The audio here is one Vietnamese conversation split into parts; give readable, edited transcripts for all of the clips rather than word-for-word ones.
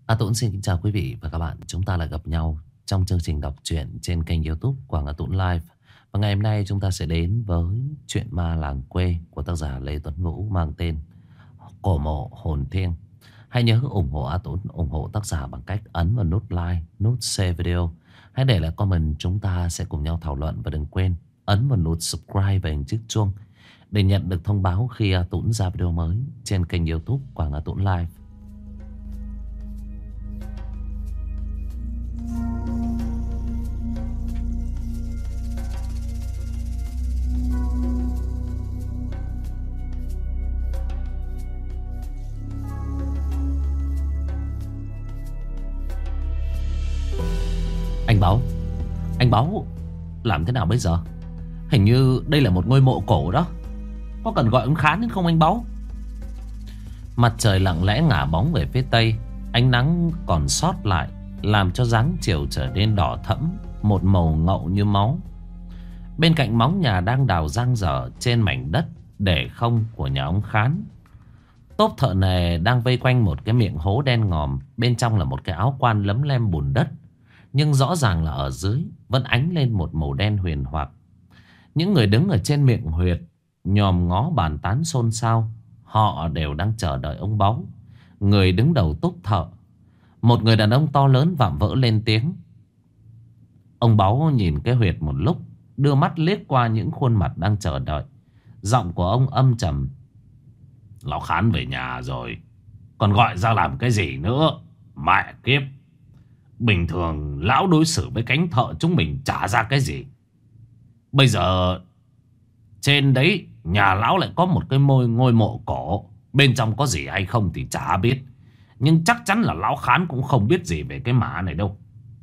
Tuấn xin kính chào quý vị và các bạn. Chúng ta lại gặp nhau trong chương trình đọc truyện trên kênh YouTube Quảng Tuấn Live. Và ngày hôm nay chúng ta sẽ đến với truyện ma làng quê của tác giả Lê Tuấn Vũ mang tên Cổ Mộ Hồn Thiêng. Hãy nhớ ủng hộ A Tuấn, ủng hộ tác giả bằng cách ấn vào nút like, nút share video. Hãy để lại comment, chúng ta sẽ cùng nhau thảo luận. Và đừng quên ấn vào nút subscribe và hình chiếc chuông để nhận được thông báo khi A Tuấn ra video mới trên kênh YouTube Quảng Tuấn Live. Anh Báu, làm thế nào bây giờ? Hình như đây là một ngôi mộ cổ đó. Có cần gọi ông Khán đến không anh Báu? Mặt trời lặng lẽ ngả bóng về phía tây. Ánh nắng còn sót lại làm cho dáng chiều trở nên đỏ thẫm, một màu ngậu như máu. Bên cạnh móng nhà đang đào dang dở trên mảnh đất để không của nhà ông Khán. Tốp thợ nề đang vây quanh một cái miệng hố đen ngòm. Bên trong là một cái áo quan lấm lem bùn đất, nhưng rõ ràng là ở dưới vẫn ánh lên một màu đen huyền hoặc. Những người đứng ở trên miệng huyệt nhòm ngó bàn tán xôn xao. Họ đều đang chờ đợi ông Báu, người đứng đầu tốp thợ. Một người đàn ông to lớn vạm vỡ lên tiếng. Ông Báu nhìn cái huyệt một lúc, đưa mắt liếc qua những khuôn mặt đang chờ đợi. Giọng của ông âm trầm. Lão Khán về nhà rồi, còn gọi ra làm cái gì nữa? Mẹ kiếp, bình thường lão đối xử với cánh thợ chúng mình trả ra cái gì? Bây giờ trên đấy nhà lão lại có một cái ngôi mộ cổ. Bên trong có gì hay không thì chả biết, nhưng chắc chắn là lão Khán cũng không biết gì về cái mả này đâu.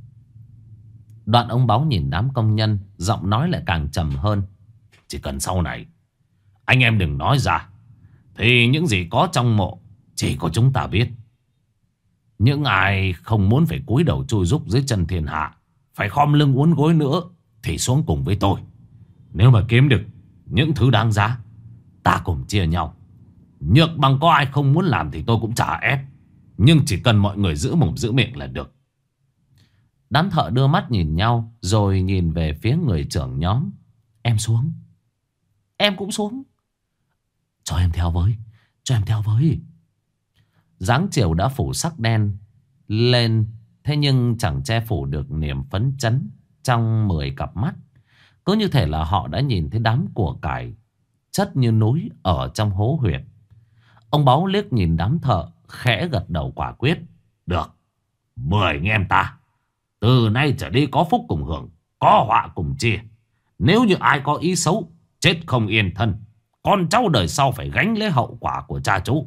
Đoạn ông Báu nhìn đám công nhân, giọng nói lại càng trầm hơn. Chỉ cần sau này anh em đừng nói ra, thì những gì có trong mộ chỉ có chúng ta biết. Những ai không muốn phải cúi đầu chui rúc dưới chân thiên hạ, phải khom lưng uốn gối nữa, thì xuống cùng với tôi. Nếu mà kiếm được những thứ đáng giá, ta cùng chia nhau. Nhược bằng có ai không muốn làm thì tôi cũng chả ép, nhưng chỉ cần mọi người giữ mồm giữ miệng là được. Đám thợ đưa mắt nhìn nhau, rồi nhìn về phía người trưởng nhóm. Em xuống. Em cũng xuống. Cho em theo với. Cho em theo với. Dáng chiều đã phủ sắc đen lên, thế nhưng chẳng che phủ được niềm phấn chấn trong 10 cặp mắt. Cứ như thể là họ đã nhìn thấy đám của cải chất như núi ở trong hố huyệt. Ông Báu liếc nhìn đám thợ, khẽ gật đầu quả quyết. Được, 10 anh em ta, từ nay trở đi có phúc cùng hưởng, có họa cùng chia. Nếu như ai có ý xấu, chết không yên thân, con cháu đời sau phải gánh lấy hậu quả của cha chú.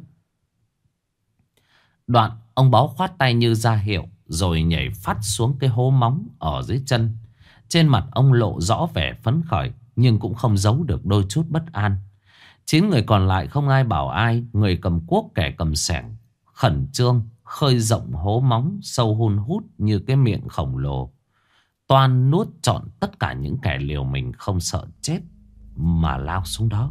Đoạn ông Báu khoát tay như ra hiệu, rồi nhảy phát xuống cái hố móng ở dưới chân. Trên mặt ông lộ rõ vẻ phấn khởi, nhưng cũng không giấu được đôi chút bất an. 9 người còn lại không ai bảo ai. Người cầm cuốc, kẻ cầm xẻng, khẩn trương khơi rộng hố móng sâu hun hút như cái miệng khổng lồ, toan nuốt trọn tất cả những kẻ liều mình không sợ chết mà lao xuống đó.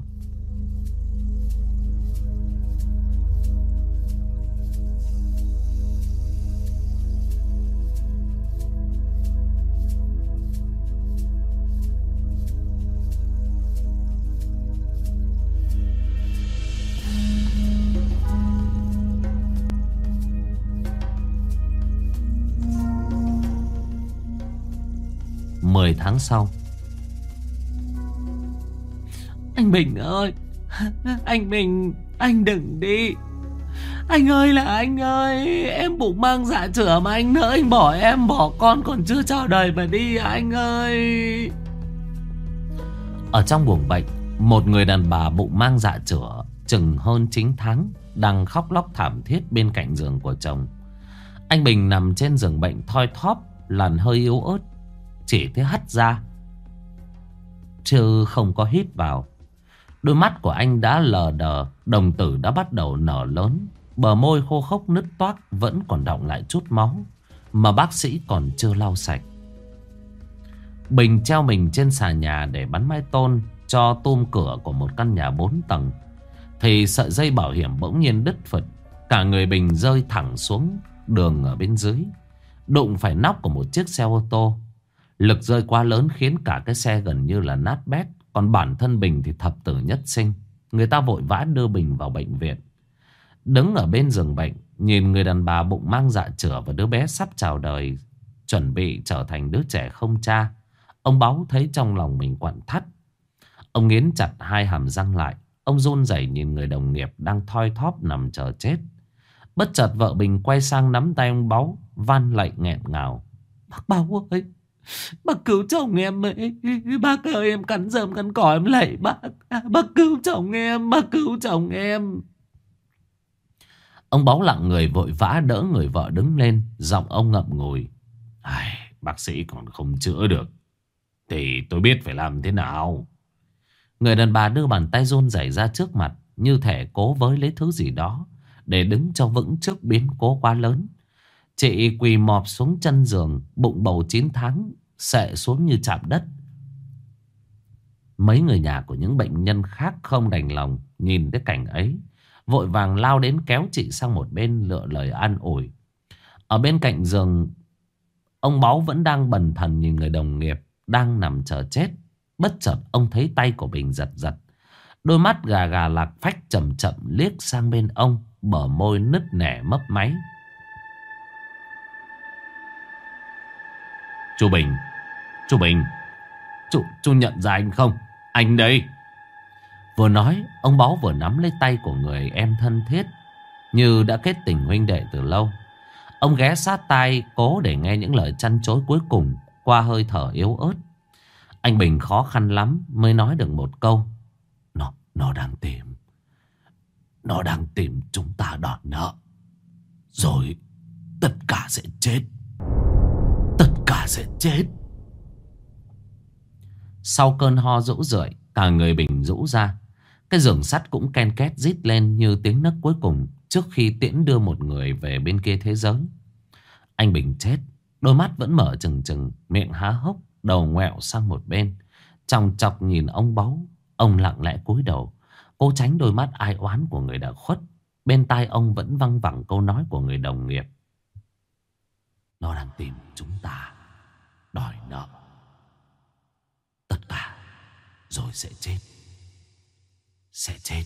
Mười tháng sau. Anh Bình ơi, anh Bình, anh đừng đi. Anh ơi là anh ơi, em bụng mang dạ chửa mà anh nỡ anh bỏ em, bỏ con còn chưa chào đời mà đi anh ơi. Ở trong buồng bệnh, một người đàn bà bụng mang dạ chửa chừng hơn 9 tháng đang khóc lóc thảm thiết bên cạnh giường của chồng. Anh Bình nằm trên giường bệnh thoi thóp, làn hơi yếu ớt, chỉ thấy hắt ra chứ không có hít vào. Đôi mắt của anh đã lờ đờ, đồng tử đã bắt đầu nở lớn, bờ môi khô khốc nứt toác vẫn còn đọng lại chút máu mà bác sĩ còn chưa lau sạch. Bình treo mình trên xà nhà để bắn mái tôn cho tum cửa của một căn nhà 4 tầng thì sợi dây bảo hiểm bỗng nhiên đứt phật. Cả người Bình rơi thẳng xuống đường ở bên dưới, đụng phải nóc của một chiếc xe ô tô. Lực rơi quá lớn khiến cả cái xe gần như là nát bét. Còn bản thân Bình thì thập tử nhất sinh. Người ta vội vã đưa Bình vào bệnh viện. Đứng ở bên giường bệnh, nhìn người đàn bà bụng mang dạ chửa và đứa bé sắp chào đời, chuẩn bị trở thành đứa trẻ không cha, ông Báu thấy trong lòng mình quặn thắt. Ông nghiến chặt hai hàm răng lại. Ông run rẩy nhìn người đồng nghiệp đang thoi thóp nằm chờ chết. Bất chợt vợ Bình quay sang nắm tay ông Báu, van lạy nghẹn ngào: "Bác Báu ơi, bác cứu chồng em ấy. Bác ơi, em cắn rơm cắn cỏ em lạy bác. Bác cứu chồng em, bác cứu chồng em." Ông Báu lặng người vội vã đỡ người vợ đứng lên. Giọng ông ngậm ngùi: "Ai, bác sĩ còn không chữa được thì tôi biết phải làm thế nào." Người đàn bà đưa bàn tay run rẩy ra trước mặt, như thể cố với lấy thứ gì đó để đứng cho vững trước biến cố quá lớn. Chị quỳ mọp xuống chân giường, bụng bầu 9 tháng xệ xuống như chạm đất. Mấy người nhà của những bệnh nhân khác không đành lòng nhìn thấy cảnh ấy, vội vàng lao đến kéo chị sang một bên lựa lời an ủi. Ở bên cạnh giường, ông Báu vẫn đang bần thần nhìn người đồng nghiệp đang nằm chờ chết. Bất chợt ông thấy tay của Bình giật giật. Đôi mắt gà gà lạc phách chậm chậm liếc sang bên ông, bờ môi nứt nẻ mấp máy. "Chú Bình, chú Bình, chú nhận ra anh không? Anh đây." Vừa nói, ông Báu vừa nắm lấy tay của người em thân thiết, như đã kết tình huynh đệ từ lâu. Ông ghé sát tai cố để nghe những lời trăn trối cuối cùng qua hơi thở yếu ớt. Anh Bình khó khăn lắm mới nói được một câu: Nó đang tìm chúng ta đòi nợ. Rồi tất cả sẽ chết. Tất cả sẽ chết." Sau cơn ho rũ rượi, cả người Bình rũ ra. Cái giường sắt cũng ken két rít lên như tiếng nấc cuối cùng trước khi tiễn đưa một người về bên kia thế giới. Anh Bình chết, đôi mắt vẫn mở trừng trừng, miệng há hốc, đầu ngoẹo sang một bên, chòng chọc nhìn ông Báu. Ông lặng lẽ cúi đầu, cố tránh đôi mắt ai oán của người đã khuất. Bên tai ông vẫn văng vẳng câu nói của người đồng nghiệp: "Nó đang tìm chúng ta đòi nợ. Tất cả rồi sẽ chết. Sẽ chết."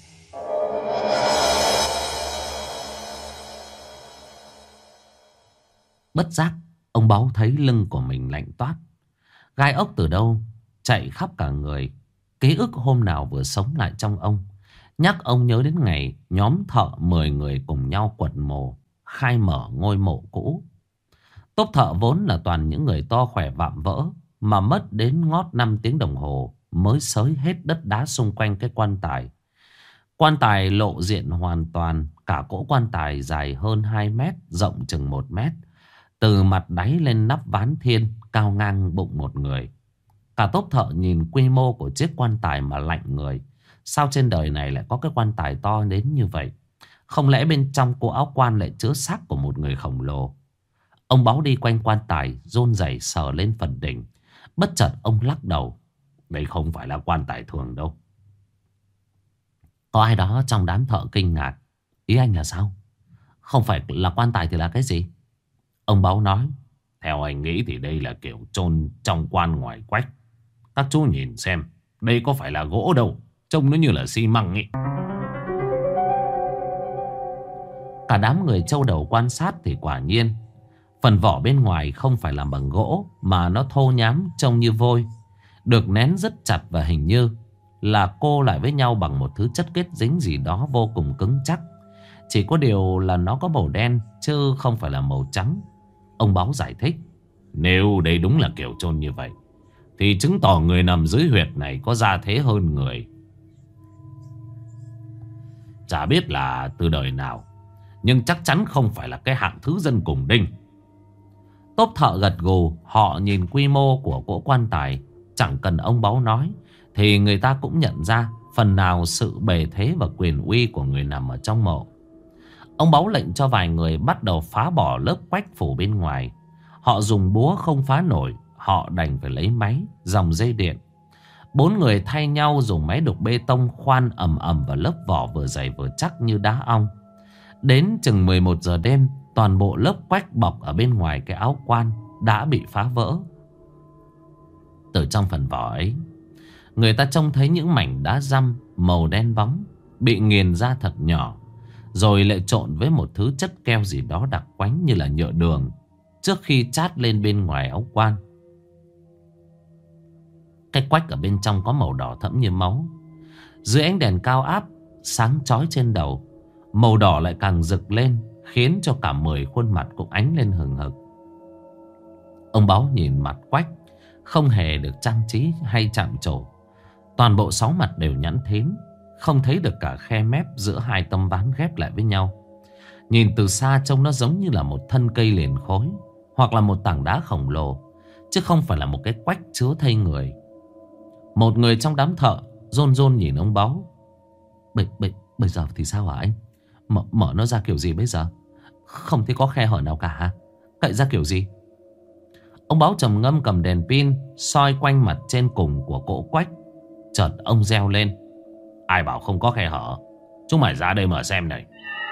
Bất giác, ông Báu thấy lưng của mình lạnh toát. Gai ốc từ đâu chạy khắp cả người. Ký ức hôm nào vừa sống lại trong ông, nhắc ông nhớ đến ngày nhóm thợ 10 người cùng nhau quật mồ, khai mở ngôi mộ cũ. Tốp thợ vốn là toàn những người to khỏe vạm vỡ, mà mất đến ngót 5 tiếng đồng hồ mới xới hết đất đá xung quanh cái quan tài. Quan tài lộ diện hoàn toàn. Cả cỗ quan tài dài hơn 2 mét, rộng chừng 1 mét. Từ mặt đáy lên nắp ván thiên, cao ngang bụng một người. Cả tốp thợ nhìn quy mô của chiếc quan tài mà lạnh người. Sao trên đời này lại có cái quan tài to đến như vậy? Không lẽ bên trong cô áo quan lại chứa xác của một người khổng lồ? Ông Báu đi quanh quan tài, run rẩy sờ lên phần đỉnh. Bất chợt ông lắc đầu: "Đây không phải là quan tài thường đâu." Có ai đó trong đám thợ kinh ngạc: "Ý anh là sao? Không phải là quan tài thì là cái gì?" Ông Báu nói: "Theo anh nghĩ thì đây là kiểu chôn trong quan ngoài quách. Các chú nhìn xem, đây có phải là gỗ đâu, trông nó như là xi măng ấy." Cả đám người châu đầu quan sát thì quả nhiên phần vỏ bên ngoài không phải làm bằng gỗ, mà nó thô nhám trông như vôi, được nén rất chặt và hình như là cô lại với nhau bằng một thứ chất kết dính gì đó vô cùng cứng chắc. Chỉ có điều là nó có màu đen chứ không phải là màu trắng. Ông Báu giải thích: "Nếu đây đúng là kiểu chôn như vậy thì chứng tỏ người nằm dưới huyệt này có gia thế hơn người. Chả biết là từ đời nào, nhưng chắc chắn không phải là cái hạng thứ dân cùng đinh." Tốp thợ gật gù. Họ nhìn quy mô của cỗ quan tài, chẳng cần ông Báu nói thì người ta cũng nhận ra phần nào sự bề thế và quyền uy của người nằm ở trong mộ. Ông Báu lệnh cho vài người bắt đầu phá bỏ lớp quách phủ bên ngoài. Họ dùng búa không phá nổi, họ đành phải lấy máy, dòng dây điện. 4 người thay nhau dùng máy đục bê tông khoan ầm ầm vào lớp vỏ vừa dày vừa chắc như đá ong. Đến chừng 11 giờ đêm, toàn bộ lớp quách bọc ở bên ngoài cái áo quan đã bị phá vỡ. Từ trong phần vỏ ấy, người ta trông thấy những mảnh đá răm màu đen bóng bị nghiền ra thật nhỏ, rồi lại trộn với một thứ chất keo gì đó đặc quánh như là nhựa đường, trước khi chát lên bên ngoài áo quan. Cái quách ở bên trong có màu đỏ thẫm như máu. Dưới ánh đèn cao áp sáng chói trên đầu, màu đỏ lại càng rực lên, khiến cho cả 10 khuôn mặt cũng ánh lên hừng hực. Ông Báu nhìn mặt quách, không hề được trang trí hay chạm trổ. Toàn bộ 6 mặt đều nhẵn thếm, không thấy được cả khe mép giữa hai tấm ván ghép lại với nhau. Nhìn từ xa trông nó giống như là một thân cây liền khối, hoặc là một tảng đá khổng lồ, chứ không phải là một cái quách chứa thây người. Một người trong đám thợ rôn rôn nhìn ông Báu. Bây giờ thì sao hả anh? Mở nó ra kiểu gì bây giờ? Không thấy có khe hở nào cả. Cậy ra kiểu gì? Ông Báu trầm ngâm cầm đèn pin soi quanh mặt trên cùng của cỗ quách. Chợt ông reo lên: ai bảo không có khe hở? Chúng mày ra đây mà xem này.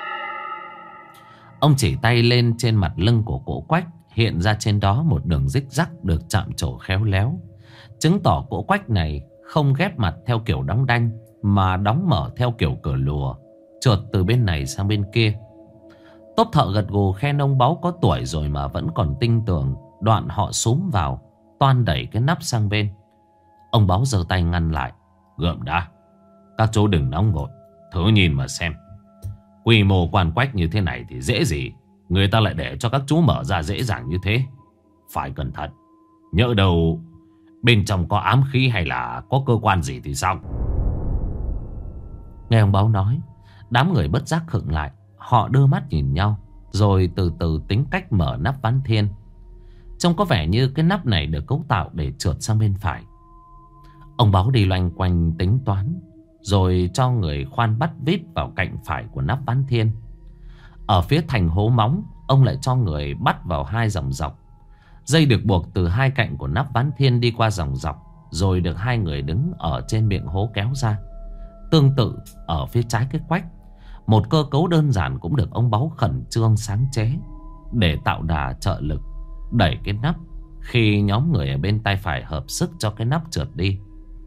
Ông chỉ tay lên trên mặt lưng của cỗ quách. Hiện ra trên đó một đường rích rắc được chạm trổ khéo léo, chứng tỏ cỗ quách này không ghép mặt theo kiểu đóng đanh, mà đóng mở theo kiểu cửa lùa, trượt từ bên này sang bên kia. Tốp thợ gật gù khen ông Báu có tuổi rồi mà vẫn còn tinh tường. Đoạn họ xúm vào, toan đẩy cái nắp sang bên. Ông Báu giơ tay ngăn lại: gượm đã, các chú đừng nóng vội, thử nhìn mà xem. Quy mô quan quách như thế này thì dễ gì người ta lại để cho các chú mở ra dễ dàng như thế. Phải cẩn thận, nhỡ đâu bên trong có ám khí hay là có cơ quan gì thì sao? Nghe ông Báu nói, đám người bất giác khựng lại. Họ đưa mắt nhìn nhau, rồi từ từ tính cách mở nắp ván thiên. Trông có vẻ như cái nắp này được cấu tạo để trượt sang bên phải. Ông Báu đi loanh quanh tính toán, rồi cho người khoan bắt vít vào cạnh phải của nắp ván thiên. Ở phía thành hố móng, ông lại cho người bắt vào 2 dòng dọc. Dây được buộc từ 2 cạnh của nắp ván thiên đi qua dòng dọc, rồi được 2 người đứng ở trên miệng hố kéo ra. Tương tự ở phía trái cái quách, một cơ cấu đơn giản cũng được ông Báu khẩn trương sáng chế để tạo đà trợ lực đẩy cái nắp khi nhóm người ở bên tay phải hợp sức cho cái nắp trượt đi.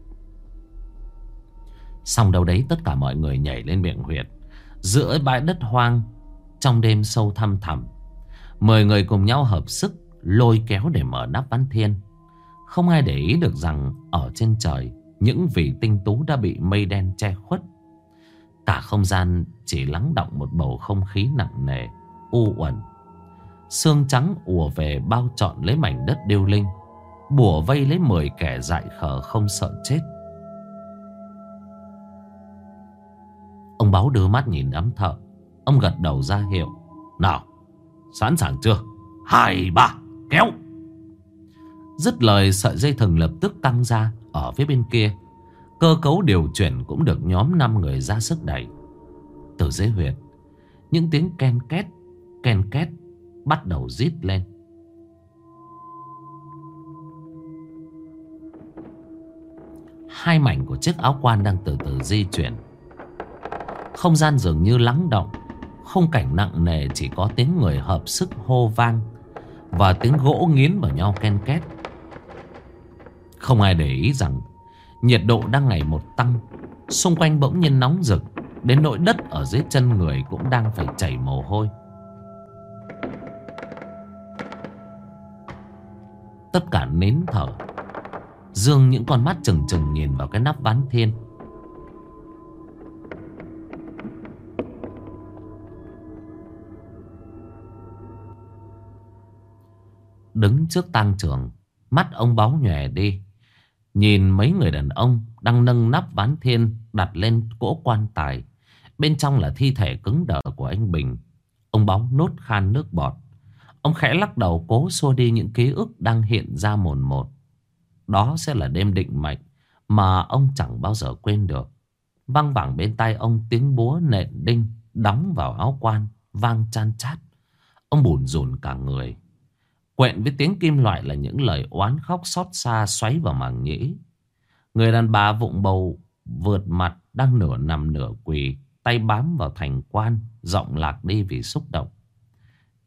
Xong đâu đấy, tất cả mọi người nhảy lên miệng huyệt. Giữa bãi đất hoang trong đêm sâu thăm thẳm, 10 người cùng nhau hợp sức lôi kéo để mở nắp ván thiên. Không ai để ý được rằng ở trên trời, những vì tinh tú đã bị mây đen che khuất. Cả không gian chỉ lắng đọng một bầu không khí nặng nề, u uẩn. Sương trắng ùa về bao trọn lấy mảnh đất điêu linh, bủa vây lấy 10 kẻ dại khờ không sợ chết. Ông Báu đưa mắt nhìn đám thợ. Ông gật đầu ra hiệu: nào, sẵn sàng chưa? 2, 3, kéo! Dứt lời, sợi dây thừng lập tức căng ra ở phía bên kia. Cơ cấu điều chuyển cũng được nhóm 5 người ra sức đẩy. Từ dưới huyệt, những tiếng ken két bắt đầu rít lên. Hai mảnh của chiếc áo quan đang từ từ di chuyển. Không gian dường như lắng động. Khung cảnh nặng nề chỉ có tiếng người hợp sức hô vang và tiếng gỗ nghiến vào nhau ken két. Không ai để ý rằng nhiệt độ đang ngày một tăng. Xung quanh bỗng nhiên nóng rực, đến nỗi đất ở dưới chân người cũng đang phải chảy mồ hôi. Tất cả nín thở, dương những con mắt trừng trừng nhìn vào cái nắp ván thiên. Đứng trước tang trường, mắt ông Báu nhòe đi, nhìn mấy người đàn ông đang nâng nắp ván thiên đặt lên cỗ quan tài. Bên trong là thi thể cứng đờ của anh Bình. Ông Báu nuốt khan nước bọt. Ông khẽ lắc đầu cố xua đi những ký ức đang hiện ra mồn một. Đó sẽ là đêm định mệnh mà ông chẳng bao giờ quên được. Văng vẳng bên tai ông tiếng búa nện đinh đóng vào áo quan vang chan chát. Ông bủn rủn cả người. Quện với tiếng kim loại là những lời oán khóc xót xa xoáy vào màng nhĩ. Người đàn bà vụng bầu vượt mặt đang nửa nằm nửa quỳ, tay bám vào thành quan, giọng lạc đi vì xúc động.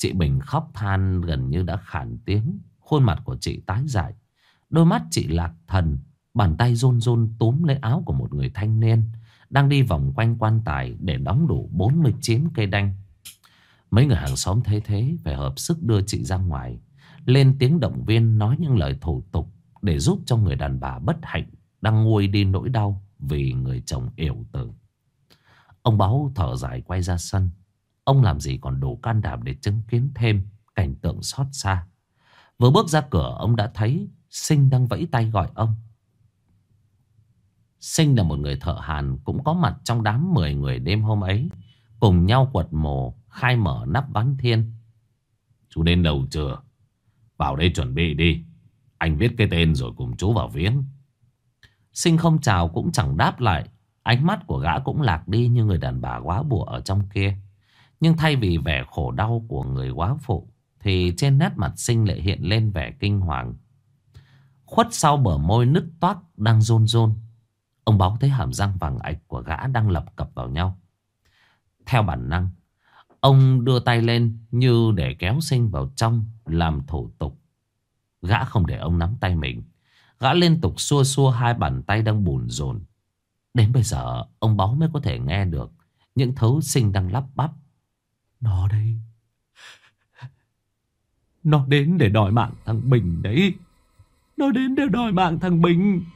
Chị Bình khóc than gần như đã khản tiếng. Khuôn mặt của chị tái dại. Đôi mắt chị lạc thần. Bàn tay run run túm lấy áo của một người thanh niên đang đi vòng quanh quan tài để đóng đủ 49 cây đanh. Mấy người hàng xóm thấy thế phải hợp sức đưa chị ra ngoài, lên tiếng động viên, nói những lời thủ tục để giúp cho người đàn bà bất hạnh đang nguôi đi nỗi đau vì người chồng yểu tử. Ông Báu thở dài quay ra sân. Ông làm gì còn đủ can đảm để chứng kiến thêm cảnh tượng xót xa. Vừa bước ra cửa, ông đã thấy Sinh đang vẫy tay gọi ông. Sinh là một người thợ hàn cũng có mặt trong đám 10 người đêm hôm ấy, cùng nhau quật mồ, khai mở nắp ván thiên. Chú đến đâu chưa? Vào đây chuẩn bị đi. Anh viết cái tên rồi cùng chú vào viếng. Sinh không chào cũng chẳng đáp lại. Ánh mắt của gã cũng lạc đi như người đàn bà góa bụa ở trong kia. Nhưng thay vì vẻ khổ đau của người góa phụ, thì trên nét mặt Sinh lại hiện lên vẻ kinh hoàng. Khuất sau bờ môi nứt toác đang run run. Ông Báu thấy hàm răng vàng ạch của gã đang lập cập vào nhau. Theo bản năng, ông đưa tay lên như để kéo Sinh vào trong làm thủ tục. Gã không để ông nắm tay mình. Gã liên tục xua xua hai bàn tay đang bủn rủn. Đến bây giờ ông Báu mới có thể nghe được những thứ Sinh đang lắp bắp. Nó đây. Nó đến để đòi mạng thằng Bình đấy. Nó đến để đòi mạng thằng Bình.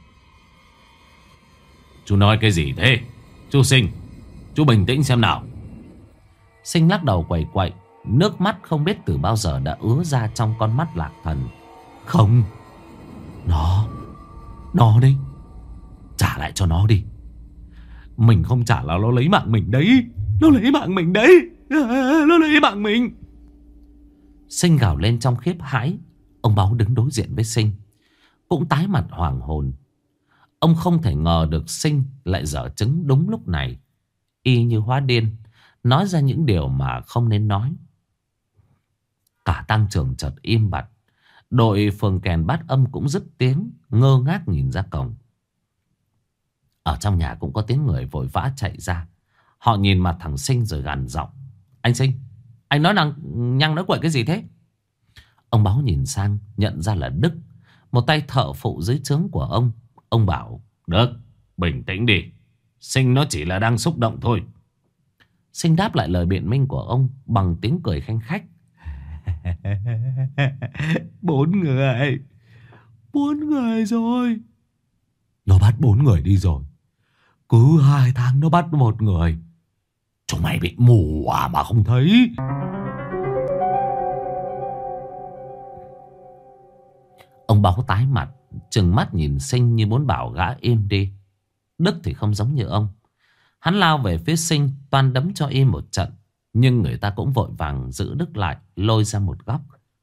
Chú nói cái gì thế? Chú Sinh, chú bình tĩnh xem nào. Sinh lắc đầu quẩy quậy. Nước mắt không biết từ bao giờ đã ứa ra trong con mắt lạc thần. Không. Nó đi. Trả lại cho nó đi. Mình không trả là nó lấy mạng mình đấy. Nó lấy mạng mình đấy. Nó lấy mạng mình. Sinh gào lên trong khiếp hãi. Ông Báu đứng đối diện với Sinh cũng tái mặt hoàng hồn. Ông không thể ngờ được Sinh lại dở chứng đúng lúc này. Y như hóa điên, nói ra những điều mà không nên nói. Cả tang trường chợt im bặt. Đội phường kèn bát âm cũng dứt tiếng, ngơ ngác nhìn ra cổng. Ở trong nhà cũng có tiếng người vội vã chạy ra. Họ nhìn mặt thằng Sinh rồi gằn giọng. Anh Sinh, anh nói năng nhăng nói quậy cái gì thế? Ông Báu nhìn sang nhận ra là Đức, một tay thợ phụ dưới trướng của ông. Ông bảo: Đức, bình tĩnh đi. Sinh nó chỉ là đang xúc động thôi. Sinh đáp lại lời biện minh của ông bằng tiếng cười khanh khách. 4 người. 4 người rồi. Nó bắt 4 người đi rồi. Cứ 2 tháng nó bắt 1 người. Chúng mày bị mù à mà không thấy. Ông Báu tái mặt, trừng mắt nhìn Sinh như muốn bảo gã im đi. Đức thì không giống như ông. Hắn lao về phía Sinh, toan đấm cho y một trận. Nhưng người ta cũng vội vàng giữ Đức lại, lôi ra một góc.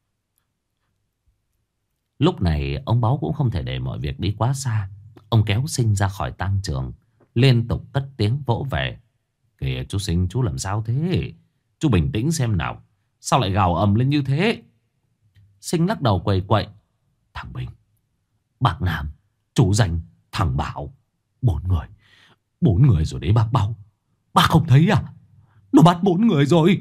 Lúc này ông Báu cũng không thể để mọi việc đi quá xa. Ông kéo Sinh ra khỏi tang trường, liên tục cất tiếng vỗ về. Kìa chú Sinh, chú làm sao thế? Chú bình tĩnh xem nào. Sao lại gào ầm lên như thế? Sinh lắc đầu quầy quậy. Thằng Bình, bác Nam, chú Danh, thằng Bảo. 4 người. 4 người rồi đấy bác Báu. Bác không thấy à? Nó bắt 4 người rồi.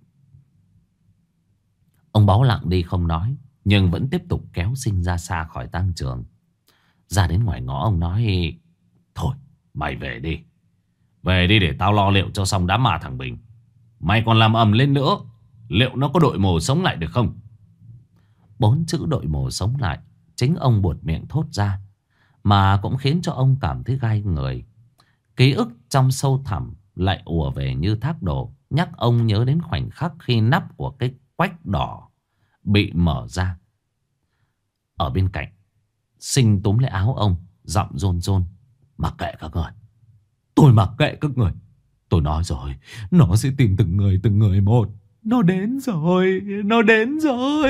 Ông Báu lặng đi không nói, nhưng vẫn tiếp tục kéo Sinh ra xa khỏi tang trường. Ra đến ngoài ngõ ông nói: Thôi mày về đi. Về đi để tao lo liệu cho xong đám ma thằng Bình. Mày còn làm ầm lên nữa, liệu nó có đội mồ sống lại được không? 4 chữ đội mồ sống lại chính ông buột miệng thốt ra, mà cũng khiến cho ông cảm thấy gai người. Ký ức trong sâu thẳm lại ùa về như thác đổ, nhắc ông nhớ đến khoảnh khắc khi nắp của cái quách đỏ bị mở ra. Ở bên cạnh, Sinh túm lấy áo ông, giọng rôn rôn: Mặc kệ các người. Tôi mặc kệ các người. Tôi nói rồi, nó sẽ tìm từng người một. Nó đến rồi, nó đến rồi.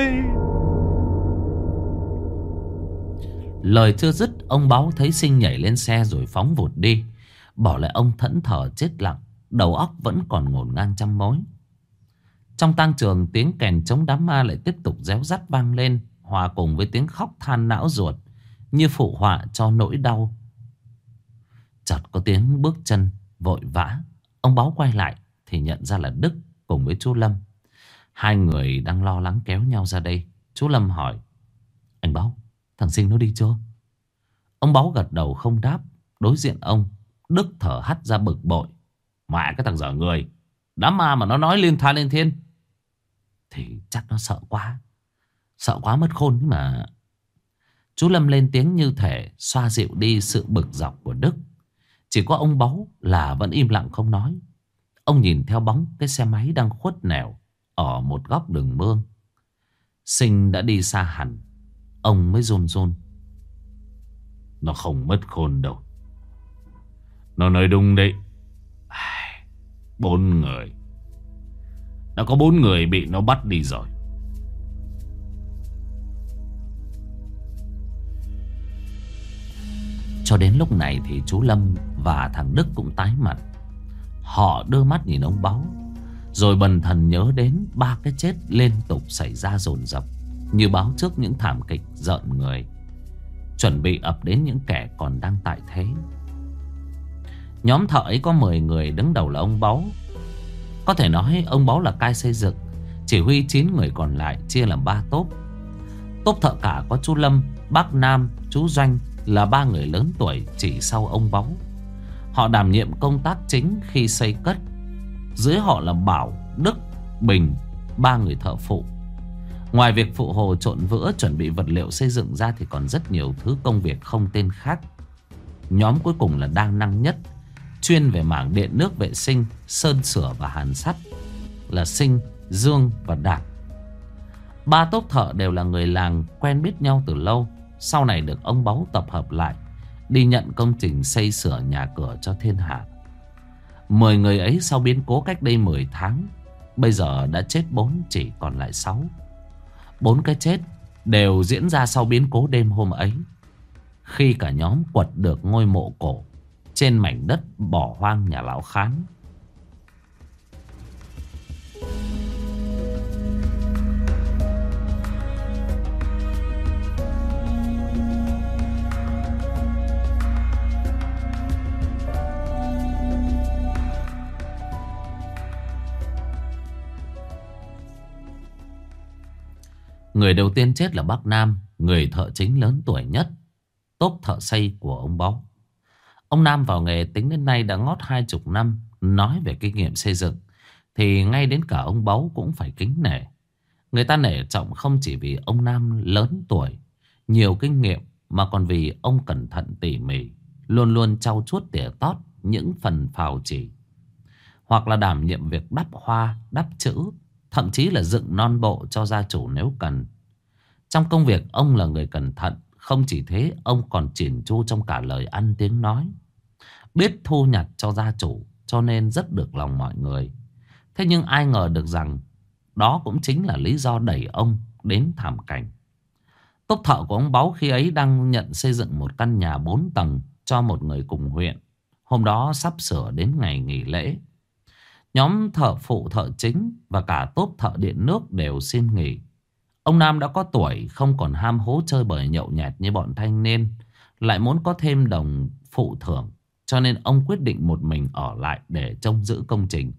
Lời chưa dứt, ông Báu thấy Sinh nhảy lên xe rồi phóng vụt đi, bỏ lại ông thẫn thờ chết lặng, đầu óc vẫn còn ngổn ngang trăm mối. Trong tang trường, tiếng kèn chống đám ma lại tiếp tục réo rắt vang lên, hòa cùng với tiếng khóc than não ruột, như phụ họa cho nỗi đau. Chợt có tiếng bước chân vội vã. Ông Báu quay lại thì nhận ra là Đức cùng với chú Lâm. Hai người đang lo lắng kéo nhau ra đây. Chú Lâm hỏi: Anh Báu, thằng Sinh nó đi chưa? Ông Báu gật đầu không đáp. Đối diện ông, Đức thở hắt ra bực bội: Mẹ cái thằng dở người, đám ma mà nó nói liên tha lên thiên. Thì chắc nó sợ quá. Sợ quá mất khôn ấy mà. Chú Lâm lên tiếng như thể xoa dịu đi sự bực dọc của Đức. Chỉ có ông Báu là vẫn im lặng không nói. Ông nhìn theo bóng cái xe máy đang khuất nẻo ở một góc đường mương. Sinh đã đi xa hẳn. Ông mới run run: Nó không mất khôn đâu. Nó nói đúng đấy. 4 người. Đã có 4 người bị nó bắt đi rồi. Cho đến lúc này thì chú Lâm và thằng Đức cũng tái mặt. Họ đưa mắt nhìn ông Báu, rồi bần thần nhớ đến 3 cái chết liên tục xảy ra dồn dập, như báo trước những thảm kịch rợn người, chuẩn bị ập đến những kẻ còn đang tại thế. Nhóm thợ ấy có 10 người, đứng đầu là ông Báu. Có thể nói ông Báu là cai xây dựng, chỉ huy 9 người còn lại chia làm 3 tốp. Tốp thợ cả có chú Lâm, bác Nam, chú Doanh là 3 người lớn tuổi chỉ sau ông Báu. Họ đảm nhiệm công tác chính khi xây cất. Dưới họ là Bảo, Đức, Bình, 3 người thợ phụ. Ngoài việc phụ hồ trộn vữa, chuẩn bị vật liệu xây dựng ra thì còn rất nhiều thứ công việc không tên khác. Nhóm cuối cùng là đa năng nhất, chuyên về mảng điện nước vệ sinh, sơn sửa và hàn sắt, là Sinh, Dương và Đạt. 3 tốp thợ đều là người làng, quen biết nhau từ lâu. Sau này được ông Báu tập hợp lại, đi nhận công trình xây sửa nhà cửa cho thiên hạ. 10 người ấy sau biến cố cách đây 10 tháng, bây giờ đã chết 4, chỉ còn lại 6. 4 cái chết đều diễn ra sau biến cố đêm hôm ấy, khi cả nhóm quật được ngôi mộ cổ trên mảnh đất bỏ hoang nhà lão Khán. Người đầu tiên chết là bác Nam, người thợ chính lớn tuổi nhất, tốp thợ xây của ông Báu. Ông Nam vào nghề tính đến nay đã ngót 20 năm. Nói về kinh nghiệm xây dựng thì ngay đến cả ông Báu cũng phải kính nể. Người ta nể trọng không chỉ vì ông Nam lớn tuổi, nhiều kinh nghiệm, mà còn vì ông cẩn thận tỉ mỉ, luôn luôn trau chuốt tỉa tót những phần phào chỉ, hoặc là đảm nhiệm việc đắp hoa, đắp chữ, thậm chí là dựng non bộ cho gia chủ nếu cần. Trong công việc ông là người cẩn thận. Không chỉ thế, ông còn chỉn chu trong cả lời ăn tiếng nói, biết thu nhặt cho gia chủ, cho nên rất được lòng mọi người. Thế nhưng ai ngờ được rằng đó cũng chính là lý do đẩy ông đến thảm cảnh. Tốp thợ của ông Báu khi ấy đang nhận xây dựng một căn nhà 4 tầng cho một người cùng huyện. Hôm đó sắp sửa đến ngày nghỉ lễ. Nhóm thợ phụ, thợ chính và cả tốp thợ điện nước đều xin nghỉ. Ông Nam đã có tuổi, không còn ham hố chơi bời nhậu nhẹt như bọn thanh niên, lại muốn có thêm đồng phụ thưởng, cho nên ông quyết định một mình ở lại để trông giữ công trình.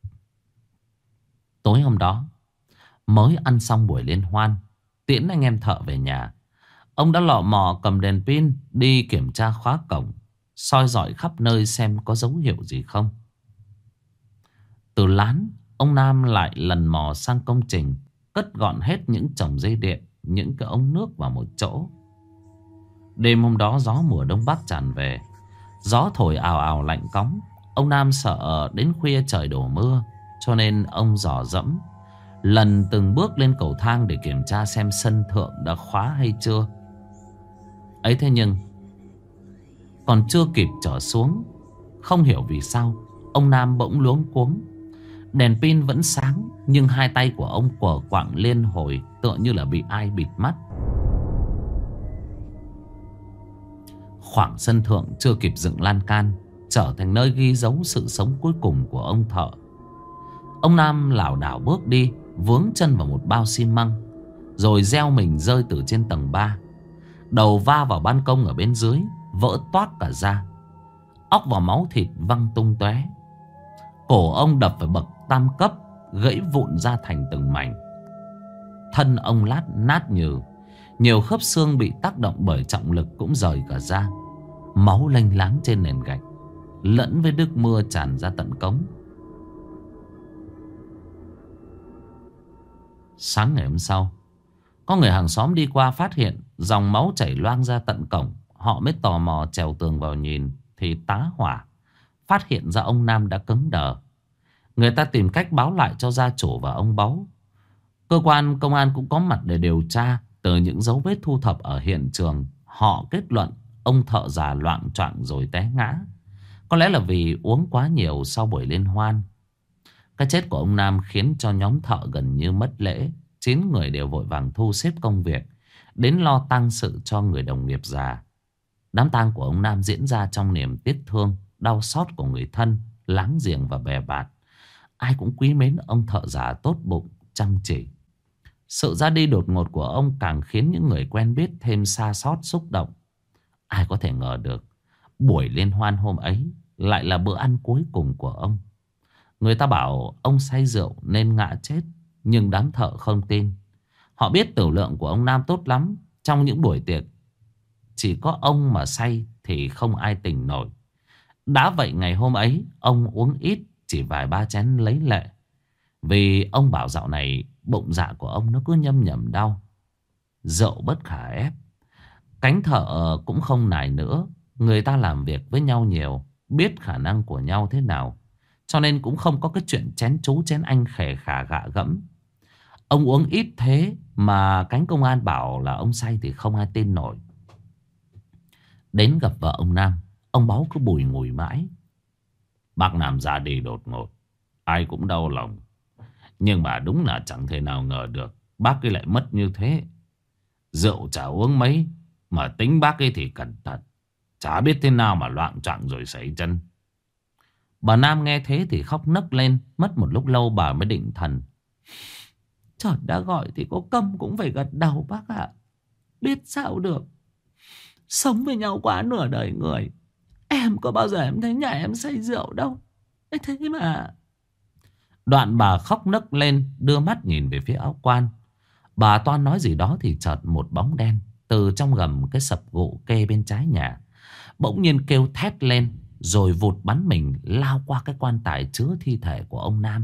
Tối hôm đó, mới ăn xong buổi liên hoan, tiễn anh em thợ về nhà, ông đã lọ mò cầm đèn pin đi kiểm tra khóa cổng, soi dọi khắp nơi xem có dấu hiệu gì không. Từ lán, ông Nam lại lần mò sang công trình, cất gọn hết những chồng dây điện, những cái ống nước vào một chỗ. Đêm hôm đó gió mùa đông bắc tràn về, gió thổi ào ào lạnh cóng. Ông Nam sợ đến khuya trời đổ mưa, cho nên ông dò dẫm lần từng bước lên cầu thang để kiểm tra xem sân thượng đã khóa hay chưa. Ấy thế nhưng còn chưa kịp trở xuống, không hiểu vì sao ông Nam bỗng luống cuống. Đèn pin vẫn sáng, nhưng hai tay của ông quờ quạng liên hồi, tựa như là bị ai bịt mắt. Khoảng sân thượng chưa kịp dựng lan can, trở thành nơi ghi dấu sự sống cuối cùng của ông thợ. Ông Nam lảo đảo bước đi, vướng chân vào một bao xi măng, rồi gieo mình rơi từ trên tầng 3. Đầu va vào ban công ở bên dưới, vỡ toác cả ra. Óc và máu thịt văng tung tóe. Cổ ông đập phải bậc tam cấp, gãy vụn ra thành từng mảnh. Thân ông lát nát nhừ, nhiều khớp xương bị tác động bởi trọng lực cũng rời cả ra. Máu lênh láng trên nền gạch lẫn với nước mưa tràn ra tận cống. Sáng ngày hôm sau, có người hàng xóm đi qua phát hiện dòng máu chảy loang ra tận cổng. Họ mới tò mò trèo tường vào nhìn thì tá hỏa, phát hiện ra ông Nam đã cứng đờ. Người ta tìm cách báo lại cho gia chủ và ông Báu. Cơ quan công an cũng có mặt để điều tra. Từ những dấu vết thu thập ở hiện trường, họ kết luận ông thợ già loạng choạng rồi té ngã. Có lẽ là vì uống quá nhiều sau buổi liên hoan. Cái chết của ông Nam khiến cho nhóm thợ gần như mất lễ. 9 người đều vội vàng thu xếp công việc, đến lo tang sự cho người đồng nghiệp già. Đám tang của ông Nam diễn ra trong niềm tiếc thương, đau xót của người thân, láng giềng và bè bạn. Ai cũng quý mến ông thợ già tốt bụng, chăm chỉ. Sự ra đi đột ngột của ông càng khiến những người quen biết thêm sa sót xúc động. Ai có thể ngờ được buổi liên hoan hôm ấy lại là bữa ăn cuối cùng của ông. Người ta bảo ông say rượu nên ngã chết, nhưng đám thợ không tin. Họ biết tửu lượng của ông Nam tốt lắm. Trong những buổi tiệc, chỉ có ông mà say thì không ai tỉnh nổi. Đã vậy ngày hôm ấy ông uống ít, chỉ vài ba chén lấy lệ. Vì ông bảo dạo này bụng dạ của ông nó cứ nhâm nhầm đau. Rượu bất khả ép, cánh thợ cũng không nài nữa. Người ta làm việc với nhau nhiều, biết khả năng của nhau thế nào, cho nên cũng không có cái chuyện chén chú chén anh khề khà gạ gẫm. Ông uống ít thế mà cánh công an bảo là ông say thì không ai tin nổi. Đến gặp vợ ông Nam, ông Báu cứ bùi ngùi mãi. Bác Nam ra đi đột ngột, ai cũng đau lòng. Nhưng mà đúng là chẳng thể nào ngờ được bác ấy lại mất như thế. Rượu chả uống mấy, mà tính bác ấy thì cẩn thận, chả biết thế nào mà loạng choạng rồi sẩy chân. Bà Nam nghe thế thì khóc nấc lên. Mất một lúc lâu bà mới định thần. Trời đã gọi thì có câm cũng phải gật đầu bác ạ. Biết sao được, sống với nhau quá nửa đời người. Em có bao giờ em thấy nhà em say rượu đâu. Thế mà. Đoạn bà khóc nấc lên, đưa mắt nhìn về phía áo quan. Bà toan nói gì đó thì chợt một bóng đen từ trong gầm cái sập gỗ kê bên trái nhà bỗng nhiên kêu thét lên, rồi vụt bắn mình lao qua cái quan tài chứa thi thể của ông Nam.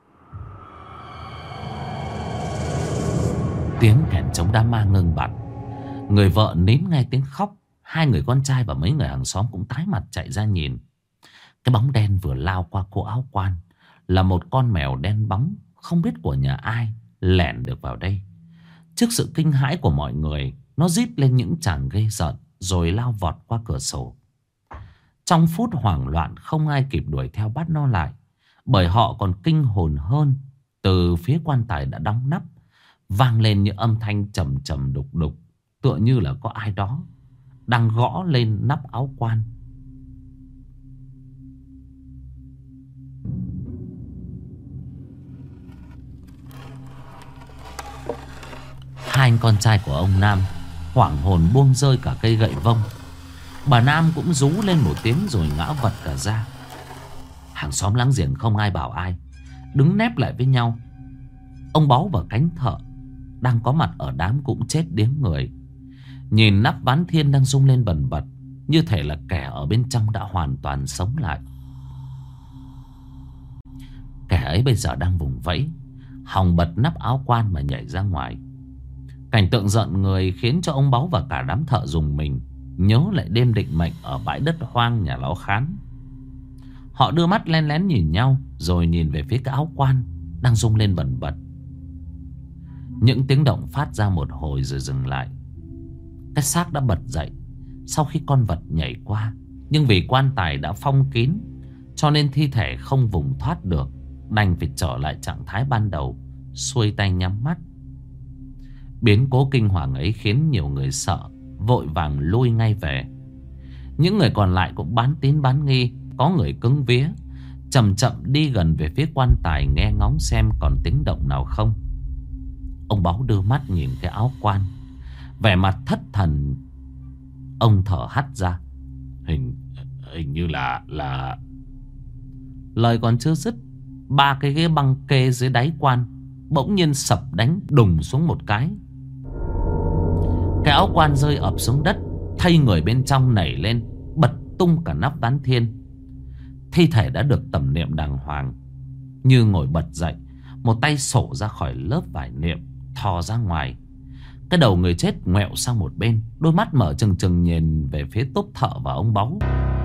Tiếng kèn trống đám ma ngưng bặt. Người vợ nín nghe tiếng khóc. Hai người con trai và mấy người hàng xóm cũng tái mặt chạy ra nhìn. Cái bóng đen vừa lao qua cô áo quan là một con mèo đen bóng, không biết của nhà ai lẻn được vào đây. Trước sự kinh hãi của mọi người, nó rít lên những tràng ghê rợn rồi lao vọt qua cửa sổ. Trong phút hoảng loạn không ai kịp đuổi theo bắt nó lại, bởi họ còn kinh hồn hơn. Từ phía quan tài đã đóng nắp vang lên những âm thanh trầm trầm đục đục, tựa như là có ai đó đang gõ lên nắp áo quan. Hai anh con trai của ông Nam hoảng hồn buông rơi cả cây gậy vông. Bà Nam cũng rú lên một tiếng rồi ngã vật cả ra. Hàng xóm láng giềng không ai bảo ai, đứng nép lại với nhau. Ông Báu và cánh thợ đang có mặt ở đám cũng chết điếng người. Nhìn nắp ván thiên đang rung lên bần bật, như thể là kẻ ở bên trong đã hoàn toàn sống lại. Kẻ ấy bây giờ đang vùng vẫy, hòng bật nắp áo quan mà nhảy ra ngoài. Cảnh tượng giận người khiến cho ông Báu và cả đám thợ rùng mình, nhớ lại đêm định mệnh ở bãi đất hoang nhà lão Khán. Họ đưa mắt len lén nhìn nhau, rồi nhìn về phía cái áo quan đang rung lên bần bật. Những tiếng động phát ra một hồi rồi dừng lại. Cái xác đã bật dậy sau khi con vật nhảy qua, nhưng vì quan tài đã phong kín cho nên thi thể không vùng thoát được, đành phải trở lại trạng thái ban đầu, xuôi tay nhắm mắt. Biến cố kinh hoàng ấy khiến nhiều người sợ, vội vàng lui ngay về. Những người còn lại cũng bán tín bán nghi. Có người cứng vía, chậm chậm đi gần về phía quan tài, nghe ngóng xem còn tiếng động nào không. Ông Báu đưa mắt nhìn cái áo quan, vẻ mặt thất thần. Ông thở hắt ra. Hình như là... Lời còn chưa dứt ba cái ghế băng kê dưới đáy quan bỗng nhiên sập đánh đùng xuống một cái. Cái áo quan rơi ập xuống đất, thay người bên trong nảy lên, bật tung cả nắp ván thiên. Thi thể đã được tẩm niệm đàng hoàng. Như ngồi bật dậy, một tay sổ ra khỏi lớp vải niệm, thò ra ngoài. Cái đầu người chết ngoẹo sang một bên, đôi mắt mở trừng trừng nhìn về phía Tốp Thợ và ông Báu.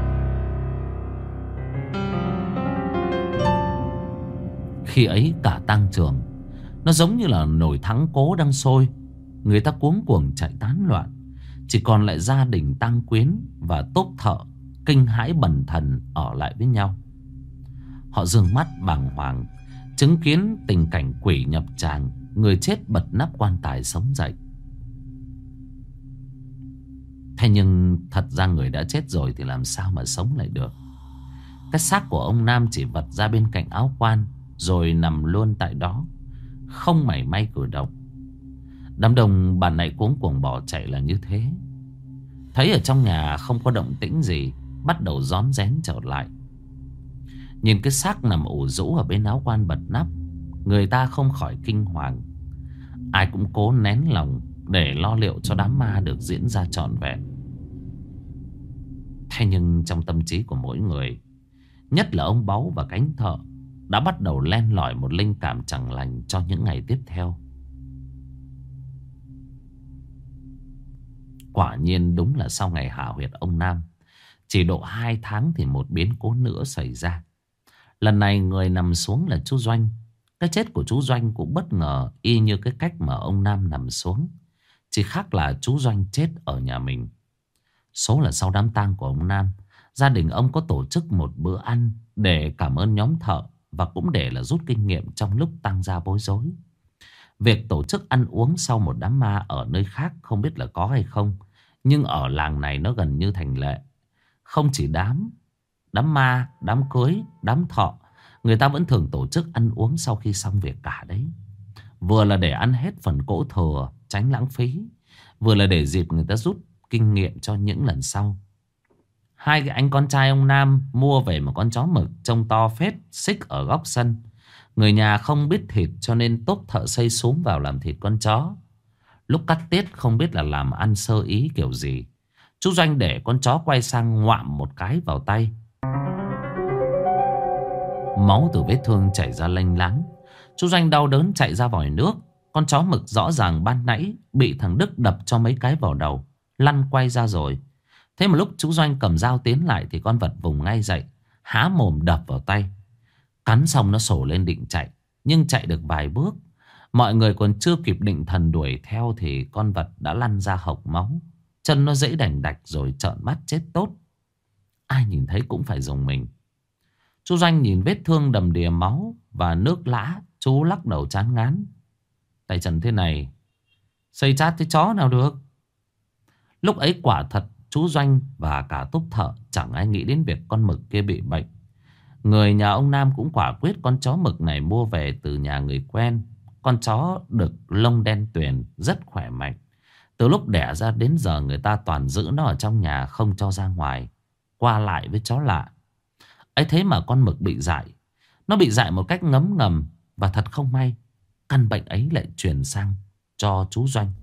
Khi ấy cả tang trường nó giống như là nồi thắng cố đang sôi. Người ta cuống cuồng chạy tán loạn. Chỉ còn lại gia đình tang quyến và Tốp Thợ kinh hãi bần thần ở lại với nhau. Họ dương mắt bàng hoàng chứng kiến tình cảnh quỷ nhập tràng. Người chết bật nắp quan tài sống dậy. Thế nhưng thật ra người đã chết rồi thì làm sao mà sống lại được. Cái xác của ông Nam chỉ vật ra bên cạnh áo quan, rồi nằm luôn tại đó, không mảy may cử động. Đám đông bàn nãy cuống cuồng bỏ chạy là như thế. Thấy ở trong nhà không có động tĩnh gì, bắt đầu rón rén trở lại. Nhìn cái xác nằm ủ rũ ở bên áo quan bật nắp, người ta không khỏi kinh hoàng. Ai cũng cố nén lòng để lo liệu cho đám ma được diễn ra trọn vẹn. Thế nhưng trong tâm trí của mỗi người, nhất là ông Báu và cánh thợ, đã bắt đầu len lỏi một linh cảm chẳng lành cho những ngày tiếp theo. Quả nhiên đúng là sau ngày hạ huyệt ông Nam, chỉ độ 2 tháng thì một biến cố nữa xảy ra. Lần này người nằm xuống là chú Doanh. Cái chết của chú Doanh cũng bất ngờ y như cái cách mà ông Nam nằm xuống. Chỉ khác là chú Doanh chết ở nhà mình. Số là sau đám tang của ông Nam, gia đình ông có tổ chức một bữa ăn để cảm ơn nhóm thợ, và cũng để là rút kinh nghiệm trong lúc tang gia bối rối. Việc tổ chức ăn uống sau một đám ma ở nơi khác không biết là có hay không, nhưng ở làng này nó gần như thành lệ. Không chỉ đám ma, đám cưới, đám thọ, người ta vẫn thường tổ chức ăn uống sau khi xong việc cả đấy. Vừa là để ăn hết phần cỗ thừa, tránh lãng phí, vừa là để dịp người ta rút kinh nghiệm cho những lần sau. Hai cái anh con trai ông Nam mua về một con chó mực trông to phết, xích ở góc sân. Người nhà không biết thịt cho nên Tốp Thợ xây xúm vào làm thịt con chó. Lúc cắt tiết không biết là làm ăn sơ ý kiểu gì, chú Doanh để con chó quay sang ngoạm một cái vào tay. Máu từ vết thương chảy ra lênh láng. Chú Doanh đau đớn chạy ra vòi nước. Con chó mực rõ ràng ban nãy bị thằng Đức đập cho mấy cái vào đầu, lăn quay ra rồi. Thế mà lúc chú Doanh cầm dao tiến lại thì con vật vùng ngay dậy, há mồm đập vào tay. Cắn xong nó sổ lên định chạy, nhưng chạy được vài bước, mọi người còn chưa kịp định thần đuổi theo thì con vật đã lăn ra hộc máu. Chân nó dẫy đành đạch rồi trợn mắt chết tốt. Ai nhìn thấy cũng phải rùng mình. Chú Doanh nhìn vết thương đầm đìa máu và nước lã, chú lắc đầu chán ngán. Tay chân thế này xây chát cái chó nào được. Lúc ấy quả thật chú Doanh và cả Tốp Thợ chẳng ai nghĩ đến việc con mực kia bị bệnh. Người nhà ông Nam cũng quả quyết con chó mực này mua về từ nhà người quen. Con chó đực lông đen tuyền, rất khỏe mạnh. Từ lúc đẻ ra đến giờ người ta toàn giữ nó ở trong nhà, không cho ra ngoài qua lại với chó lạ. Ấy thế mà con mực bị dại. Nó bị dại một cách ngấm ngầm. Và thật không may, căn bệnh ấy lại truyền sang cho chú Doanh.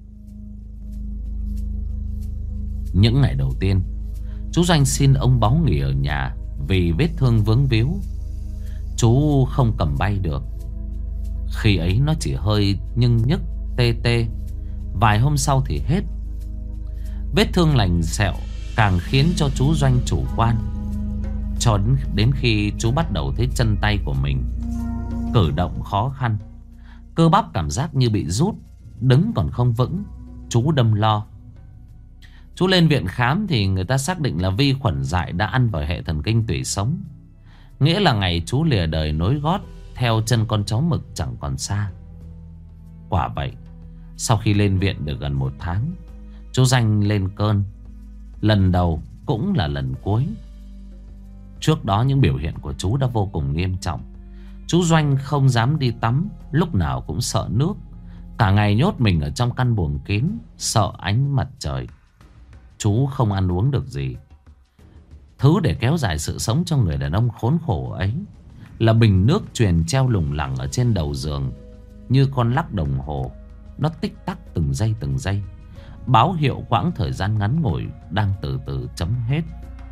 Những ngày đầu tiên, chú Doanh xin ông Báu nghỉ ở nhà vì vết thương vướng víu. Chú không cầm bay được. Khi ấy nó chỉ hơi nhưng nhức tê tê. Vài hôm sau thì hết. Vết thương lành sẹo càng khiến cho chú Doanh chủ quan. Cho đến khi chú bắt đầu thấy chân tay của mình cử động khó khăn, cơ bắp cảm giác như bị rút, đứng còn không vững, chú đâm lo. Chú lên viện khám thì người ta xác định là vi khuẩn dại đã ăn vào hệ thần kinh tủy sống. Nghĩa là ngày chú lìa đời nối gót theo chân con chó mực chẳng còn xa. Quả vậy, sau khi lên viện được gần 1 tháng, chú Doanh lên cơn. Lần đầu cũng là lần cuối. Trước đó những biểu hiện của chú đã vô cùng nghiêm trọng. Chú Doanh không dám đi tắm, lúc nào cũng sợ nước. Cả ngày nhốt mình ở trong căn buồng kín, sợ ánh mặt trời. Chú không ăn uống được gì. Thứ để kéo dài sự sống cho người đàn ông khốn khổ ấy là bình nước truyền treo lủng lẳng ở trên đầu giường, như con lắc đồng hồ. Nó tích tắc từng giây từng giây, báo hiệu quãng thời gian ngắn ngủi đang từ từ chấm hết.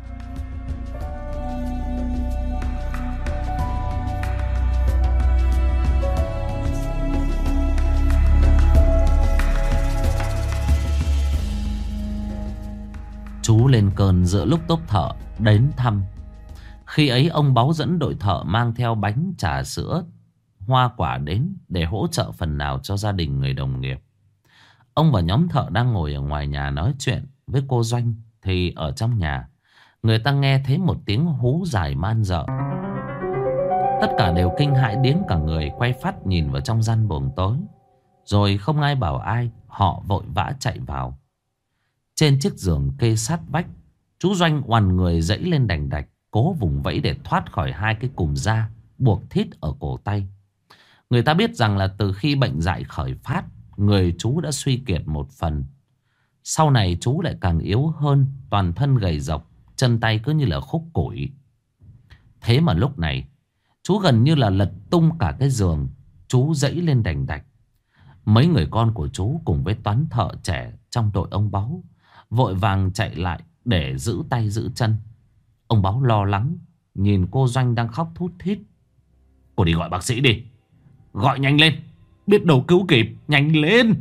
Chú lên cơn giữa lúc tốp thợ đến thăm. Khi ấy ông Báu dẫn đội thợ mang theo bánh, trà, sữa, hoa quả đến để hỗ trợ phần nào cho gia đình người đồng nghiệp. Ông và nhóm thợ đang ngồi ở ngoài nhà nói chuyện với cô Doanh, thì ở trong nhà người ta nghe thấy một tiếng hú dài man rợ. Tất cả đều kinh hãi điếng cả người, quay phát nhìn vào trong gian buồng tối. Rồi không ai bảo ai, họ vội vã chạy vào. Trên chiếc giường kê sát vách, chú Doanh oằn người dẫy lên đành đạch, cố vùng vẫy để thoát khỏi hai cái cùm da buộc thít ở cổ tay. Người ta biết rằng là từ khi bệnh dại khởi phát, người chú đã suy kiệt một phần. Sau này chú lại càng yếu hơn, toàn thân gầy rộc, chân tay cứ như là khúc củi. Thế mà lúc này chú gần như là lật tung cả cái giường. Chú dẫy lên đành đạch. Mấy người con của chú cùng với toán thợ trẻ trong đội ông Báu vội vàng chạy lại để giữ tay giữ chân. Ông Báu lo lắng nhìn cô Doanh đang khóc thút thít. Cô đi gọi bác sĩ đi, gọi nhanh lên, biết đâu cứu kịp, nhanh lên.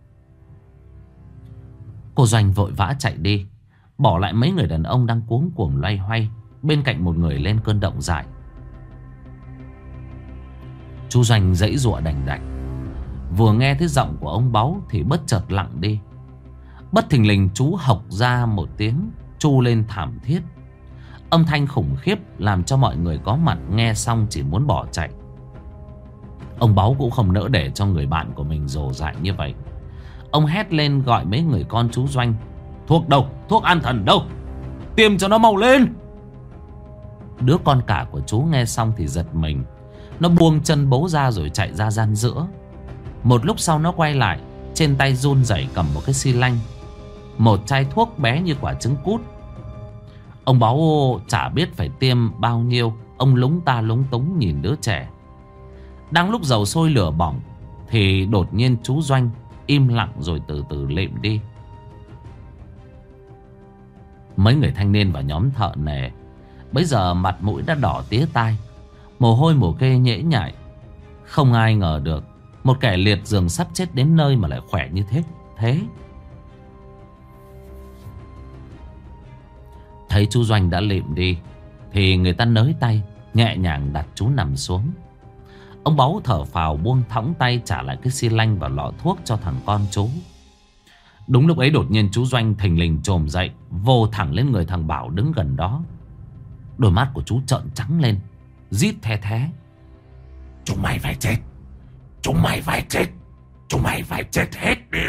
Cô Doanh vội vã chạy đi, bỏ lại mấy người đàn ông đang cuống cuồng loay hoay bên cạnh một người lên cơn động dại. Chú Doanh giãy giụa đành đạch, vừa nghe thấy giọng của ông Báu thì bất chợt lặng đi. Bất thình lình chú hộc ra một tiếng, tru lên thảm thiết. Âm thanh khủng khiếp làm cho mọi người có mặt nghe xong chỉ muốn bỏ chạy. Ông Báu cũng không nỡ để cho người bạn của mình rồ dại như vậy. Ông hét lên gọi mấy người con chú Doanh. Thuốc đâu? Thuốc an thần đâu? Tiêm cho nó mau lên. Đứa con cả của chú nghe xong thì giật mình. Nó buông chân bố ra rồi chạy ra gian giữa. Một lúc sau nó quay lại, trên tay run rẩy cầm một cái xi lanh, một chai thuốc bé như quả trứng cút. Ông Báu chả biết phải tiêm bao nhiêu. Ông lúng ta lúng túng nhìn đứa trẻ. Đang lúc dầu sôi lửa bỏng thì đột nhiên chú Doanh im lặng rồi từ từ lịm đi. Mấy người thanh niên và nhóm thợ nề bây giờ mặt mũi đã đỏ tía tai, mồ hôi mồ kê nhễ nhại. Không ai ngờ được một kẻ liệt giường sắp chết đến nơi mà lại khỏe như thế. Thấy chú Doanh đã lịm đi thì người ta nới tay, nhẹ nhàng đặt chú nằm xuống. Ông Báu thở phào buông thõng tay trả lại cái xi lanh và lọ thuốc cho thằng con chú. Đúng lúc ấy đột nhiên chú Doanh thình lình chồm dậy, vồ thẳng lên người thằng Bảo đứng gần đó. Đôi mắt của chú trợn trắng lên, rít the thé. Chúng mày phải chết, chúng mày phải chết, chúng mày phải chết hết đi.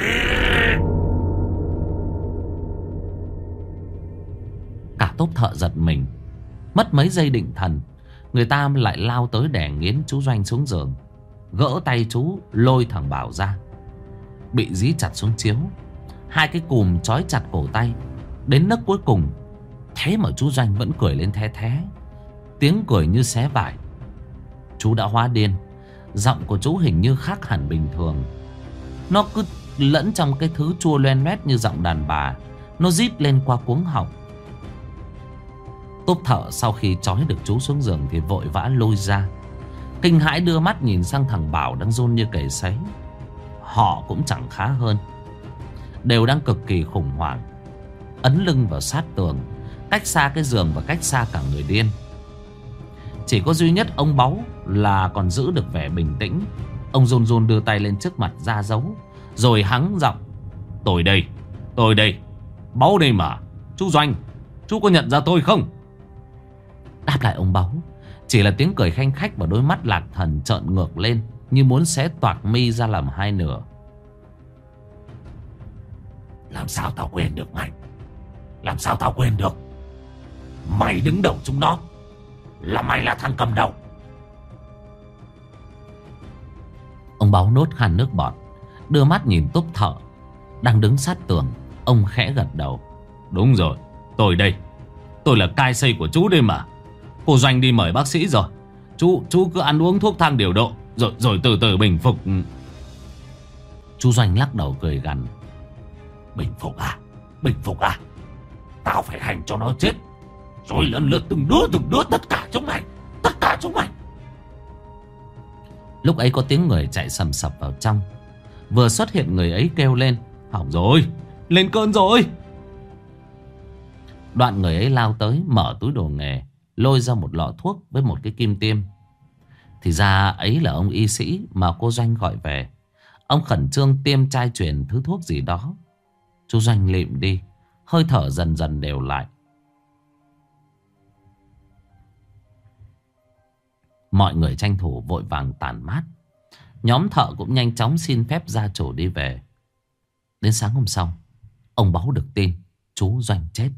Cả tốp thợ giật mình. Mất mấy giây định thần, người ta lại lao tới đè nghiến chú Doanh xuống giường, gỡ tay chú lôi thằng Bảo ra. Bị dí chặt xuống chiếu, hai cái cùm trói chặt cổ tay. Đến nấc cuối cùng, thế mà chú Doanh vẫn cười lên the thé, tiếng cười như xé vải. Chú đã hóa điên. Giọng của chú hình như khác hẳn bình thường. Nó cứ lẫn trong cái thứ chua loen loét như giọng đàn bà. Nó rít lên qua cuống họng. Tốp thợ sau khi trói được chú xuống giường thì vội vã lôi ra, kinh hãi đưa mắt nhìn sang thằng Bảo đang run như cầy sấy. Họ cũng chẳng khá hơn, đều đang cực kỳ khủng hoảng, ấn lưng vào sát tường, cách xa cái giường và cách xa cả người điên. Chỉ có duy nhất ông Báu là còn giữ được vẻ bình tĩnh. Ông run run đưa tay lên trước mặt ra dấu, rồi hắng giọng. Tôi đây, Báu đây mà. Chú Doanh, chú có nhận ra tôi không? Đáp lại ông Báu chỉ là tiếng cười khanh khách và đôi mắt lạc thần trợn ngược lên, như muốn xé toạc mi ra làm hai nửa. Làm sao tao quên được mày? Làm sao tao quên được? Mày đứng đầu chúng nó, là mày là thằng cầm đầu. Ông Báu nốt khan nước bọt, đưa mắt nhìn tốp thợ đang đứng sát tường. Ông khẽ gật đầu. Đúng rồi, tôi đây. Tôi là cai xây của chú đây mà. Cô Doanh đi mời bác sĩ rồi. Chú cứ ăn uống thuốc thang điều độ, rồi từ từ bình phục. Chú Doanh lắc đầu cười gằn. Bình phục à? Tao phải hành cho nó chết, rồi lần lượt từng đứa tất cả chúng mày. Lúc ấy có tiếng người chạy sầm sập vào trong. Vừa xuất hiện người ấy kêu lên: hỏng rồi, lên cơn rồi. Đoạn người ấy lao tới, mở túi đồ nghề, lôi ra một lọ thuốc với một cái kim tiêm. Thì ra ấy là ông y sĩ mà cô Doanh gọi về. Ông khẩn trương tiêm chai truyền thứ thuốc gì đó. Chú Doanh lịm đi, hơi thở dần dần đều lại. Mọi người tranh thủ vội vàng tản mát. Nhóm thợ cũng nhanh chóng xin phép gia chủ đi về. Đến sáng hôm sau, ông báo được tin chú Doanh chết.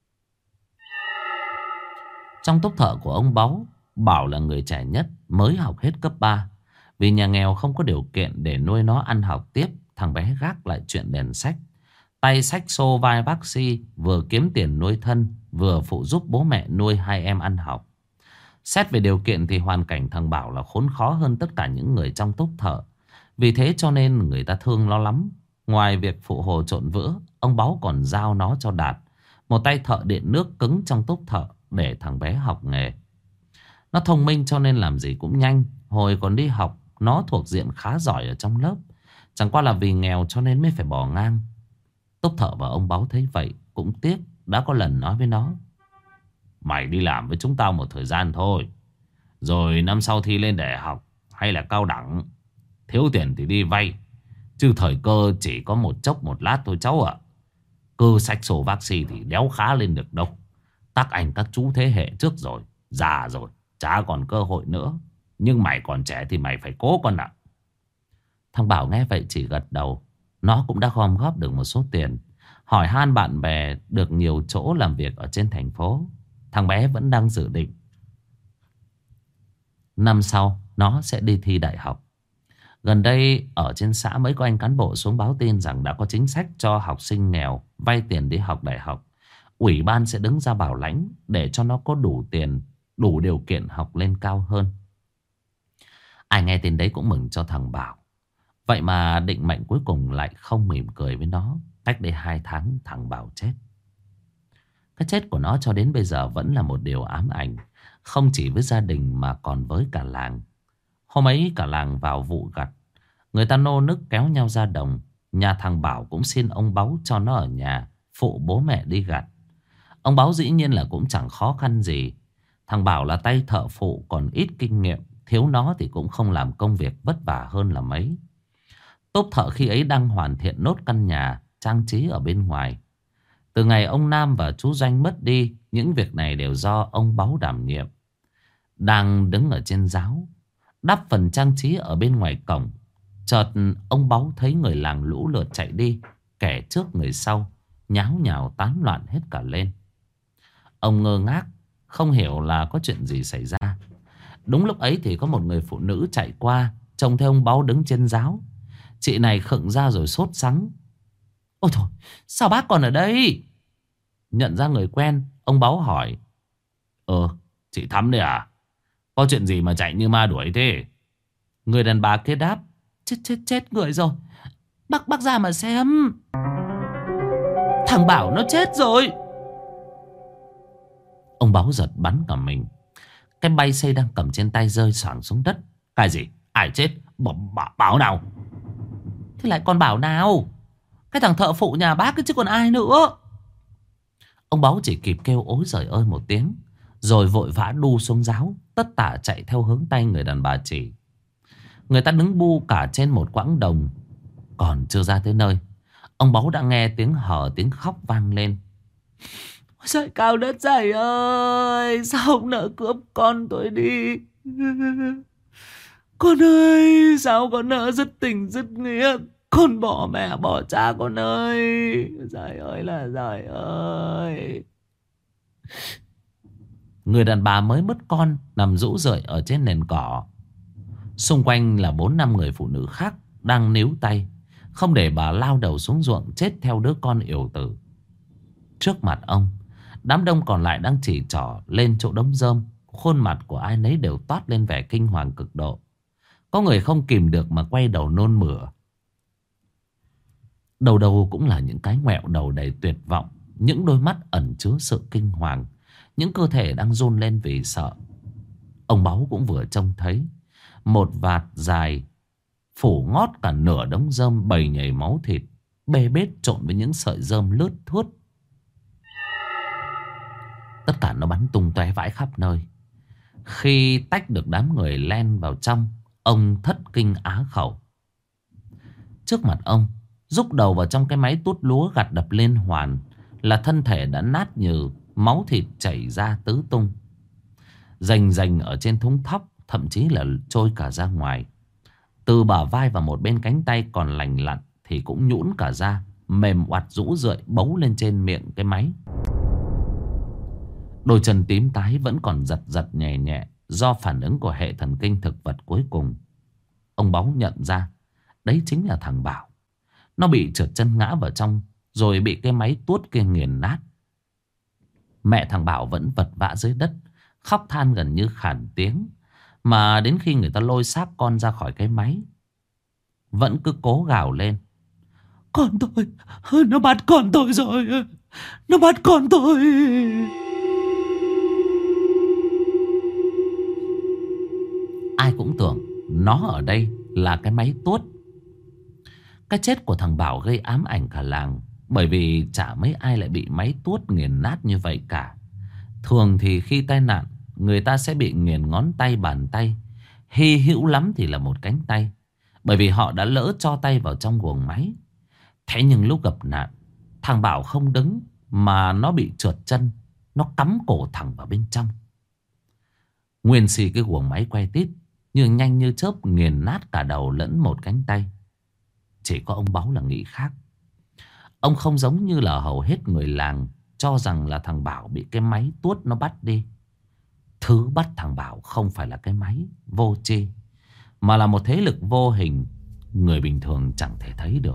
Trong tốp thợ của ông Báu, Bảo là người trẻ nhất, mới học hết cấp 3. Vì nhà nghèo không có điều kiện để nuôi nó ăn học tiếp, thằng bé gác lại chuyện đèn sách. Tay xách xô vai bác sĩ, vừa kiếm tiền nuôi thân, vừa phụ giúp bố mẹ nuôi hai em ăn học. Xét về điều kiện thì hoàn cảnh thằng Bảo là khốn khó hơn tất cả những người trong tốp thợ. Vì thế cho nên người ta thương nó lắm. Ngoài việc phụ hồ trộn vữa, ông Báu còn giao nó cho Đạt, một tay thợ điện nước cứng trong tốp thợ, để thằng bé học nghề. Nó thông minh cho nên làm gì cũng nhanh. Hồi còn đi học, nó thuộc diện khá giỏi ở trong lớp. Chẳng qua là vì nghèo cho nên mới phải bỏ ngang. Tốp thợ và ông Báu thấy vậy cũng tiếc, đã có lần nói với nó: mày đi làm với chúng tao một thời gian thôi, rồi năm sau thi lên đại học hay là cao đẳng, thiếu tiền thì đi vay, chứ thời cơ chỉ có một chốc một lát thôi cháu ạ. Cơ sách sổ vaccine thì đéo khá lên được đâu. Các anh các chú thế hệ trước rồi, già rồi, chả còn cơ hội nữa. Nhưng mày còn trẻ thì mày phải cố con ạ. Thằng Bảo nghe vậy chỉ gật đầu. Nó cũng đã gom góp được một số tiền, hỏi han bạn bè được nhiều chỗ làm việc ở trên thành phố. Thằng bé vẫn đang dự định năm sau nó sẽ đi thi đại học. Gần đây ở trên xã mới có anh cán bộ xuống báo tin rằng đã có chính sách cho học sinh nghèo vay tiền đi học đại học. Ủy ban sẽ đứng ra bảo lãnh để cho nó có đủ tiền, đủ điều kiện học lên cao hơn. Ai nghe tin đấy cũng mừng cho thằng Bảo. Vậy mà định mệnh cuối cùng lại không mỉm cười với nó. Cách đây 2 tháng thằng Bảo chết. Cái chết của nó cho đến bây giờ vẫn là một điều ám ảnh, không chỉ với gia đình mà còn với cả làng. Hôm ấy cả làng vào vụ gặt, người ta nô nức kéo nhau ra đồng. Nhà thằng Bảo cũng xin ông Báu cho nó ở nhà phụ bố mẹ đi gặt. Ông Báu dĩ nhiên là cũng chẳng khó khăn gì. Thằng Bảo là tay thợ phụ còn ít kinh nghiệm, thiếu nó thì cũng không làm công việc vất vả hơn là mấy. Tốp thợ khi ấy đang hoàn thiện nốt căn nhà trang trí ở bên ngoài. Từ ngày ông Nam và chú Doanh mất đi, những việc này đều do ông Báu đảm nhiệm. Đang đứng ở trên giáo đắp phần trang trí ở bên ngoài cổng, chợt ông Báu thấy người làng lũ lượt chạy đi, kẻ trước người sau, nháo nhào tán loạn hết cả lên. Ông ngơ ngác, không hiểu là có chuyện gì xảy ra. Đúng lúc ấy thì có một người phụ nữ chạy qua, trông thấy ông Báu đứng trên giáo. Chị này khựng ra rồi sốt sắng: ôi thôi, sao bác còn ở đây? Nhận ra người quen, ông Báu hỏi: chị Thắm đây à? Có chuyện gì mà chạy như ma đuổi thế? Người đàn bà kia đáp: Chết người rồi. Bác ra mà xem. Thằng Bảo nó chết rồi. Ông Báu giật bắn cả mình. Cái bay xây đang cầm trên tay rơi xoảng xuống đất. Cái gì? Ai chết? Bảo nào? Thế lại còn Bảo nào? Cái thằng thợ phụ nhà bác ấy chứ còn ai nữa. Ông Báu chỉ kịp kêu ối giời ơi một tiếng, rồi vội vã đu xuống giáo, tất tả chạy theo hướng tay người đàn bà chỉ. Người ta đứng bu cả trên một quãng đồng. Còn chưa ra tới nơi, ông Báu đã nghe tiếng hở tiếng khóc vang lên: ôi trời cao đất dày ơi, sao ông nỡ cướp con tôi đi? Con ơi, sao con nỡ dứt tình dứt nghĩa, con bỏ mẹ bỏ cha con ơi. Trời ơi là trời ơi. Người đàn bà mới mất con nằm rũ rượi ở trên nền cỏ. Xung quanh là 4-5 người phụ nữ khác đang níu tay, không để bà lao đầu xuống ruộng chết theo đứa con yểu tử. Trước mặt ông, đám đông còn lại đang chỉ trỏ lên chỗ đống rơm, khuôn mặt của ai nấy đều toát lên vẻ kinh hoàng cực độ. Có người không kìm được mà quay đầu nôn mửa. Đầu đầu cũng là những cái ngoẹo đầu đầy tuyệt vọng, những đôi mắt ẩn chứa sự kinh hoàng, những cơ thể đang run lên vì sợ. Ông Báu cũng vừa trông thấy một vạt dài phủ ngót cả nửa đống rơm bầy nhầy máu thịt, bê bết trộn với những sợi rơm lướt thướt. Tất cả nó bắn tung tóe vãi khắp nơi. Khi tách được đám người len vào trong, ông thất kinh á khẩu. Trước mặt ông, rúc đầu vào trong cái máy tuốt lúa gặt đập liên hoàn, là thân thể đã nát nhừ, máu thịt chảy ra tứ tung. Rành rành ở trên thúng thóc, thậm chí là trôi cả ra ngoài. Từ bả vai và một bên cánh tay còn lành lặn thì cũng nhũn cả ra, mềm oặt rũ rượi bấu lên trên miệng cái máy. Đôi chân tím tái vẫn còn giật giật nhẹ nhẹ do phản ứng của hệ thần kinh thực vật cuối cùng. Ông Báu nhận ra đấy chính là thằng Bảo. Nó bị trượt chân ngã vào trong, rồi bị cái máy tuốt kia nghiền nát. Mẹ thằng Bảo vẫn vật vã dưới đất, khóc than gần như khản tiếng. Mà đến khi người ta lôi xác con ra khỏi cái máy, vẫn cứ cố gào lên: "Con tôi, nó bắt con tôi rồi, nó bắt con tôi." Ai cũng tưởng nó ở đây là cái máy tuốt. Cái chết của thằng Bảo gây ám ảnh cả làng, bởi vì chả mấy ai lại bị máy tuốt nghiền nát như vậy cả. Thường thì khi tai nạn, người ta sẽ bị nghiền ngón tay, bàn tay, hy hữu lắm thì là một cánh tay, bởi vì họ đã lỡ cho tay vào trong guồng máy. Thế nhưng lúc gặp nạn, thằng Bảo không đứng mà nó bị trượt chân, nó cắm cổ thẳng vào bên trong. Nguyên xì cái guồng máy quay tít, nhưng nhanh như chớp nghiền nát cả đầu lẫn một cánh tay. Chỉ có ông Báu là nghĩ khác. Ông không giống như là hầu hết người làng cho rằng là thằng Bảo bị cái máy tuốt nó bắt đi. Thứ bắt thằng Bảo không phải là cái máy vô tri, mà là một thế lực vô hình, người bình thường chẳng thể thấy được.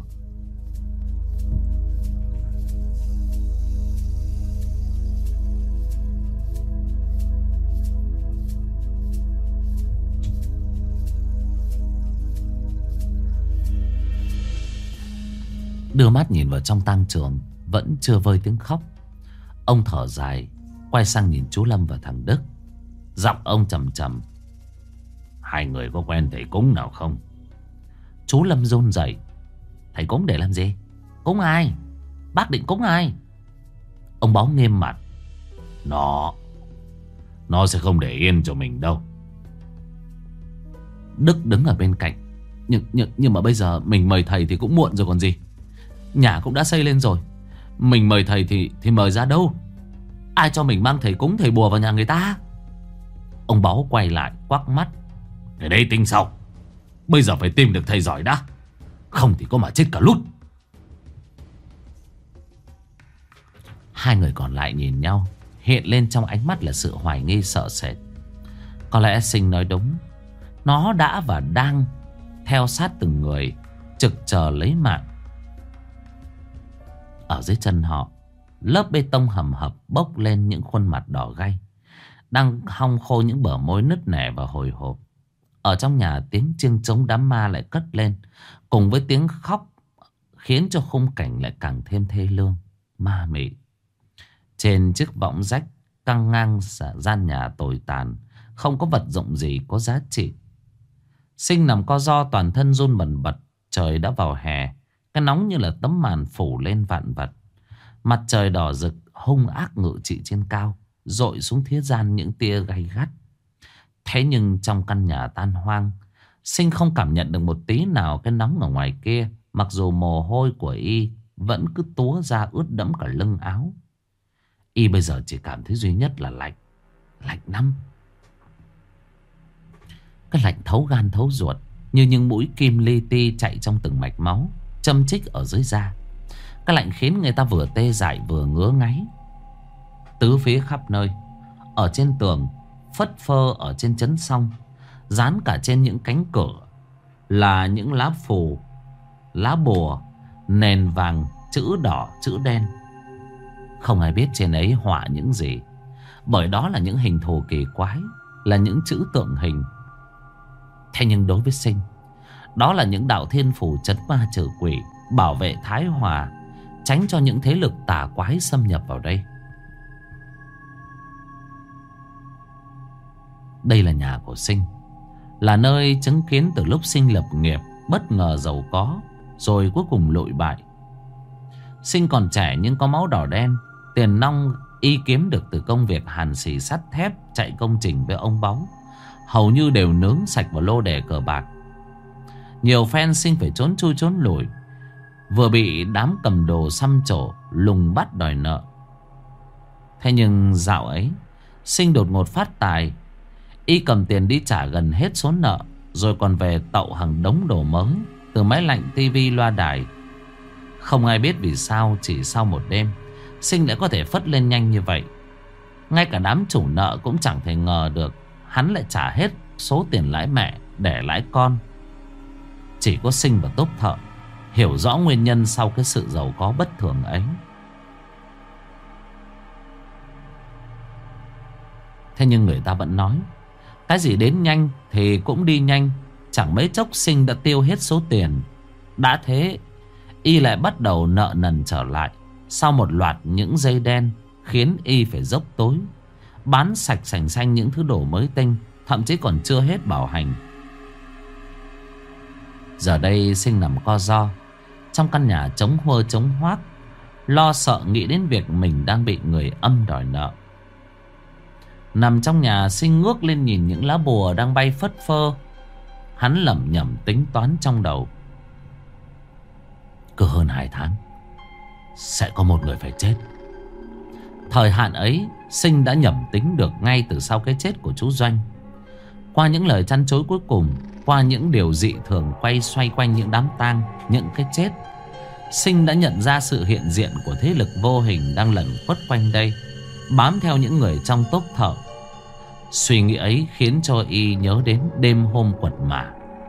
Đưa mắt nhìn vào trong tang trường, vẫn chưa vơi tiếng khóc. Ông thở dài, quay sang nhìn chú Lâm và thằng Đức. Giọng ông trầm trầm: "Hai người có quen thầy cúng nào không?" Chú Lâm run rẩy: "Thầy cúng để làm gì? Cúng ai? Bác định cúng ai?" Ông Báu nghiêm mặt: Nó sẽ không để yên cho mình đâu." Đức đứng ở bên cạnh: Nhưng mà bây giờ mình mời thầy thì cũng muộn rồi còn gì. Nhà cũng đã xây lên rồi. Mình mời thầy thì mời ra đâu? Ai cho mình mang thầy cúng thầy bùa vào nhà người ta?" Ông Báu quay lại quắc mắt: "Cái đấy tính sau. Bây giờ phải tìm được thầy giỏi đã, không thì có mà chết cả lút." Hai người còn lại nhìn nhau, hiện lên trong ánh mắt là sự hoài nghi sợ sệt. Có lẽ Sinh nói đúng. Nó đã và đang theo sát từng người, trực chờ lấy mạng. Ở dưới chân họ, lớp bê tông hầm hập bốc lên những khuôn mặt đỏ gay, đang hong khô những bờ môi nứt nẻ và hồi hộp. Ở trong nhà, tiếng chiêng trống đám ma lại cất lên, cùng với tiếng khóc, khiến cho khung cảnh lại càng thêm thê lương, ma mị. Trên chiếc võng rách căng ngang gian nhà tồi tàn, không có vật dụng gì có giá trị. Sinh nằm co ro, toàn thân run bần bật. Trời đã vào hè, cái nóng như là tấm màn phủ lên vạn vật. Mặt trời đỏ rực hung ác ngự trị trên cao, dội xuống thế gian những tia gay gắt. Thế nhưng trong căn nhà tan hoang, Sinh không cảm nhận được một tí nào cái nóng ở ngoài kia, mặc dù mồ hôi của y vẫn cứ túa ra ướt đẫm cả lưng áo. Y bây giờ chỉ cảm thấy duy nhất là lạnh. Lạnh lắm. Cái lạnh thấu gan thấu ruột, như những mũi kim li ti chạy trong từng mạch máu, châm chích ở dưới da. Cái lạnh khiến người ta vừa tê dại vừa ngứa ngáy. Tứ phía khắp nơi, ở trên tường, phất phơ ở trên chấn song, dán cả trên những cánh cửa là những lá phù, lá bùa, nền vàng, chữ đỏ, chữ đen. Không ai biết trên ấy họa những gì. Bởi đó là những hình thù kỳ quái, là những chữ tượng hình. Thế nhưng đối với Sinh, đó là những đạo thiên phù trấn ma trừ quỷ, bảo vệ thái hòa, tránh cho những thế lực tà quái xâm nhập vào đây. Đây là nhà của Sinh, là nơi chứng kiến từ lúc Sinh lập nghiệp bất ngờ giàu có, rồi cuối cùng lụi bại. Sinh còn trẻ nhưng có máu đỏ đen. Tiền nong y kiếm được từ công việc hàn xì sắt thép, chạy công trình với ông báu, hầu như đều nướng sạch vào lô đề cờ bạc. Nhiều phen Sinh phải trốn chui trốn lủi, vừa bị đám cầm đồ xăm trổ lùng bắt đòi nợ. Thế nhưng dạo ấy Sinh đột ngột phát tài. Y cầm tiền đi trả gần hết số nợ, rồi còn về tậu hàng đống đồ mới, từ máy lạnh, tivi, loa đài. Không ai biết vì sao chỉ sau một đêm Sinh đã có thể phất lên nhanh như vậy. Ngay cả đám chủ nợ cũng chẳng thể ngờ được hắn lại trả hết số tiền lãi mẹ để lãi con. Chỉ có Sinh và Tốp Thợ hiểu rõ nguyên nhân sau cái sự giàu có bất thường ấy. Thế nhưng người ta vẫn nói cái gì đến nhanh thì cũng đi nhanh. Chẳng mấy chốc Sinh đã tiêu hết số tiền. Đã thế y lại bắt đầu nợ nần trở lại, sau một loạt những dây đen khiến y phải dốc tối, bán sạch sành xanh những thứ đồ mới tinh, thậm chí còn chưa hết bảo hành. Giờ đây Sinh nằm co ro trong căn nhà trống huơ trống hoác, lo sợ nghĩ đến việc mình đang bị người âm đòi nợ. Nằm trong nhà, Sinh ngước lên nhìn những lá bùa đang bay phất phơ. Hắn lẩm nhẩm tính toán trong đầu. Cứ hơn 2 tháng sẽ có một người phải chết. Thời hạn ấy Sinh đã nhẩm tính được ngay từ sau cái chết của chú Doanh. Qua những lời chăn chối cuối cùng, qua những điều dị thường quay xoay quanh những đám tang, những cái chết, Sinh đã nhận ra sự hiện diện của thế lực vô hình đang lẩn khuất quanh đây, bám theo những người trong Tốp Thợ. Suy nghĩ ấy khiến cho y nhớ đến đêm hôm quật mả.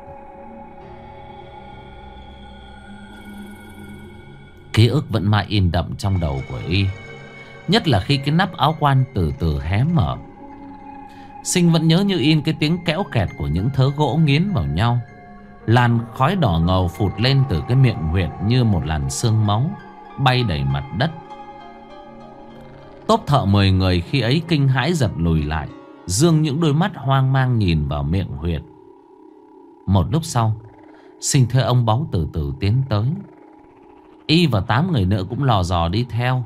Ký ức vẫn mãi in đậm trong đầu của y, nhất là khi cái nắp áo quan từ từ hé mở. Sinh vẫn nhớ như in cái tiếng kéo kẹt của những thớ gỗ nghiến vào nhau. Làn khói đỏ ngầu phụt lên từ cái miệng huyệt như một làn sương máu bay đầy mặt đất. Tốp Thợ 10 người khi ấy kinh hãi giật lùi lại, dương những đôi mắt hoang mang nhìn vào miệng huyệt. Một lúc sau, Sinh thấy ông báu từ từ tiến tới. Y và 8 người nữa cũng lò dò đi theo.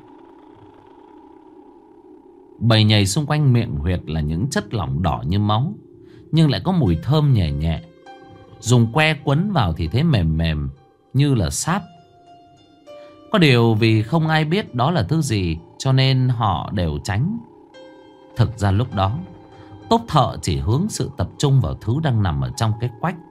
Bầy nhầy xung quanh miệng huyệt là những chất lỏng đỏ như máu, nhưng lại có mùi thơm nhẹ nhẹ. Dùng que quấn vào thì thấy mềm mềm như là sáp. Có điều vì không ai biết đó là thứ gì, cho nên họ đều tránh. Thực ra lúc đó Tốp Thợ chỉ hướng sự tập trung vào thứ đang nằm ở trong cái quách.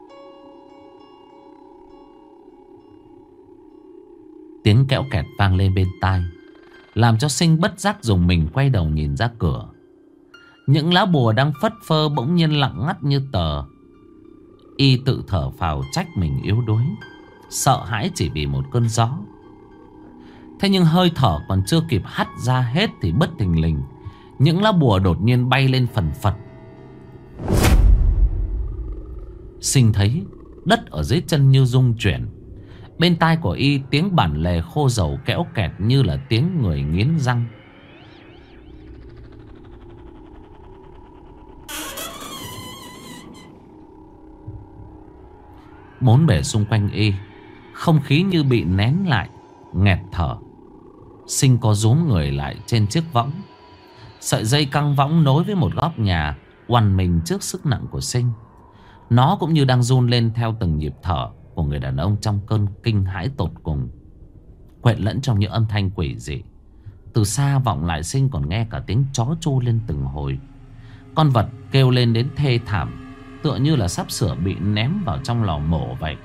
Tiếng kẽo kẹt vang lên bên tai, làm cho Sinh bất giác dùng mình quay đầu nhìn ra cửa. Những lá bùa đang phất phơ bỗng nhiên lặng ngắt như tờ. Y tự thở phào trách mình yếu đuối, sợ hãi chỉ vì một cơn gió. Thế nhưng hơi thở còn chưa kịp hắt ra hết thì bất thình lình những lá bùa đột nhiên bay lên phần phật. Sinh thấy đất ở dưới chân như rung chuyển. Bên tai của y tiếng bản lề khô dầu kẽo kẹt như là tiếng người nghiến răng. Bốn bề xung quanh y, không khí như bị nén lại, nghẹt thở. Sinh có rúm người lại trên chiếc võng. Sợi dây căng võng nối với một góc nhà oằn mình trước sức nặng của Sinh. Nó cũng như đang run lên theo từng nhịp thở của người đàn ông trong cơn kinh hãi tột cùng, quện lẫn trong những âm thanh quỷ dị. Từ xa vọng lại, Sinh còn nghe cả tiếng chó tru lên từng hồi. Con vật kêu lên đến thê thảm, tựa như là sắp sửa bị ném vào trong lò mổ vậy.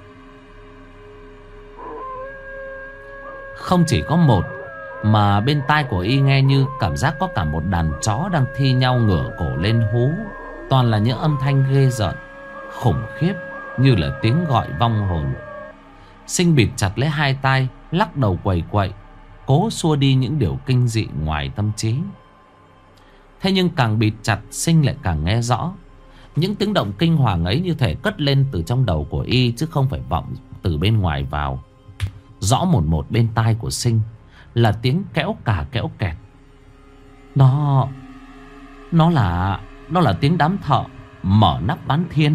Không chỉ có một, mà bên tai của y nghe như cảm giác có cả một đàn chó đang thi nhau ngửa cổ lên hú. Toàn là những âm thanh ghê rợn, khủng khiếp, như là tiếng gọi vong hồn. Sinh bịt chặt lấy hai tai, lắc đầu quẩy quậy, cố xua đi những điều kinh dị ngoài tâm trí. Thế nhưng càng bịt chặt, Sinh lại càng nghe rõ. Những tiếng động kinh hoàng ấy như thể cất lên từ trong đầu của y, chứ không phải vọng từ bên ngoài vào. Rõ một một bên tai của Sinh là tiếng kẽo cả kẽo kẹt. Nó là tiếng đám thợ mở nắp bán thiên.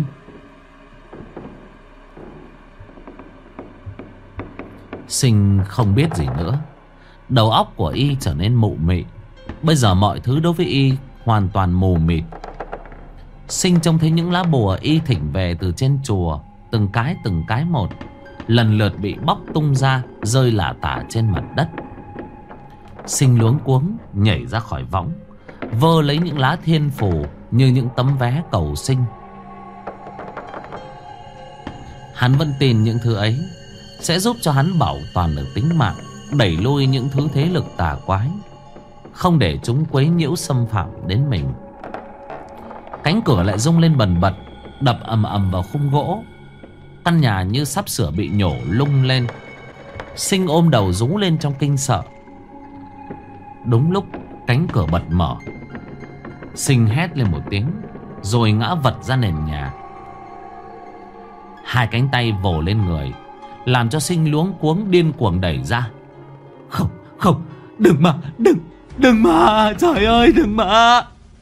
Sinh không biết gì nữa. Đầu óc của y trở nên mụ mị. Bây giờ mọi thứ đối với y hoàn toàn mù mịt. Sinh trông thấy những lá bùa y thỉnh về từ trên chùa, từng cái một, lần lượt bị bóc tung ra, rơi lả tả trên mặt đất. Sinh luống cuống nhảy ra khỏi võng, vơ lấy những lá thiên phù như những tấm vé cầu sinh. Hắn vẫn tin những thứ ấy sẽ giúp cho hắn bảo toàn được tính mạng, đẩy lui những thứ thế lực tà quái, không để chúng quấy nhiễu xâm phạm đến mình. Cánh cửa lại rung lên bần bật, đập ầm ầm vào khung gỗ. Căn nhà như sắp sửa bị nhổ lung lên. Sinh ôm đầu rú lên trong kinh sợ. Đúng lúc cánh cửa bật mở, Sinh hét lên một tiếng, rồi ngã vật ra nền nhà. Hai cánh tay vồ lên người, làm cho Sinh luống cuống điên cuồng đẩy ra. Không, đừng mà, trời ơi, đừng mà.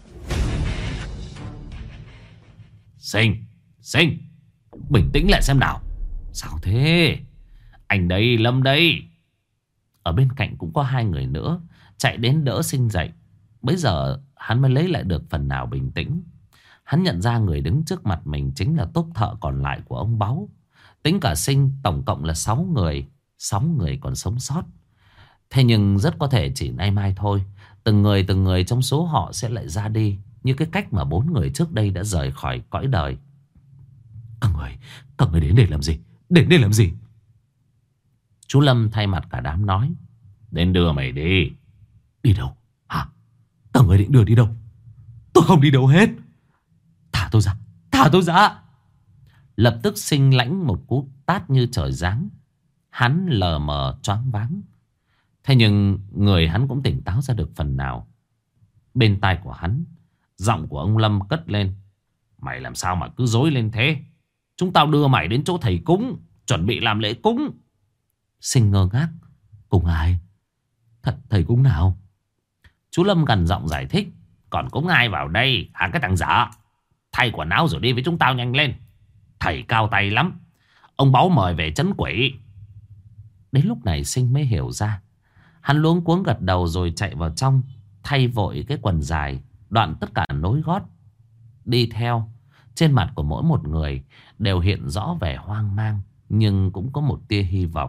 Sinh, bình tĩnh lại xem nào. Sao thế? Anh đây, Lâm đây. Ở bên cạnh cũng có hai người nữa chạy đến đỡ Sinh dậy. Bấy giờ hắn mới lấy lại được phần nào bình tĩnh. Hắn nhận ra người đứng trước mặt mình chính là tốp thợ còn lại của ông Báu. Tính cả Sinh tổng cộng là 6 người. 6 người còn sống sót. Thế nhưng rất có thể chỉ nay mai thôi, từng người trong số họ sẽ lại ra đi, như cái cách mà 4 người trước đây đã rời khỏi cõi đời. Các người đến để làm gì? Đến đây làm gì? Chú Lâm thay mặt cả đám nói. Đến đưa mày đi. Đi đâu? Hả? Các người định đưa đi đâu? Tôi không đi đâu hết. Thả tôi ra. Lập tức Sinh lãnh một cú tát như trời giáng. Hắn lờ mờ choáng váng. Thế nhưng người hắn cũng tỉnh táo ra được phần nào. Bên tai của hắn, giọng của ông Lâm cất lên. Mày làm sao mà cứ dối lên thế? Chúng tao đưa mày đến chỗ thầy cúng, chuẩn bị làm lễ cúng. Sinh ngơ ngác. Cúng ai? Thầy cúng nào? Chú Lâm gằn giọng giải thích. Còn cúng ai vào đây hả cái thằng dở? Thay quần áo rồi đi với chúng tao nhanh lên. Thầy cao tay lắm. Ông Báu mời về trấn quỷ. Đến lúc này Sinh mới hiểu ra. Hắn luống cuống gật đầu rồi chạy vào trong, thay vội cái quần dài, đoạn tất cả nối gót. Đi theo, trên mặt của mỗi một người đều hiện rõ vẻ hoang mang, nhưng cũng có một tia hy vọng.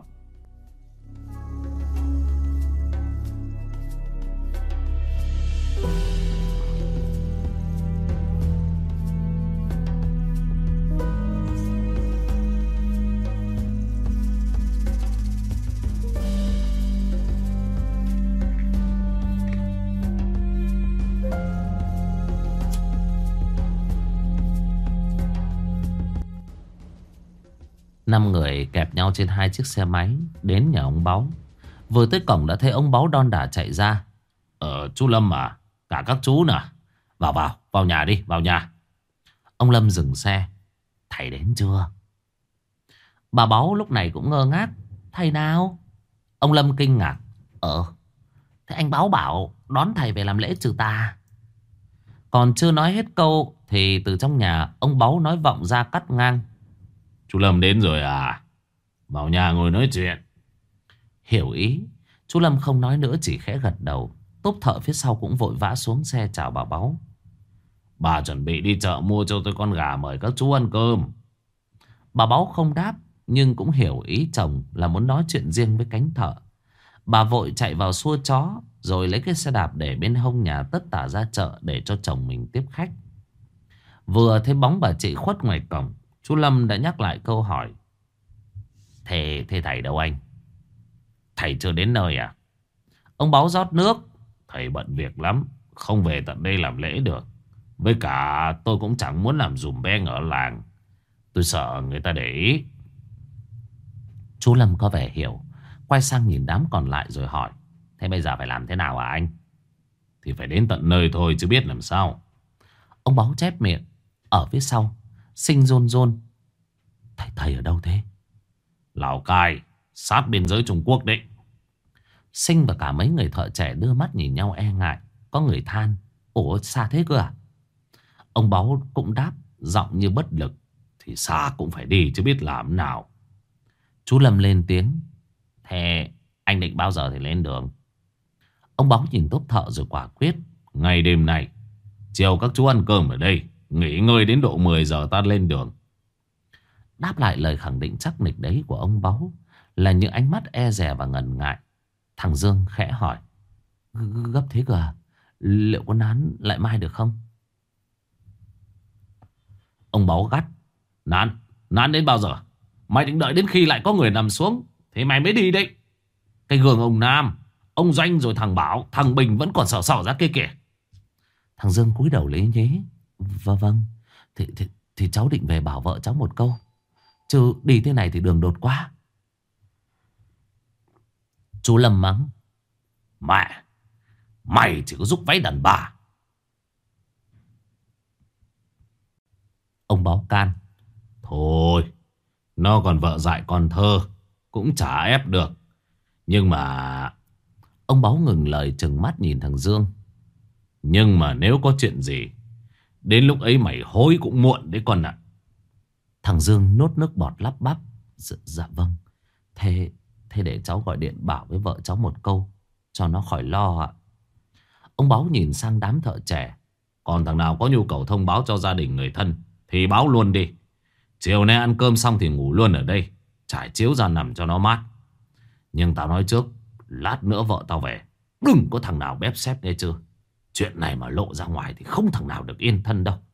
Năm người kẹp nhau trên 2 chiếc xe máy đến nhà ông Báu. Vừa tới cổng đã thấy ông Báu đon đả chạy ra. Chú Lâm à? Cả các chú nè. Vào nhà đi, vào nhà. Ông Lâm dừng xe. Thầy đến chưa? Bà Báu lúc này cũng ngơ ngác. Thầy nào? Ông Lâm kinh ngạc. Thế anh Báu bảo đón thầy về làm lễ trừ tà. Còn chưa nói hết câu thì từ trong nhà ông Báu nói vọng ra cắt ngang. Chú Lâm đến rồi à? Vào nhà ngồi nói chuyện. Hiểu ý, chú Lâm không nói nữa, chỉ khẽ gật đầu. Tốp thợ phía sau cũng vội vã xuống xe chào bà Báu. Bà chuẩn bị đi chợ mua cho tôi con gà mời các chú ăn cơm. Bà Báu không đáp, nhưng cũng hiểu ý chồng là muốn nói chuyện riêng với cánh thợ. Bà vội chạy vào xua chó, rồi lấy cái xe đạp để bên hông nhà tất tả ra chợ để cho chồng mình tiếp khách. Vừa thấy bóng bà chị khuất ngoài cổng, chú Lâm đã nhắc lại câu hỏi. Thế thầy đâu anh? Thầy chưa đến nơi à? Ông Báu rót nước. Thầy bận việc lắm, không về tận đây làm lễ được. Với cả tôi cũng chẳng muốn làm dùm beng ở làng. Tôi sợ người ta để ý. Chú Lâm có vẻ hiểu, quay sang nhìn đám còn lại rồi hỏi. Thế bây giờ phải làm thế nào hả anh? thì phải đến tận nơi thôi chứ biết làm sao. Ông Báu chép miệng. Ở phía sau Sinh rôn rôn. Thầy ở đâu thế? Lào Cai, sát biên giới Trung Quốc đấy. Sinh và cả mấy người thợ trẻ đưa mắt nhìn nhau e ngại. Có người than: ủa xa thế cơ à? Ông Báu cũng đáp giọng như bất lực: thì xa cũng phải đi chứ biết làm nào. Chú Lâm lên tiếng: thế anh định bao giờ thì lên đường? Ông Báu nhìn tốp thợ rồi quả quyết: ngày đêm này, chiều các chú ăn cơm ở đây, nghỉ ngơi đến độ 10 giờ ta lên đường. Đáp lại lời khẳng định chắc nịch đấy của ông Báu là những ánh mắt e dè và ngần ngại. Thằng Dương khẽ hỏi: gấp thế cơ à? Liệu có nán lại mai được không? Ông Báu gắt: nán đến bao giờ? Mày định đợi đến khi lại có người nằm xuống thì mày mới đi đấy. Cái gương ông Nam, ông Doanh rồi thằng Bảo, thằng Bình vẫn còn sỏ ra kia kìa. Thằng Dương cúi đầu lấy nhế: vâng. Thì cháu định về bảo vợ cháu một câu, chứ đi thế này thì đường đột quá. Chú Lâm mắng: mẹ, mày chỉ có giúp váy đàn bà. Ông Báu can: thôi, nó còn vợ dại con thơ, cũng chả ép được. Nhưng mà... Ông Báu ngừng lời trừng mắt nhìn thằng Dương: nhưng mà nếu có chuyện gì, đến lúc ấy mày hối cũng muộn đấy con ạ. Thằng Dương nốt nước bọt lắp bắp: dạ vâng. Thế để cháu gọi điện bảo với vợ cháu một câu cho nó khỏi lo ạ. Ông Báu nhìn sang đám thợ trẻ: còn thằng nào có nhu cầu thông báo cho gia đình người thân thì báo luôn đi. Chiều nay ăn cơm xong thì ngủ luôn ở đây, trải chiếu ra nằm cho nó mát. Nhưng tao nói trước, lát nữa vợ tao về, đừng có thằng nào bếp xếp nghe chưa. Chuyện này mà lộ ra ngoài thì không thằng nào được yên thân đâu.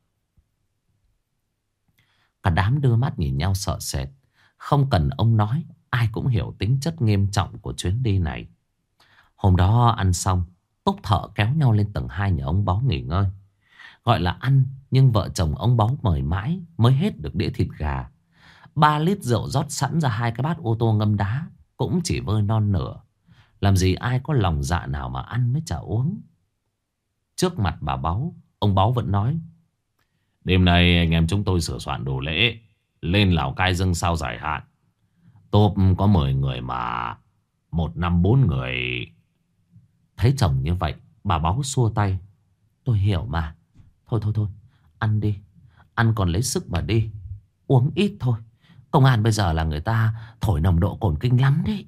Cả đám đưa mắt nhìn nhau sợ sệt. Không cần ông nói, ai cũng hiểu tính chất nghiêm trọng của chuyến đi này. Hôm đó ăn xong, túc thợ kéo nhau lên tầng 2 nhà ông Báu nghỉ ngơi. Gọi là ăn, nhưng vợ chồng ông Báu mời mãi mới hết được đĩa thịt gà. 3 lít rượu rót sẵn ra 2 cái bát ô tô ngâm đá cũng chỉ vơi non nửa. Làm gì ai có lòng dạ nào mà ăn mới chả uống. Trước mặt bà Báu, ông Báu vẫn nói: đêm nay anh em chúng tôi sửa soạn đồ lễ, lên Lào Cai dâng sao giải hạn. Tốp có 10 người mà 1 năm 4 người. Thấy chồng như vậy, bà Báu xua tay: tôi hiểu mà. Thôi, ăn đi. Ăn còn lấy sức mà đi. Uống ít thôi. Công an bây giờ là người ta thổi nồng độ cồn kinh lắm đấy.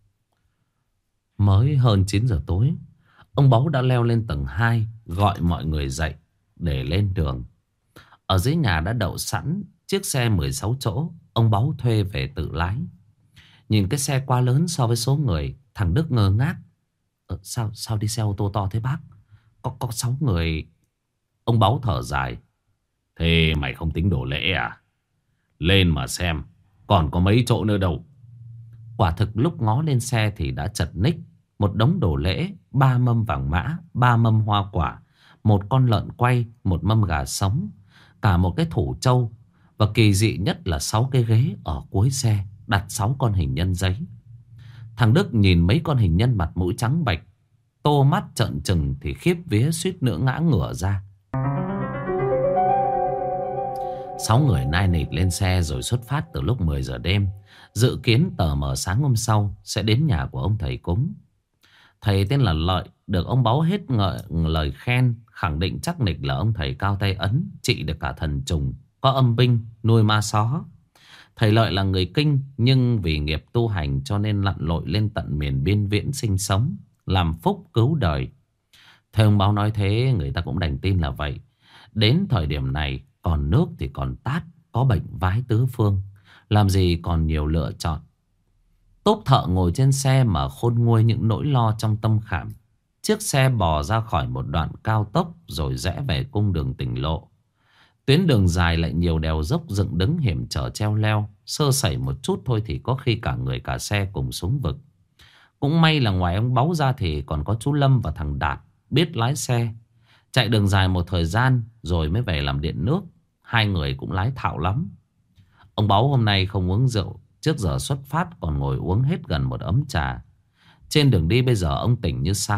Mới hơn 9 giờ tối, ông Báu đã leo lên tầng 2 gọi mọi người dậy để lên đường. Ở dưới nhà đã đậu sẵn chiếc xe 16 chỗ ông Báu thuê về tự lái. Nhìn cái xe quá lớn so với số người, thằng Đức ngơ ngác: Sao đi xe ô tô to thế bác? Có 6 người. Ông Báu thở dài: thế mày không tính đồ lễ à? Lên mà xem, còn có mấy chỗ nữa đâu. Quả thực lúc ngó lên xe thì đã chật ních. Một đống đồ lễ, 3 mâm vàng mã, 3 mâm hoa quả, 1 con lợn quay, 1 mâm gà sống, cả một cái thủ trâu. Và kỳ dị nhất là 6 cái ghế ở cuối xe đặt 6 con hình nhân giấy. Thằng Đức nhìn mấy con hình nhân mặt mũi trắng bệch, tô mắt trợn trừng thì khiếp vía suýt nữa ngã ngửa ra. 6 người nai nịt lên xe rồi xuất phát từ lúc 10 giờ đêm. Dự kiến tờ mờ sáng hôm sau sẽ đến nhà của ông thầy cúng. Thầy tên là Lợi, được ông Báu hết lời khen, khẳng định chắc nịch là ông thầy cao tay ấn, trị được cả thần trùng, có âm binh, nuôi ma só. Thầy Lợi là người Kinh, nhưng vì nghiệp tu hành cho nên lặn lội lên tận miền biên viễn sinh sống, làm phúc cứu đời. Thầy ông Báu nói thế, người ta cũng đành tin là vậy. Đến thời điểm này, còn nước thì còn tát, có bệnh vái tứ phương, làm gì còn nhiều lựa chọn. Tốp thợ ngồi trên xe mà khôn nguôi những nỗi lo trong tâm khảm. Chiếc xe bò ra khỏi một đoạn cao tốc rồi rẽ về cung đường tỉnh lộ. Tuyến đường dài lại nhiều đèo dốc dựng đứng hiểm trở treo leo. Sơ sẩy một chút thôi thì có khi cả người cả xe cùng xuống vực. Cũng may là ngoài ông Báu ra thì còn có chú Lâm và thằng Đạt biết lái xe. Chạy đường dài một thời gian rồi mới về làm điện nước. Hai người cũng lái thạo lắm. Ông Báu hôm nay không uống rượu. Trước giờ xuất phát còn ngồi uống hết gần một ấm trà. Trên đường đi bây giờ ông tỉnh như sáo.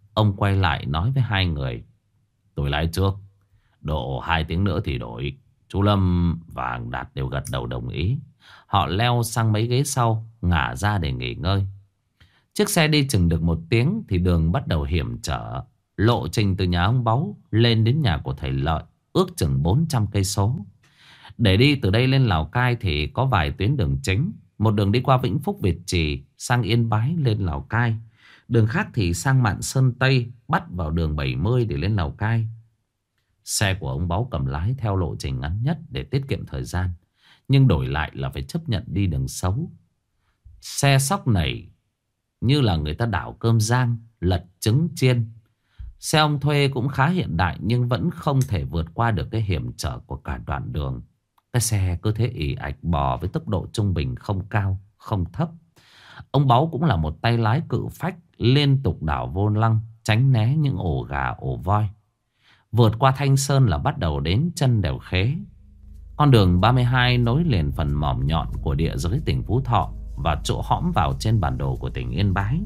ông quay lại nói với hai người: tôi lái trước, độ 2 tiếng nữa thì đổi. Chú Lâm và thằng Đạt đều gật đầu đồng ý. Họ leo sang mấy ghế sau, ngả ra để nghỉ ngơi. Chiếc xe đi chừng được 1 tiếng thì đường bắt đầu hiểm trở. Lộ trình từ nhà ông Báu lên đến nhà của thầy Lợi ước chừng 400 cây số. Để đi từ đây lên Lào Cai thì có vài tuyến đường chính. Một đường đi qua Vĩnh Phúc, Việt Trì, sang Yên Bái lên Lào Cai. Đường khác thì sang Mạn Sơn Tây, bắt vào đường 70 để lên Lào Cai. Xe của ông Báu cầm lái theo lộ trình ngắn nhất để tiết kiệm thời gian, nhưng đổi lại là phải chấp nhận đi đường xấu. Xe sóc này như là người ta đảo cơm rang, lật trứng chiên. Xe ông thuê cũng khá hiện đại, nhưng vẫn không thể vượt qua được cái hiểm trở của cả đoạn đường. Cái xe cứ thế ì ạch bò với tốc độ trung bình, không cao, không thấp. Ông Báu cũng là một tay lái cự phách, liên tục đảo vô lăng, tránh né những ổ gà ổ voi. Vượt qua Thanh Sơn là bắt đầu đến chân đèo Khế. Con đường 32 nối liền phần mỏm nhọn của địa giới tỉnh Phú Thọ và chỗ hõm vào trên bản đồ của tỉnh Yên Bái.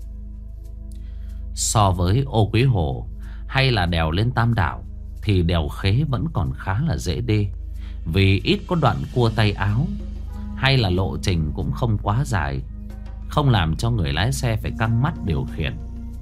So với Ô Quý Hồ hay là đèo lên Tam Đảo thì đèo Khế vẫn còn khá là dễ đi, vì ít có đoạn cua tay áo, hay là lộ trình cũng không quá dài, không làm cho người lái xe phải căng mắt điều khiển.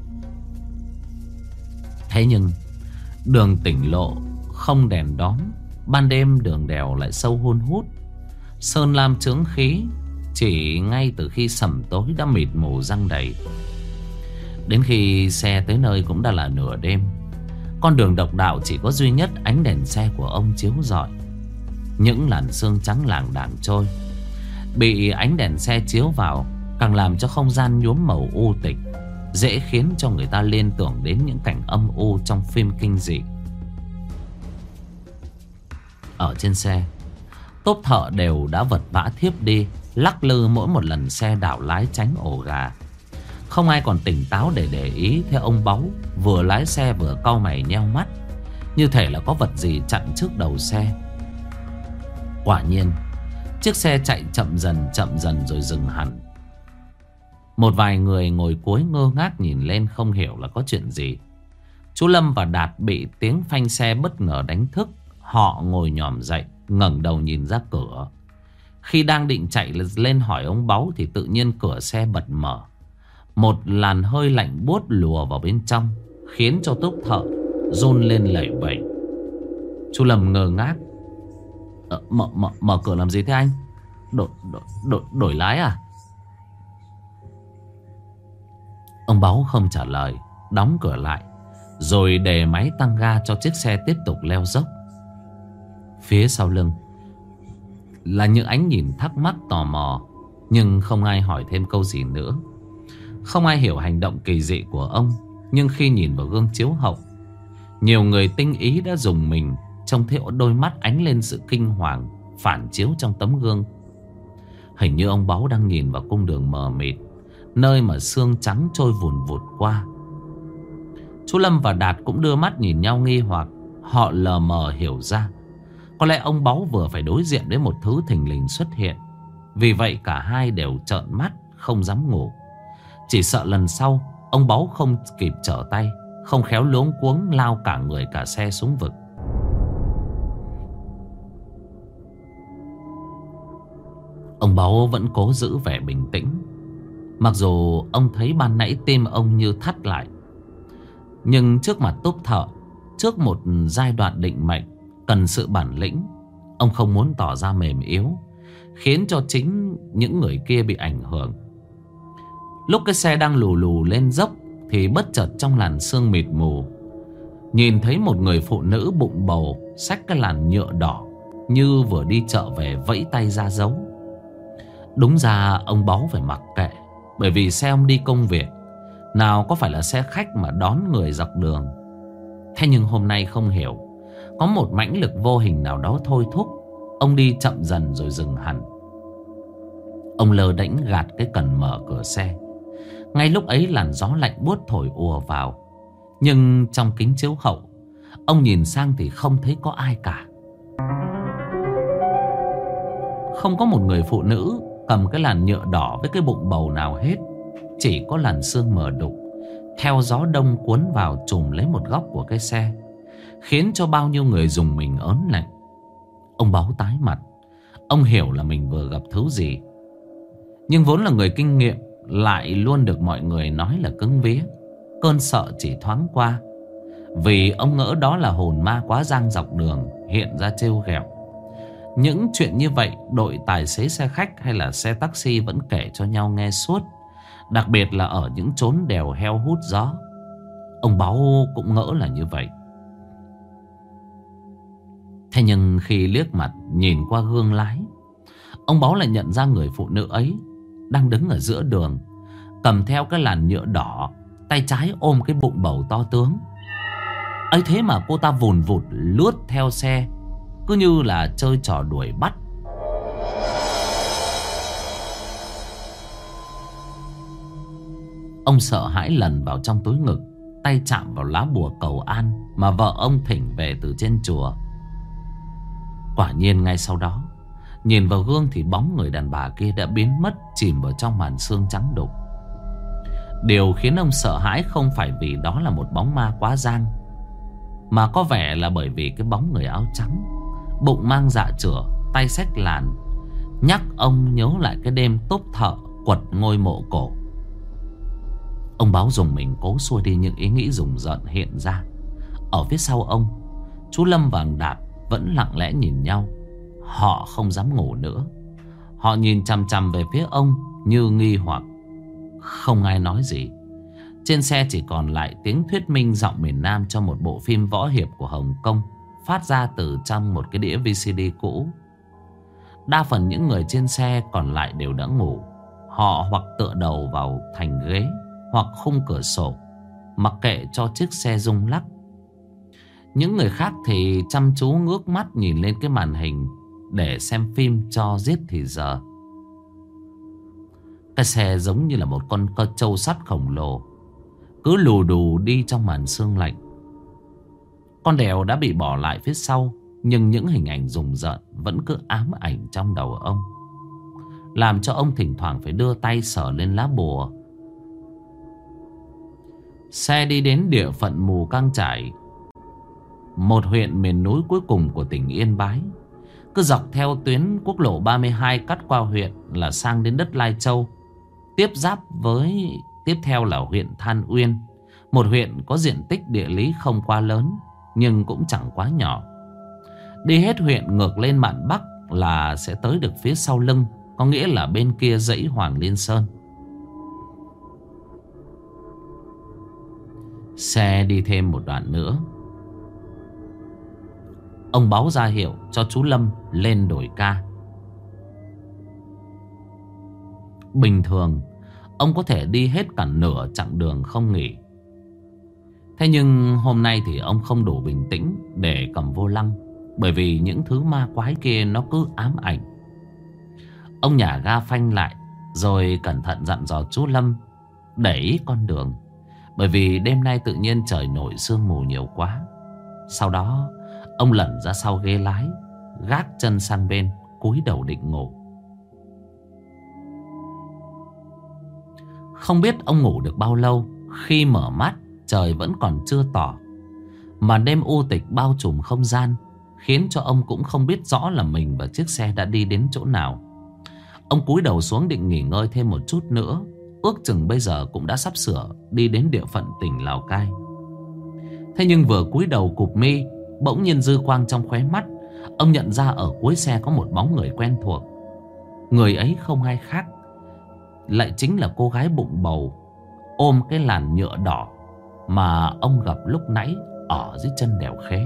Thế nhưng đường tỉnh lộ không đèn đóm, ban đêm đường đèo lại sâu hun hút, sơn lam chướng khí. Chỉ ngay từ khi sẩm tối đã mịt mù giăng đầy. Đến khi xe tới nơi cũng đã là nửa đêm. Con đường độc đạo chỉ có duy nhất ánh đèn xe của ông chiếu rọi. Những làn sương trắng lảng đảng trôi, bị ánh đèn xe chiếu vào càng làm cho không gian nhuốm màu u tịch, dễ khiến cho người ta liên tưởng đến những cảnh âm u trong phim kinh dị. Ở trên xe, tốp thợ đều đã vật vã thiếp đi, lắc lư mỗi một lần xe đảo lái tránh ổ gà. Không ai còn tỉnh táo để ý theo ông Báu, vừa lái xe vừa cau mày nheo mắt, như thể là có vật gì chặn trước đầu xe. Quả nhiên, chiếc xe chạy chậm dần rồi dừng hẳn. Một vài người ngồi cuối ngơ ngác nhìn lên, không hiểu là có chuyện gì. Chú Lâm và Đạt bị tiếng phanh xe bất ngờ đánh thức. Họ ngồi nhòm dậy, ngẩng đầu nhìn ra cửa. Khi đang định chạy lên hỏi ông Báu thì tự nhiên cửa xe bật mở. Một làn hơi lạnh buốt lùa vào bên trong, khiến cho tốp thợ run lên lẩy bẩy. Chú Lâm ngơ ngác: Mở cửa làm gì thế anh? Đổi lái à? Ông Báu không trả lời, đóng cửa lại, rồi để máy tăng ga cho chiếc xe tiếp tục leo dốc. Phía sau lưng là những ánh nhìn thắc mắc tò mò, nhưng không ai hỏi thêm câu gì nữa. Không ai hiểu hành động kỳ dị của ông. Nhưng khi nhìn vào gương chiếu hậu, nhiều người tinh ý đã dùng mình, trông thấy đôi mắt ánh lên sự kinh hoàng phản chiếu trong tấm gương. Hình như ông Báu đang nhìn vào cung đường mờ mịt, nơi mà sương trắng trôi vùn vụt qua. Chú Lâm và Đạt cũng đưa mắt nhìn nhau nghi hoặc. Họ lờ mờ hiểu ra, có lẽ ông Báu vừa phải đối diện với một thứ thình lình xuất hiện. Vì vậy cả hai đều trợn mắt, không dám ngủ. Chỉ sợ lần sau ông Báu không kịp trở tay, không khéo luống cuống lao cả người cả xe xuống vực. Ông Báu vẫn cố giữ vẻ bình tĩnh, mặc dù ông thấy ban nãy tim ông như thắt lại. Nhưng trước mặt tốp thợ, trước một giai đoạn định mệnh cần sự bản lĩnh, ông không muốn tỏ ra mềm yếu, khiến cho chính những người kia bị ảnh hưởng. Lúc cái xe đang lù lù lên dốc thì bất chợt trong làn sương mịt mù, nhìn thấy một người phụ nữ bụng bầu xách cái làn nhựa đỏ, như vừa đi chợ về vẫy tay ra dấu. Đúng ra ông Báu phải mặc kệ, bởi vì xe ông đi công việc, nào có phải là xe khách mà đón người dọc đường. Thế nhưng hôm nay không hiểu, có một mãnh lực vô hình nào đó thôi thúc ông đi chậm dần rồi dừng hẳn. Ông lơ đễnh gạt cái cần mở cửa xe. Ngay lúc ấy làn gió lạnh buốt thổi ùa vào. Nhưng trong kính chiếu hậu, ông nhìn sang thì không thấy có ai cả. Không có một người phụ nữ cầm cái làn nhựa đỏ với cái bụng bầu nào hết. Chỉ có làn sương mờ đục, theo gió đông cuốn vào trùm lấy một góc của cái xe, khiến cho bao nhiêu người dùng mình ớn lạnh. Ông Báu tái mặt. Ông hiểu là mình vừa gặp thứ gì, nhưng vốn là người kinh nghiệm, lại luôn được mọi người nói là cứng vía. Cơn sợ chỉ thoáng qua, vì ông ngỡ đó là hồn ma quá giang dọc đường hiện ra trêu ghẹo. Những chuyện như vậy đội tài xế xe khách hay là xe taxi vẫn kể cho nhau nghe suốt, đặc biệt là ở những chốn đèo heo hút gió. Ông Báu cũng ngỡ là như vậy. Thế nhưng khi liếc mặt nhìn qua gương lái, ông Báu lại nhận ra người phụ nữ ấy đang đứng ở giữa đường, cầm theo cái làn nhựa đỏ, tay trái ôm cái bụng bầu to tướng. ấy thế mà cô ta vùn vụt lướt theo xe, cứ như là chơi trò đuổi bắt. Ông sợ hãi lần vào trong túi ngực, tay chạm vào lá bùa cầu an mà vợ ông thỉnh về từ trên chùa. Quả nhiên ngay sau đó, nhìn vào gương thì bóng người đàn bà kia đã biến mất, chìm vào trong màn sương trắng đục. Điều khiến ông sợ hãi không phải vì đó là một bóng ma quá giang, mà có vẻ là bởi vì cái bóng người áo trắng, bụng mang dạ chửa, tay xách làn, nhắc ông nhớ lại cái đêm tốp thợ quật ngôi mộ cổ. Ông Báo dùng mình cố xua đi những ý nghĩ rùng rợn hiện ra. Ở phía sau ông, chú Lâm và thằng Đạt vẫn lặng lẽ nhìn nhau. Họ không dám ngủ nữa. Họ nhìn chằm chằm về phía ông như nghi hoặc. Không ai nói gì. Trên xe chỉ còn lại tiếng thuyết minh giọng miền Nam cho một bộ phim võ hiệp của Hồng Kông, phát ra từ trong một cái đĩa VCD cũ. Đa phần những người trên xe còn lại đều đã ngủ. Họ hoặc tựa đầu vào thành ghế, hoặc khung cửa sổ, mặc kệ cho chiếc xe rung lắc. Những người khác thì chăm chú ngước mắt nhìn lên cái màn hình để xem phim cho giết thì giờ. Cái xe giống như là một con trâu sắt khổng lồ, cứ lù đù đi trong màn sương lạnh. Con đèo đã bị bỏ lại phía sau, nhưng những hình ảnh rùng rợn vẫn cứ ám ảnh trong đầu ông, làm cho ông thỉnh thoảng phải đưa tay sờ lên lá bùa. Xe đi đến địa phận Mù Cang Chải, một huyện miền núi cuối cùng của tỉnh Yên Bái. Cứ dọc theo tuyến quốc lộ 32 cắt qua huyện là sang đến đất Lai Châu. Tiếp giáp với tiếp theo là huyện Than Uyên, một huyện có diện tích địa lý không quá lớn nhưng cũng chẳng quá nhỏ. Đi hết huyện ngược lên mạn Bắc là sẽ tới được phía sau lưng, có nghĩa là bên kia dãy Hoàng Liên Sơn. Xe đi thêm một đoạn nữa, ông Báo ra hiệu cho chú Lâm lên đổi ca. Bình thường ông có thể đi hết cả nửa chặng đường không nghỉ. Thế nhưng hôm nay thì ông không đủ bình tĩnh để cầm vô lăng, bởi vì những thứ ma quái kia nó cứ ám ảnh. Ông nhả ga phanh lại, rồi cẩn thận dặn dò chú Lâm để ý con đường, bởi vì đêm nay tự nhiên trời nổi sương mù nhiều quá. Sau đó ông lẩn ra sau ghế lái, gác chân sang bên, cúi đầu định ngủ. Không biết ông ngủ được bao lâu, khi mở mắt trời vẫn còn chưa tỏ. Màn đêm u tịch bao trùm không gian, khiến cho ông cũng không biết rõ là mình và chiếc xe đã đi đến chỗ nào. Ông cúi đầu xuống định nghỉ ngơi thêm một chút nữa. Ước chừng bây giờ cũng đã sắp sửa đi đến địa phận tỉnh Lào Cai. Thế nhưng vừa cúi đầu cụp mi, bỗng nhiên dư quang trong khóe mắt, ông nhận ra ở cuối xe có một bóng người quen thuộc. Người ấy không ai khác, lại chính là cô gái bụng bầu ôm cái làn nhựa đỏ mà ông gặp lúc nãy ở dưới chân đèo Khế.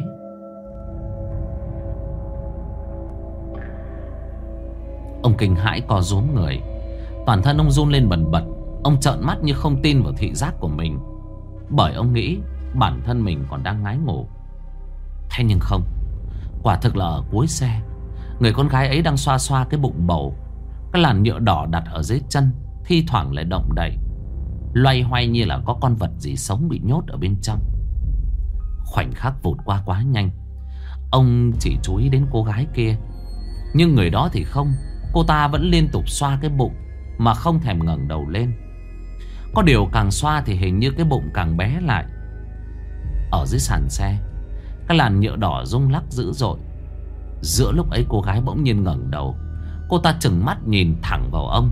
Ông kinh hãi co rúm người, toàn thân ông run lên bần bật. Ông trợn mắt như không tin vào thị giác của mình, bởi ông nghĩ bản thân mình còn đang ngái ngủ. Thế nhưng không, quả thực là ở cuối xe, người con gái ấy đang xoa xoa cái bụng bầu. Cái làn nhựa đỏ đặt ở dưới chân thi thoảng lại động đậy, loay hoay như là có con vật gì sống bị nhốt ở bên trong. Khoảnh khắc vụt qua quá nhanh. Ông chỉ chú ý đến cô gái kia, nhưng người đó thì không. Cô ta vẫn liên tục xoa cái bụng mà không thèm ngẩng đầu lên. Có điều càng xoa thì hình như cái bụng càng bé lại. Ở dưới sàn xe, cái làn nhựa đỏ rung lắc dữ dội. Giữa lúc ấy cô gái bỗng nhiên ngẩng đầu. Cô ta trừng mắt nhìn thẳng vào ông.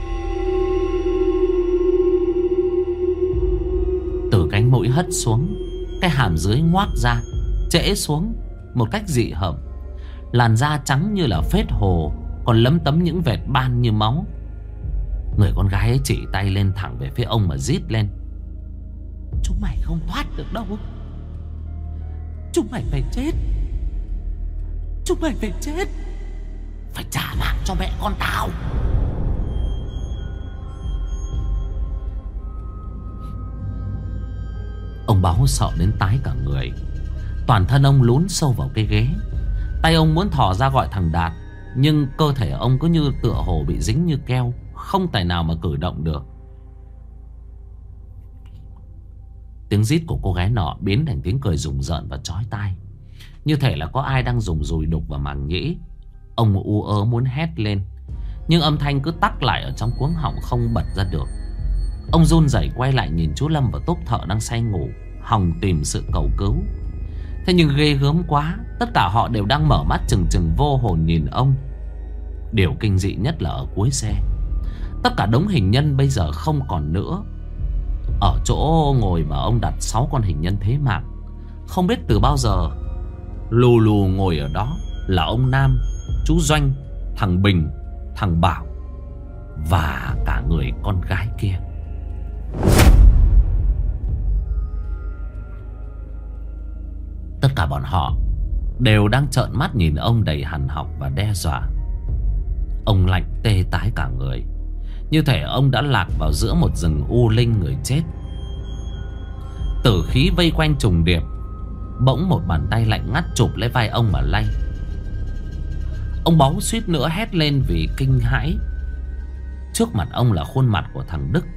Từ cánh mũi hất xuống, cái hàm dưới ngoác ra, trễ xuống một cách dị hợm. Làn da trắng như là phết hồ, còn lấm tấm những vệt ban như máu. Người con gái ấy chỉ tay lên thẳng về phía ông mà rít lên: chúng mày không thoát được đâu. Chúng mày phải chết. Chúng mày phải chết. Phải trả mạng cho mẹ con tao. Ông Báo sợ đến tái cả người. Toàn thân ông lún sâu vào cái ghế. Tay ông muốn thò ra gọi thằng Đạt, nhưng cơ thể ông cứ như tựa hồ bị dính như keo, không tài nào mà cử động được. Tiếng rít của cô gái nọ biến thành tiếng cười rùng rợn và chói tai, như thể là có ai đang dùng dùi đục vào màng nhĩ. Ông u ớ muốn hét lên, nhưng âm thanh cứ tắc lại ở trong cuống họng không bật ra được. Ông run rẩy quay lại nhìn chú Lâm và tốp thợ đang say ngủ, hòng tìm sự cầu cứu. Thế nhưng ghê gớm quá, tất cả họ đều đang mở mắt trừng trừng vô hồn nhìn ông. Điều kinh dị nhất là ở cuối xe, tất cả đống hình nhân bây giờ không còn nữa. Ở chỗ ngồi mà ông đặt 6 con hình nhân thế mạng, không biết từ bao giờ lù lù ngồi ở đó là ông Nam, chú Doanh, thằng Bình, thằng Bảo và cả người con gái kia. Tất cả bọn họ đều đang trợn mắt nhìn ông đầy hằn học và đe dọa. Ông lạnh tê tái cả người, như thể ông đã lạc vào giữa một rừng u linh người chết. Tử khí vây quanh trùng điệp. Bỗng một bàn tay lạnh ngắt chụp lấy vai ông mà lay. Ông Báu suýt nữa hét lên vì kinh hãi. Trước mặt ông là khuôn mặt của thằng Đức.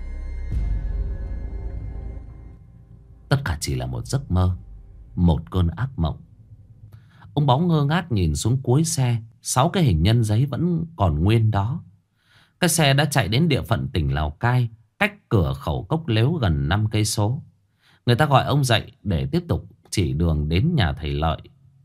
Tất cả chỉ là một giấc mơ, một cơn ác mộng. Ông Báu ngơ ngác nhìn xuống cuối xe. 6 cái hình nhân giấy vẫn còn nguyên đó. Cái xe đã chạy đến địa phận tỉnh Lào Cai, cách cửa khẩu Cốc Lếu gần 5 cây số. Người ta gọi ông dậy để tiếp tục chỉ đường đến nhà thầy Lợi.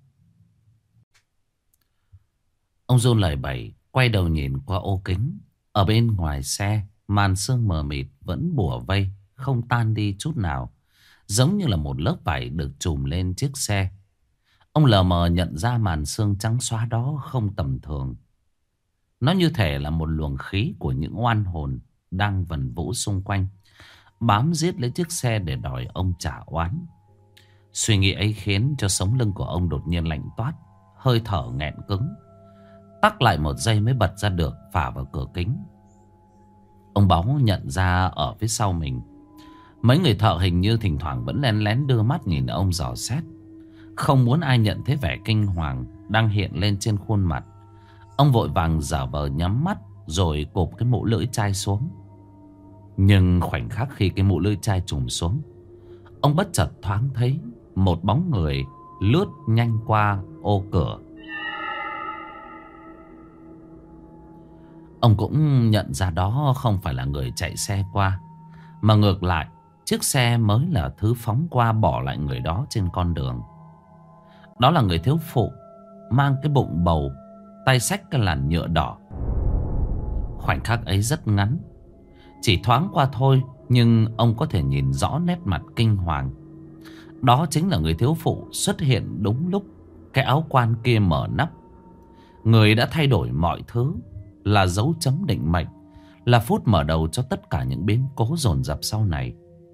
Ông run lẩy bẩy quay đầu nhìn qua ô kính. Ở bên ngoài xe, màn sương mờ mịt vẫn bủa vây, không tan đi chút nào, giống như là một lớp vải được trùm lên chiếc xe. Ông lờ mờ nhận ra màn sương trắng xóa đó không tầm thường. Nó như thể là một luồng khí của những oan hồn đang vần vũ xung quanh, bám giết lấy chiếc xe để đòi ông trả oán. Suy nghĩ ấy khiến cho sống lưng của ông đột nhiên lạnh toát, hơi thở nghẹn cứng. Tắc lại một giây mới bật ra được, phả vào cửa kính. Ông Báu nhận ra ở phía sau mình, mấy người thợ hình như thỉnh thoảng vẫn lén lén đưa mắt nhìn ông dò xét. Không muốn ai nhận thấy vẻ kinh hoàng đang hiện lên trên khuôn mặt, ông vội vàng giả vờ nhắm mắt rồi cụp cái mũ lưỡi chai xuống. Nhưng khoảnh khắc khi cái mũ lưỡi chai trùm xuống, ông bất chợt thoáng thấy một bóng người lướt nhanh qua ô cửa. Ông cũng nhận ra đó không phải là người chạy xe qua, mà ngược lại, chiếc xe mới là thứ phóng qua bỏ lại người đó trên con đường. Đó là người thiếu phụ mang cái bụng bầu, tay xách cái làn nhựa đỏ. Khoảnh khắc ấy rất ngắn, chỉ thoáng qua thôi, nhưng ông có thể nhìn rõ nét mặt kinh hoàng. Đó chính là người thiếu phụ xuất hiện đúng lúc cái áo quan kia mở nắp. Người đã thay đổi mọi thứ, là dấu chấm định mệnh, là phút mở đầu cho tất cả những biến cố dồn dập sau này.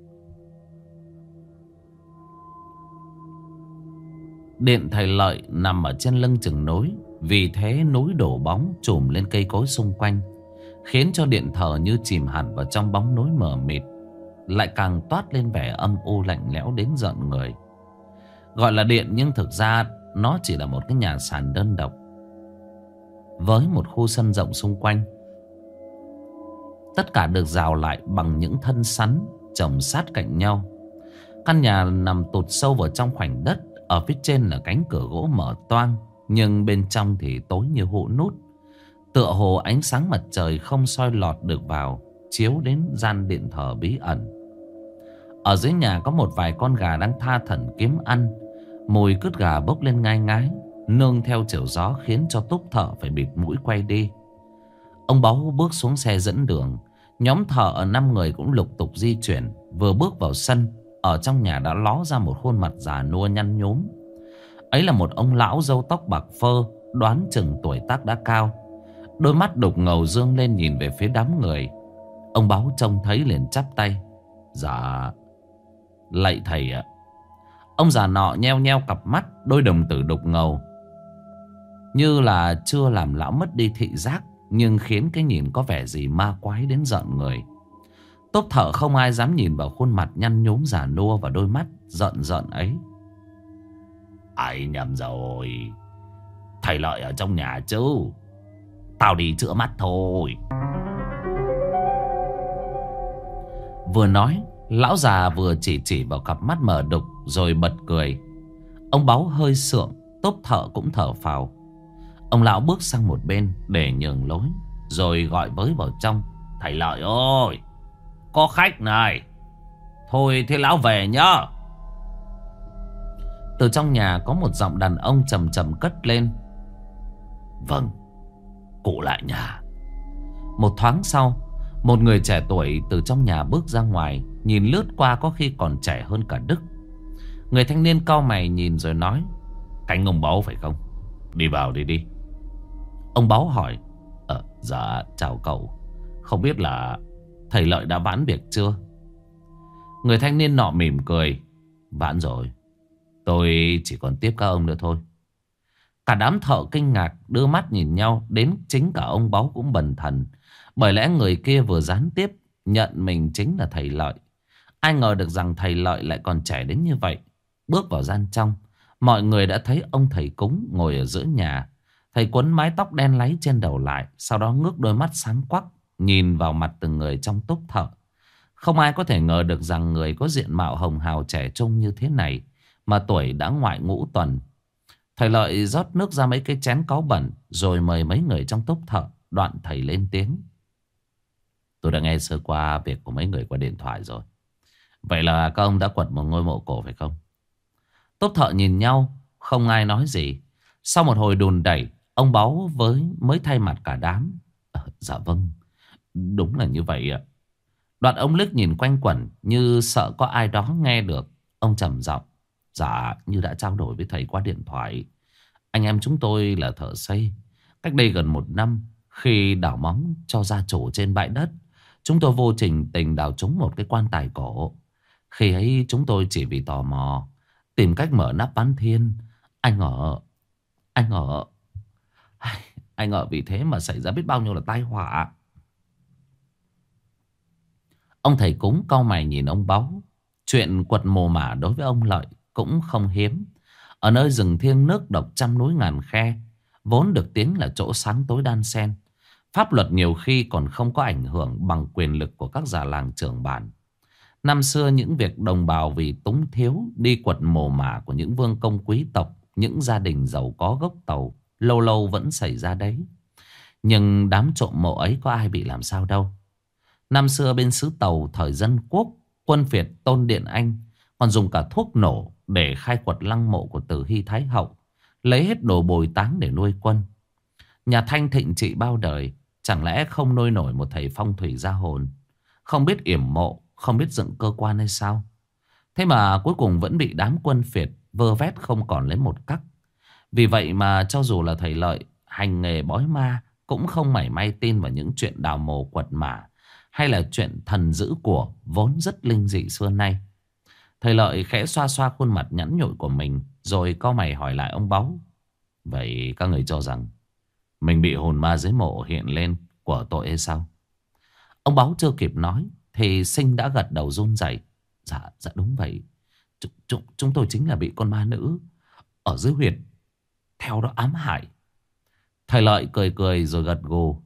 Điện thầy Lợi nằm ở trên lưng chừng núi, vì thế núi đổ bóng trùm lên cây cối xung quanh, khiến cho điện thờ như chìm hẳn vào trong bóng núi mờ mịt, lại càng toát lên vẻ âm u lạnh lẽo đến rợn người. Gọi là điện nhưng thực ra nó chỉ là một cái nhà sàn đơn độc, với một khu sân rộng xung quanh. Tất cả được rào lại bằng những thân sắn chồng sát cạnh nhau. Căn nhà nằm tụt sâu vào trong khoảnh đất. Ở phía trên là cánh cửa gỗ mở toang, nhưng bên trong thì tối như hũ nút, tựa hồ ánh sáng mặt trời không soi lọt được vào. chiếu đến gian điện thờ bí ẩn. Ở dưới nhà có một vài con gà đang tha thẩn kiếm ăn. Mùi cứt gà bốc lên ngai ngái, nương theo chiều gió khiến cho Túc Thợ phải bịt mũi quay đi. Ông Báu bước xuống xe dẫn đường. Nhóm thợ ở 5 người cũng lục tục di chuyển. Vừa bước vào sân, ở trong nhà đã ló ra một khuôn mặt già nua nhăn nhúm. Ấy là một ông lão râu tóc bạc phơ, đoán chừng tuổi tác đã cao. Đôi mắt đục ngầu dương lên nhìn về phía đám người. Ông Báu trông thấy liền chắp tay. Dạ, lạy thầy ạ. Ông già nọ nheo nheo cặp mắt, đôi đồng tử đục ngầu, như là chưa làm lão mất đi thị giác, nhưng khiến cái nhìn có vẻ gì ma quái đến giận người. Tốp thợ không ai dám nhìn vào khuôn mặt nhăn nhúm già nua và đôi mắt giận giận ấy. Ai nhầm rồi, thầy Lợi ở trong nhà chứ. Tao đi chữa mắt thôi. Vừa nói, lão già vừa chỉ vào cặp mắt mờ đục rồi bật cười. Ông Báu hơi sượng, tốp thợ cũng thở phào. Ông lão bước sang một bên để nhường lối, rồi gọi với vào trong. Thầy Lợi ơi, có khách này. Thôi thế lão về nhá. Từ trong nhà có một giọng đàn ông trầm trầm cất lên. Vâng, cụ lại nhà. Một thoáng sau, một người trẻ tuổi từ trong nhà bước ra ngoài, nhìn lướt qua có khi còn trẻ hơn cả Đức. Người thanh niên cau mày nhìn rồi nói. Cánh ông Báu phải không? Đi vào đi. Ông Báu hỏi. Dạ chào cậu. Không biết là thầy Lợi đã vãn việc chưa? Người thanh niên nọ mỉm cười. Vãn rồi. Tôi chỉ còn tiếp các ông nữa thôi. Cả đám thợ kinh ngạc đưa mắt nhìn nhau. Đến chính cả ông Báu cũng bần thần. Bởi lẽ người kia vừa gián tiếp nhận mình chính là thầy Lợi. Ai ngờ được rằng thầy Lợi lại còn trẻ đến như vậy. Bước vào gian trong, mọi người đã thấy ông thầy cúng ngồi ở giữa nhà. Thầy quấn mái tóc đen láy trên đầu lại, sau đó ngước đôi mắt sáng quắc nhìn vào mặt từng người trong tốp thợ. Không ai có thể ngờ được rằng người có diện mạo hồng hào trẻ trung như thế này mà tuổi đã ngoại ngũ tuần. Thầy Lợi rót nước ra mấy cái chén cáu bẩn, rồi mời mấy người trong tốp thợ. Đoạn thầy lên tiếng. Tôi đã nghe sơ qua việc của mấy người qua điện thoại rồi. Vậy là các ông đã quật một ngôi mộ cổ phải không? Tốp thợ nhìn nhau, không ai nói gì. Sau một hồi đùn đẩy, ông Báu mới thay mặt cả đám. Dạ vâng, đúng là như vậy ạ. Đoạn ông liếc nhìn quanh quẩn như sợ có ai đó nghe được. Ông trầm giọng. Dạ, như đã trao đổi với thầy qua điện thoại, anh em chúng tôi là thợ xây. Cách đây gần 1 năm, khi đào móng cho gia chủ trên bãi đất, chúng tôi vô tình đào trúng một cái quan tài cổ. Khi ấy chúng tôi chỉ vì tò mò tìm cách mở nắp bán thiên. Anh ở vì thế mà xảy ra biết bao nhiêu là tai họa. Ông thầy cúng cau mày nhìn ông Báu. Chuyện quật mồ mả đối với ông Lợi cũng không hiếm. Ở nơi rừng thiêng nước độc trăm núi ngàn khe, vốn được tiếng là chỗ sáng tối đan xen, pháp luật nhiều khi còn không có ảnh hưởng bằng quyền lực của các già làng trưởng bản. Năm xưa những việc đồng bào vì túng thiếu đi quật mồ mả của những vương công quý tộc, những gia đình giàu có gốc Tàu, lâu lâu vẫn xảy ra đấy. Nhưng đám trộm mộ ấy có ai bị làm sao đâu. Năm xưa bên xứ Tàu thời dân quốc, quân Việt Tôn Điện Anh còn dùng cả thuốc nổ để khai quật lăng mộ của Từ Hy Thái Hậu, lấy hết đồ bồi táng để nuôi quân. Nhà Thanh thịnh trị bao đời, chẳng lẽ không nuôi nổi một thầy phong thủy gia hồn, không biết yểm mộ, không biết dựng cơ quan hay sao? Thế mà cuối cùng vẫn bị đám quân Việt vơ vét không còn lấy một cắc. Vì vậy mà cho dù là thầy Lợi hành nghề bói ma, cũng không mảy may tin vào những chuyện đào mồ quật mả hay là chuyện thần giữ của vốn rất linh dị xưa nay. Thầy Lợi khẽ xoa xoa khuôn mặt nhẵn nhụi của mình, rồi cau mày hỏi lại ông Báu. Vậy các người cho rằng mình bị hồn ma dưới mộ hiện lên của tội hay sao? Ông Báu chưa kịp nói thì Sinh đã gật đầu run rẩy. Dạ đúng vậy. Chúng tôi chính là bị con ma nữ ở dưới huyệt theo đó ám hại. Thầy Lợi cười rồi gật gù.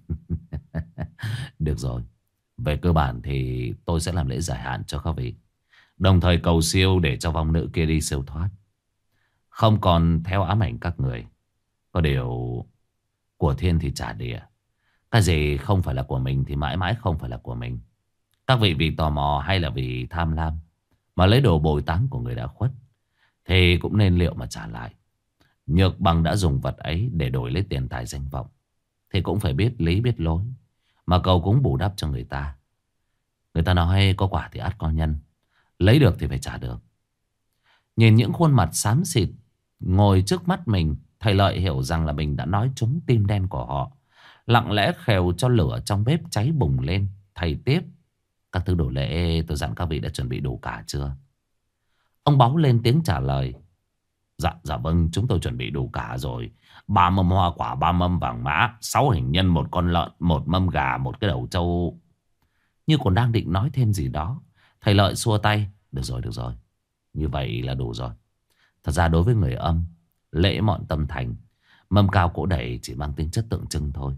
Được rồi, về cơ bản thì tôi sẽ làm lễ giải hạn cho các vị, đồng thời cầu siêu để cho vong nữ kia đi siêu thoát, không còn theo ám ảnh các người. Có điều của thiên thì trả địa, Cái gì không phải là của mình thì mãi mãi không phải là của mình. Các vị vì tò mò hay là vì tham lam mà lấy đồ bồi táng của người đã khuất thì cũng nên liệu mà trả lại. Nhược Bằng đã dùng vật ấy để đổi lấy tiền tài danh vọng thì cũng phải biết lý biết lối mà cầu cúng bù đắp cho người ta. Người ta nói có quả thì ắt có nhân, lấy được thì phải trả được. Nhìn những khuôn mặt xám xịt ngồi trước mắt mình, thầy Lợi hiểu rằng là mình đã nói trúng tim đen của họ. Lặng lẽ khều cho lửa trong bếp cháy bùng lên. Thầy tiếp: các thứ đồ lễ tôi dặn các vị đã chuẩn bị đủ cả chưa? Ông Báu lên tiếng trả lời: Dạ vâng, chúng tôi chuẩn bị đủ cả rồi. 3 mâm hoa quả, 3 mâm vàng mã, 6 hình nhân, 1 con lợn, 1 mâm gà, 1 cái đầu trâu. Như còn đang định nói thêm gì đó, thầy Lợi xua tay: được rồi, như vậy là đủ rồi. Thật ra đối với người Âm, lễ mọn tâm thành, mâm cao cỗ đầy chỉ mang tính chất tượng trưng thôi.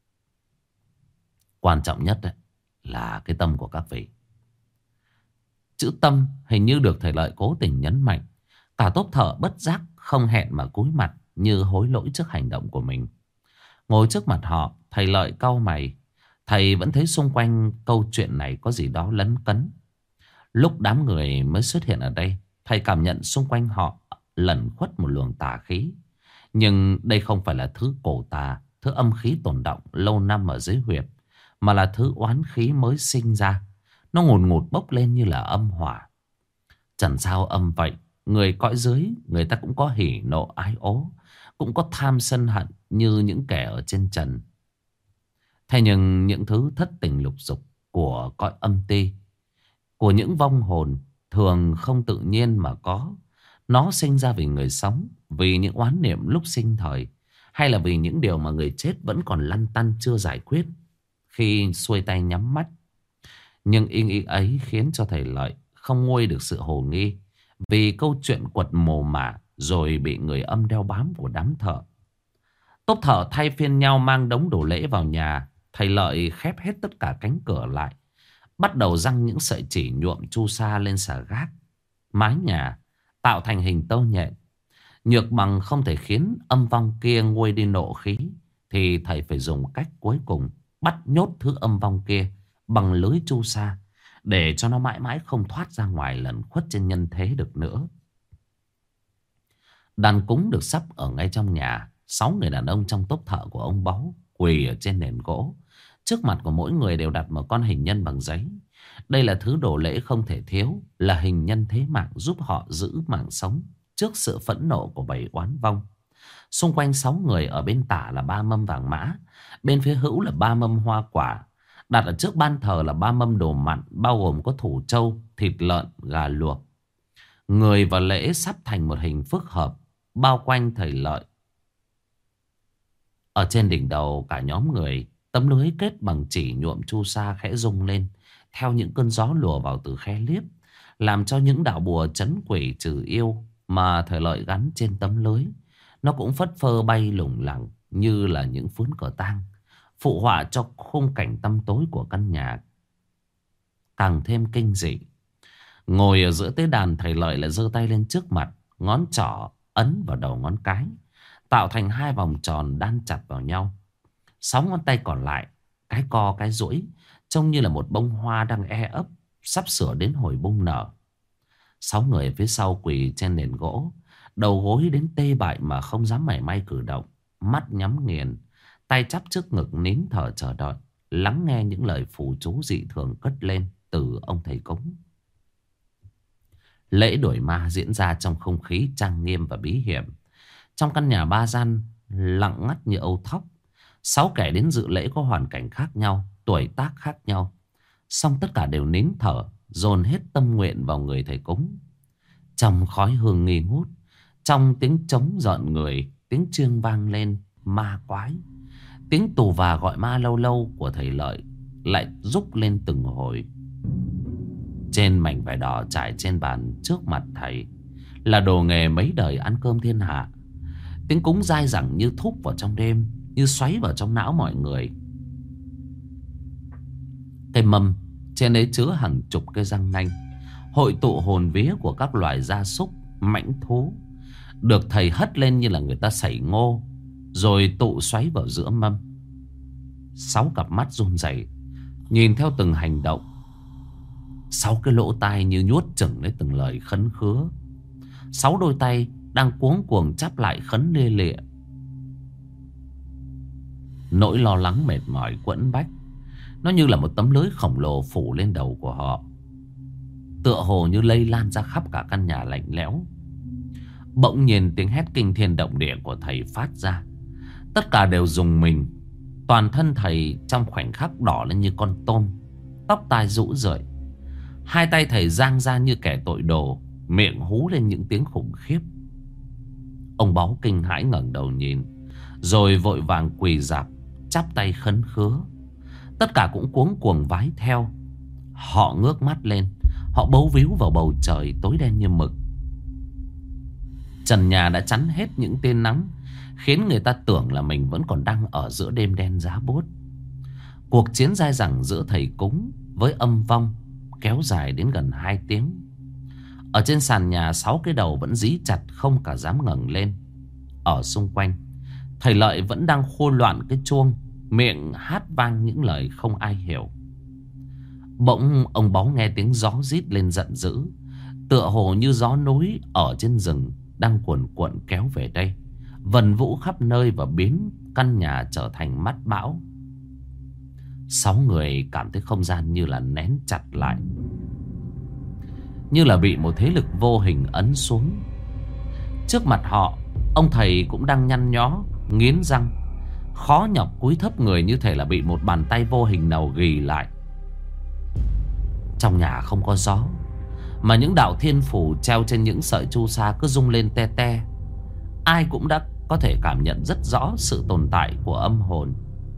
Quan trọng nhất đấy là cái tâm của các vị. Chữ tâm hình như được thầy Lợi cố tình nhấn mạnh. Cả tốp thợ bất giác không hẹn mà cúi mặt như hối lỗi trước hành động của mình. Ngồi trước mặt họ, thầy Lợi cau mày. Thầy vẫn thấy xung quanh câu chuyện này có gì đó lấn cấn. Lúc đám người mới xuất hiện ở đây, thầy cảm nhận xung quanh họ lẩn khuất một luồng tà khí. Nhưng đây không phải là thứ cổ tà, thứ âm khí tồn đọng lâu năm ở dưới huyệt, mà là thứ oán khí mới sinh ra. Nó ngùn ngụt bốc lên như là âm hỏa. Chẳng sao âm vậy, người cõi dưới người ta cũng có hỉ nộ ái ố, cũng có tham sân hận như những kẻ ở trên trần. Thế nhưng những thứ thất tình lục dục của cõi âm ti, của những vong hồn thường không tự nhiên mà có. Nó sinh ra vì người sống, vì những oán niệm lúc sinh thời, hay là vì những điều mà người chết vẫn còn lăn tăn chưa giải quyết khi xuôi tay nhắm mắt. Nhưng ý ấy khiến cho thầy Lợi không nguôi được sự hồ nghi vì câu chuyện quật mồ mả rồi bị người Âm đeo bám của đám thợ. Tốp thợ thay phiên nhau mang đống đồ lễ vào nhà. Thầy Lợi khép hết tất cả cánh cửa lại, bắt đầu giăng những sợi chỉ nhuộm chu sa lên xà gác, mái nhà, tạo thành hình tơ nhện. Nhược Bằng không thể khiến âm vong kia nguôi đi nộ khí, thì thầy phải dùng cách cuối cùng, bắt nhốt thứ âm vong kia bằng lưới chu sa, để cho nó mãi mãi không thoát ra ngoài lẩn khuất trên nhân thế được nữa. Đàn cúng được sắp ở ngay trong nhà. 6 người đàn ông trong tốp thợ của ông Báu quỳ ở trên nền gỗ. Trước mặt của mỗi người đều đặt một con hình nhân bằng giấy. Đây là thứ đồ lễ không thể thiếu, là hình nhân thế mạng giúp họ giữ mạng sống trước sự phẫn nộ của bầy oán vong. Xung quanh 6 người, ở bên tả là 3 mâm vàng mã, bên phía hữu là 3 mâm hoa quả. Đặt ở trước ban thờ là 3 mâm đồ mặn, bao gồm có thủ trâu, thịt lợn, gà luộc. Người và lễ sắp thành một hình phức hợp bao quanh thầy Lợi. Ở trên đỉnh đầu cả nhóm người, tấm lưới kết bằng chỉ nhuộm chu sa khẽ rung lên theo những cơn gió lùa vào từ khe liếp, làm cho những đạo bùa trấn quỷ trừ yêu mà thầy Lợi gắn trên tấm lưới, nó cũng phất phơ bay lủng lẳng như là những phướn cờ tang, phụ họa cho khung cảnh tăm tối của căn nhà càng thêm kinh dị. Ngồi ở giữa tế đàn, thầy Lợi lại giơ tay lên trước mặt, ngón trỏ ấn vào đầu ngón cái, tạo thành 2 vòng tròn đan chặt vào nhau. 6 ngón tay còn lại, cái co cái duỗi, trông như là một bông hoa đang ấp, sắp sửa đến hồi bung nở. 6 người phía sau quỳ trên nền gỗ, đầu gối đến tê bại mà không dám mảy may cử động, mắt nhắm nghiền, tay chắp trước ngực nín thở chờ đợi, lắng nghe những lời phù chú dị thường cất lên từ ông thầy cúng. Lễ đuổi ma diễn ra trong không khí trang nghiêm và bí hiểm. Trong căn nhà 3 gian lặng ngắt như âu thóc. 6 kẻ đến dự lễ có hoàn cảnh khác nhau, tuổi tác khác nhau, song tất cả đều nín thở, dồn hết tâm nguyện vào người thầy cúng. Trong khói hương nghi ngút, trong tiếng trống rợn người, tiếng chiêng vang lên ma quái, tiếng tù và gọi ma lâu lâu của thầy Lợi lại rúc lên từng hồi. Trên mảnh vải đỏ trải trên bàn trước mặt thầy là đồ nghề mấy đời ăn cơm thiên hạ. Tiếng cúng dai dẳng như thúc vào trong đêm, như xoáy vào trong não mọi người. Cái mâm trên ấy chứa hàng chục cái răng nanh, hội tụ hồn vía của các loài gia súc, mãnh thú, được thầy hất lên như là người ta sảy ngô, rồi tụ xoáy vào giữa mâm. 6 cặp mắt run rẩy nhìn theo từng hành động. 6 cái lỗ tai như nhuốt chửng lấy từng lời khấn khứa. 6 đôi tay đang cuống cuồng chắp lại khấn lia lịa. Nỗi lo lắng mệt mỏi quẫn bách, nó như là một tấm lưới khổng lồ phủ lên đầu của họ, tựa hồ như lây lan ra khắp cả căn nhà lạnh lẽo. Bỗng nhiên tiếng hét kinh thiên động địa của thầy phát ra. Tất cả đều rùng mình. Toàn thân thầy trong khoảnh khắc đỏ lên như con tôm, tóc tai rũ rượi. Hai tay thầy giang ra như kẻ tội đồ, miệng hú lên những tiếng khủng khiếp. Ông Báu kinh hãi ngẩng đầu nhìn, rồi vội vàng quỳ rạp chắp tay khấn khứa. Tất cả cũng cuống cuồng vái theo. Họ ngước mắt lên, họ bấu víu vào bầu trời tối đen như mực. Trần nhà đã chắn hết những tia nắng, khiến người ta tưởng là mình vẫn còn đang ở giữa đêm đen giá buốt. Cuộc chiến dai dẳng giữa thầy cúng với âm vong kéo dài đến gần 2 tiếng. Ở trên sàn nhà, 6 cái đầu vẫn dí chặt không cả dám ngẩng lên. Ở xung quanh, thầy Lợi vẫn đang khô loạn cái chuông, miệng hát vang những lời không ai hiểu. Bỗng ông Báu nghe tiếng gió rít lên giận dữ, tựa hồ như gió núi ở trên rừng đang cuồn cuộn kéo về đây, vần vũ khắp nơi và biến căn nhà trở thành mắt bão. 6 người cảm thấy không gian như là nén chặt lại, như là bị một thế lực vô hình ấn xuống. Trước mặt họ, ông thầy cũng đang nhăn nhó, nghiến răng, khó nhọc cúi thấp người như thể là bị một bàn tay vô hình nào ghì lại. Trong nhà không có gió, mà những đạo thiên phủ treo trên những sợi chu sa cứ rung lên te te. Ai cũng đã có thể cảm nhận rất rõ sự tồn tại của âm hồn.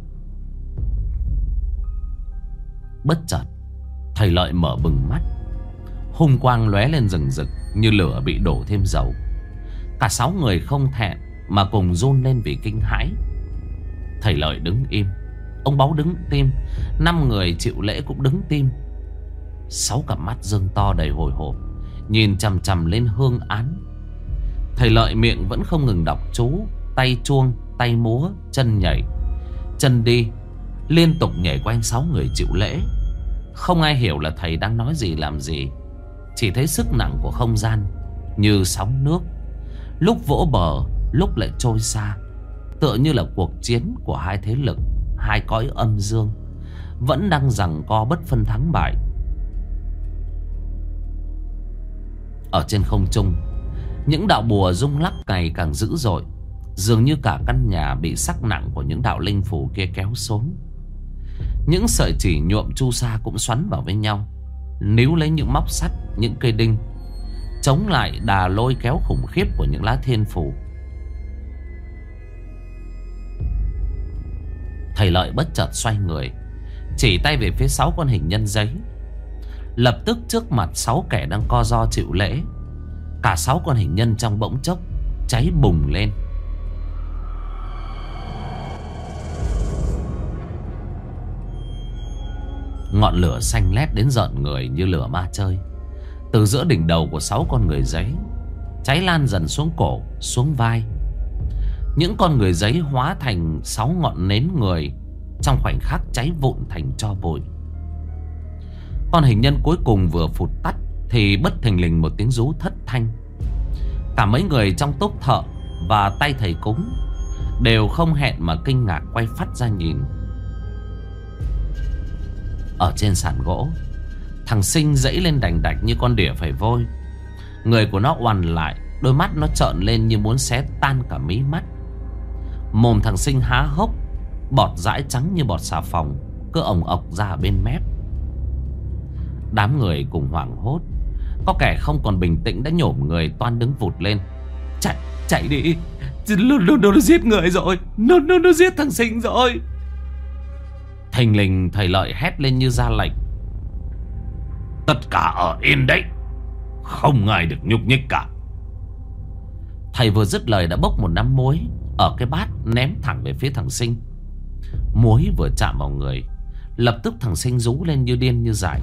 Bất chợt, thầy Lợi mở bừng mắt, hung quang lóe lên rừng rực như lửa bị đổ thêm dầu. Cả 6 người không thẹn mà cùng run lên vì kinh hãi. Thầy Lợi đứng im, ông Báu đứng tim, 5 người chịu lễ cũng đứng tim. 6 cặp mắt dương to đầy hồi hộp nhìn chằm chằm lên hương án. Thầy Lợi miệng vẫn không ngừng đọc chú, tay chuông, tay múa, chân nhảy, chân đi, liên tục nhảy quanh 6 người chịu lễ. Không ai hiểu là thầy đang nói gì làm gì, chỉ thấy sức nặng của không gian như sóng nước, lúc vỗ bờ lúc lại trôi xa, tựa như là cuộc chiến của hai thế lực, hai cõi âm dương vẫn đang giằng co bất phân thắng bại. Ở trên không trung, những đạo bùa rung lắc ngày càng dữ dội, dường như cả căn nhà bị sắc nặng của những đạo linh phủ kia kéo xuống. Những sợi chỉ nhuộm chu sa cũng xoắn vào với nhau, níu lấy những móc sắt, những cây đinh, chống lại đà lôi kéo khủng khiếp của những lá thiên phủ. Thầy Lợi bất chợt xoay người, chỉ tay về phía 6 con hình nhân giấy. Lập tức trước mặt 6 kẻ đang co ro chịu lễ, cả 6 con hình nhân trong bỗng chốc cháy bùng lên. Ngọn lửa xanh lét đến rợn người như lửa ma chơi. Từ giữa đỉnh đầu của 6 con người giấy, cháy lan dần xuống cổ, xuống vai. Những con người giấy hóa thành 6 ngọn nến người, trong khoảnh khắc cháy vụn thành tro bụi. Con hình nhân cuối cùng vừa phụt tắt thì bất thình lình một tiếng rú thất thanh. Cả mấy người trong tốp thợ và tay thầy cúng đều không hẹn mà kinh ngạc quay phắt ra nhìn. Ở trên sàn gỗ, thằng Sinh dãy lên đành đạch như con đỉa phải vôi. Người của nó oằn lại, đôi mắt nó trợn lên như muốn xé tan cả mí mắt. Mồm thằng Sinh há hốc, bọt dãi trắng như bọt xà phòng cứ ồng ọc ra ở bên mép. Đám người cùng hoảng hốt, có kẻ không còn bình tĩnh đã nhổm người toan đứng vụt lên. Chạy đi, nó giết người rồi, nó giết thằng Sinh rồi. Thình lình thầy Lợi hét lên như ra lệnh: tất cả ở yên đấy, không ai được nhúc nhích cả. Thầy vừa dứt lời đã bốc một nắm muối ở cái bát ném thẳng về phía thằng Sinh. Muối vừa chạm vào người, lập tức thằng Sinh rú lên như điên như dại.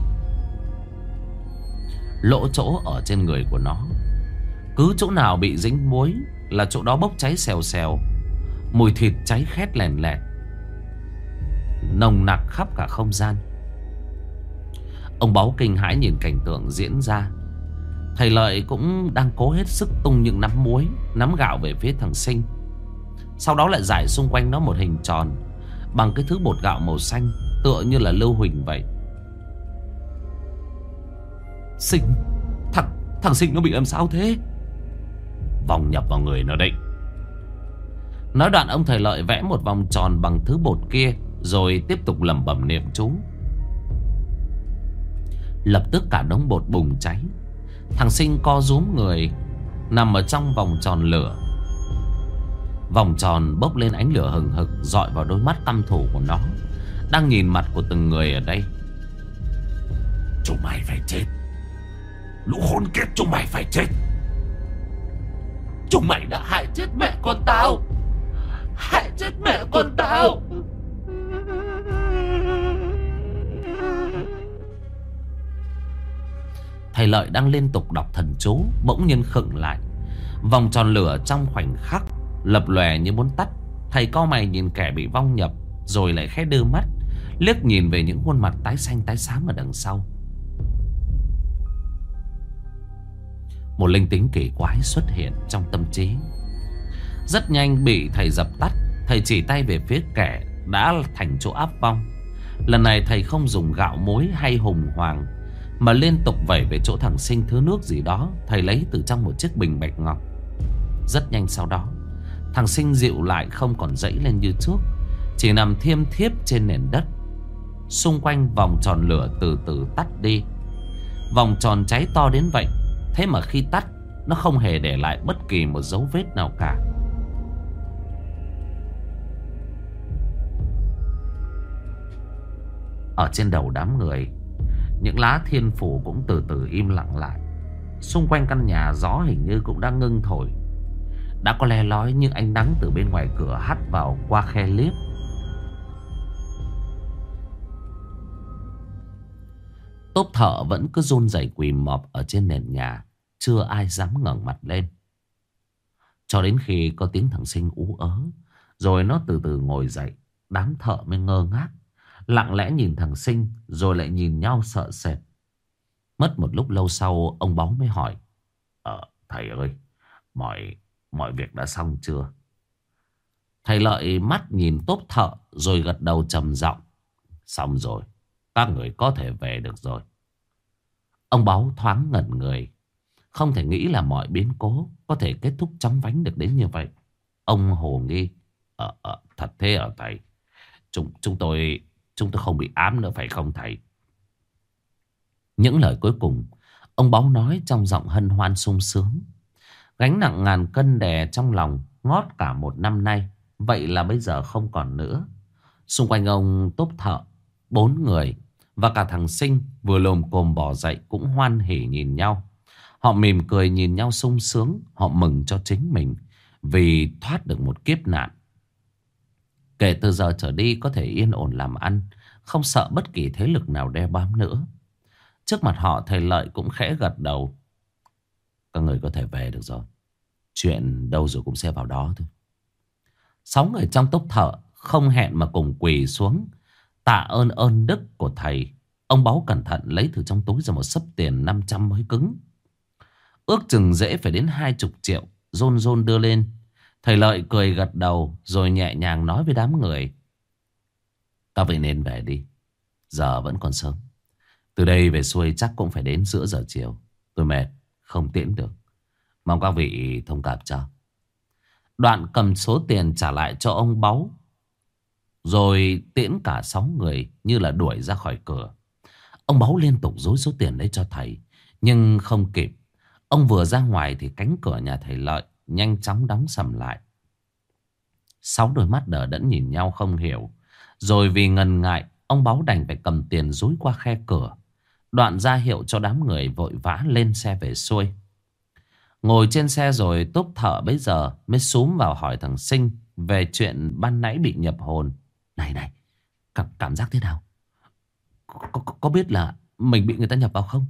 Lỗ chỗ ở trên người của nó, cứ chỗ nào bị dính muối là chỗ đó bốc cháy xèo xèo, mùi thịt cháy khét lèn lẹt. nồng nặc khắp cả không gian. Ông Báu kinh hãi nhìn cảnh tượng diễn ra. Thầy Lợi cũng đang cố hết sức tung những nắm muối, nắm gạo về phía thằng Sinh. Sau đó lại rải xung quanh nó một hình tròn bằng cái thứ bột gạo màu xanh, tựa như là lưu huỳnh vậy. Sinh, thằng Sinh nó bị làm sao thế? Vong nhập vào người nó đấy. Nói đoạn ông thầy Lợi vẽ một vòng tròn bằng thứ bột kia, rồi tiếp tục lẩm bẩm niệm chú. Lập tức cả đống bột bùng cháy. Thằng Sinh co rúm người nằm ở trong vòng tròn lửa. Vòng tròn bốc lên ánh lửa hừng hực, dọi vào đôi mắt căm thù của nó, đang nhìn mặt của từng người ở đây. Chúng mày phải chết. Lũ khốn kiếp, chúng mày phải chết. Chúng mày đã hại chết mẹ con tao. Hại chết mẹ con tao. Thầy Lợi đang liên tục đọc thần chú, bỗng nhiên khựng lại. Vòng tròn lửa trong khoảnh khắc lập lòe như muốn tắt. Thầy cau mày nhìn kẻ bị vong nhập, rồi lại khẽ đưa mắt liếc nhìn về những khuôn mặt tái xanh tái xám ở đằng sau. Một linh tính kỳ quái xuất hiện trong tâm trí. Rất nhanh bị thầy dập tắt. Thầy chỉ tay về phía kẻ đã thành chỗ áp vong. Lần này thầy không dùng gạo muối hay hùng hoàng, mà liên tục vẩy về chỗ thằng Sinh thứ nước gì đó thầy lấy từ trong một chiếc bình bạch ngọc. Rất nhanh sau đó, thằng Sinh dịu lại, không còn dãy lên như trước, chỉ nằm thiêm thiếp trên nền đất. Xung quanh vòng tròn lửa từ từ tắt đi. Vòng tròn cháy to đến vậy, thế mà khi tắt, nó không hề để lại bất kỳ một dấu vết nào cả. Ở trên đầu đám người, những lá thiên phủ cũng từ từ im lặng lại. Xung quanh căn nhà gió hình như cũng đang ngưng thổi. Đã có le lói những ánh nắng từ bên ngoài cửa hắt vào qua khe liếp. Tốp thợ vẫn cứ run rẩy quỳ mọp ở trên nền nhà, chưa ai dám ngẩng mặt lên. Cho đến khi có tiếng thằng Sinh ú ớ, rồi nó từ từ ngồi dậy. Đám thợ mới ngơ ngác, lặng lẽ nhìn thằng Sinh, rồi lại nhìn nhau sợ sệt. Mất một lúc lâu sau, ông Báu mới hỏi: Thầy ơi, mọi việc đã xong chưa? Thầy Lợi mắt nhìn tốp thợ, rồi gật đầu trầm giọng: Xong rồi, các người có thể về được rồi. Ông Báu thoáng ngẩn người, không thể nghĩ là mọi biến cố có thể kết thúc chóng vánh được đến như vậy. Ông hồ nghi: Thật thế hả thầy? Chúng tôi không bị ám nữa phải không thầy? Những lời cuối cùng ông Báu nói trong giọng hân hoan sung sướng. Gánh nặng ngàn cân đè trong lòng ngót cả một năm nay, vậy là bây giờ không còn nữa. Xung quanh ông tốp thợ, 4 người và cả thằng Sinh vừa lồm cồm bò dậy cũng hoan hỉ nhìn nhau. Họ mỉm cười nhìn nhau sung sướng. Họ mừng cho chính mình vì thoát được một kiếp nạn. Kể từ giờ trở đi có thể yên ổn làm ăn, không sợ bất kỳ thế lực nào đeo bám nữa. Trước mặt họ, thầy Lợi cũng khẽ gật đầu: Các người có thể về được rồi. Chuyện đâu rồi cũng sẽ vào đó thôi. 6 người trong tốp thợ không hẹn mà cùng quỳ xuống tạ ơn ơn đức của thầy. Ông Báu cẩn thận lấy từ trong túi ra một xấp tiền 500 mới cứng, ước chừng dễ phải đến 20 triệu, rôn rôn đưa lên. Thầy Lợi cười gật đầu, rồi nhẹ nhàng nói với đám người: Các vị nên về đi, giờ vẫn còn sớm. Từ đây về xuôi chắc cũng phải đến giữa giờ chiều. Tôi mệt, không tiễn được. Mong các vị thông cảm cho. Đoạn cầm số tiền trả lại cho ông Báu, rồi tiễn cả 6 người như là đuổi ra khỏi cửa. Ông Báu liên tục dối số tiền đấy cho thầy, nhưng không kịp. Ông vừa ra ngoài thì cánh cửa nhà thầy Lợi nhanh chóng đóng sầm lại. 6 đôi mắt đờ đẫn nhìn nhau không hiểu. Rồi vì ngần ngại, ông Báu đành phải cầm tiền dúi qua khe cửa. Đoạn ra hiệu cho đám người vội vã lên xe về xuôi. Ngồi trên xe rồi, tốp thợ bấy giờ mới xúm vào hỏi thằng Sinh về chuyện ban nãy bị nhập hồn. Này, cảm giác thế nào? Có biết là mình bị người ta nhập vào không?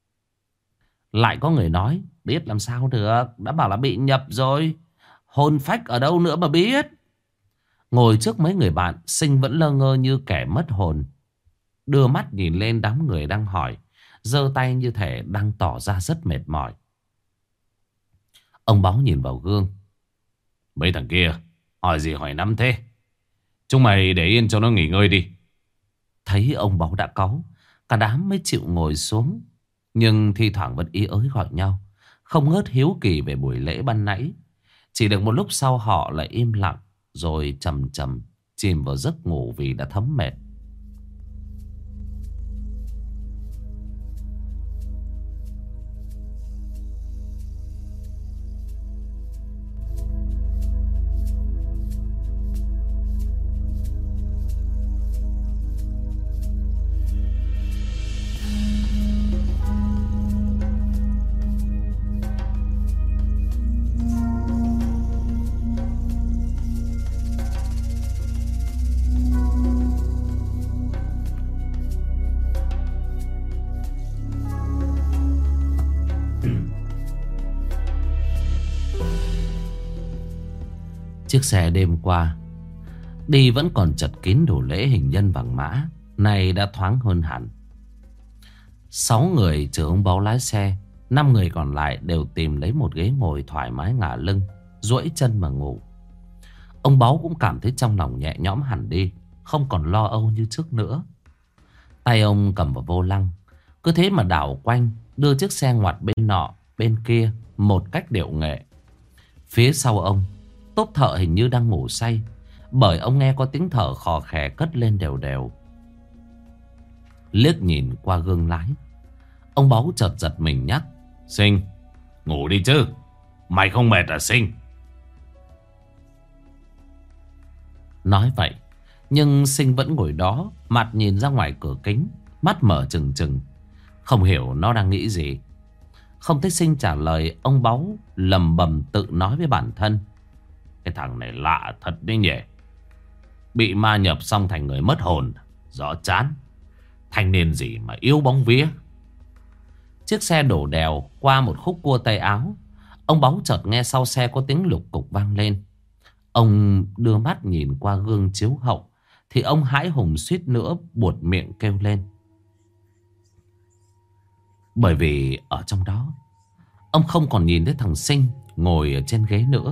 Lại có người nói: Biết làm sao được, đã bảo là bị nhập rồi, hồn phách ở đâu nữa mà biết. Ngồi trước mấy người bạn, Sinh vẫn lơ ngơ như kẻ mất hồn. Đưa mắt nhìn lên đám người đang hỏi, giơ tay như thể đang tỏ ra rất mệt mỏi. Ông Báu nhìn vào gương. Mấy thằng kia hỏi gì hỏi nắm thế? Chúng mày để yên cho nó nghỉ ngơi đi. Thấy ông Báu đã cáu, cả đám mới chịu ngồi xuống. Nhưng thi thoảng vẫn ý ới gọi nhau, không ngớt hiếu kỳ về buổi lễ ban nãy. Chỉ được một lúc sau họ lại im lặng, rồi chầm chầm chìm vào giấc ngủ vì đã thấm mệt. Chiếc xe đêm qua đi vẫn còn chật kín đủ lễ hình nhân vàng mã, này đã thoáng hơn hẳn. 6 người trừ ông Báu lái xe, 5 người còn lại đều tìm lấy một ghế ngồi thoải mái ngả lưng, duỗi chân mà ngủ. Ông Báu cũng cảm thấy trong lòng nhẹ nhõm hẳn đi, không còn lo âu như trước nữa. Tay ông cầm vào vô lăng, cứ thế mà đảo quanh, đưa chiếc xe ngoặt bên nọ bên kia một cách điệu nghệ. Phía sau ông, tốp thợ hình như đang ngủ say, bởi ông nghe có tiếng thở khò khè cất lên đều đều. Liếc nhìn qua gương lái, ông Báu chợt giật mình nhắc: Sinh, ngủ đi chứ, mày không mệt à Sinh? Nói vậy, nhưng Sinh vẫn ngồi đó, mặt nhìn ra ngoài cửa kính, mắt mở trừng trừng, không hiểu nó đang nghĩ gì. Không thấy Sinh trả lời, ông Báu lầm bầm tự nói với bản thân: Cái thằng này lạ thật đấy nhỉ. Bị ma nhập xong thành người mất hồn, rõ chán. Thanh niên gì mà yêu bóng vía. Chiếc xe đổ đèo qua một khúc cua tay áo. Ông Báu chợt nghe sau xe có tiếng lục cục vang lên. Ông đưa mắt nhìn qua gương chiếu hậu, thì ông hãi hùng suýt nữa buột miệng kêu lên. Bởi vì ở trong đó, ông không còn nhìn thấy thằng Sinh ngồi ở trên ghế nữa.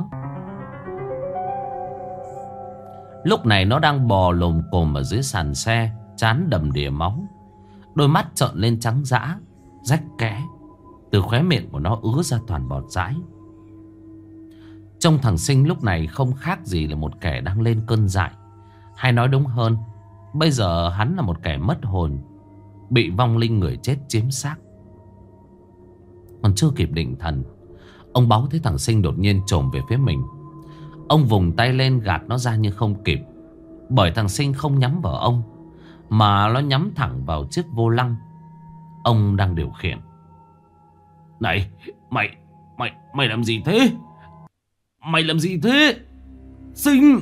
Lúc này nó đang bò lồm cồm ở dưới sàn xe, trán đầm đìa máu, đôi mắt trợn lên trắng dã, rách kẽ. Từ khóe miệng của nó ứa ra toàn bọt dãi. Trông thằng Sinh lúc này không khác gì là một kẻ đang lên cơn dại. Hay nói đúng hơn, bây giờ hắn là một kẻ mất hồn, bị vong linh người chết chiếm xác. Còn chưa kịp định thần, ông Báu thấy thằng Sinh đột nhiên chồm về phía mình. Ông vùng tay lên gạt nó ra nhưng không kịp, bởi thằng Sinh không nhắm vào ông, mà nó nhắm thẳng vào chiếc vô lăng ông đang điều khiển. Này, mày làm gì thế? Mày làm gì thế? Sinh!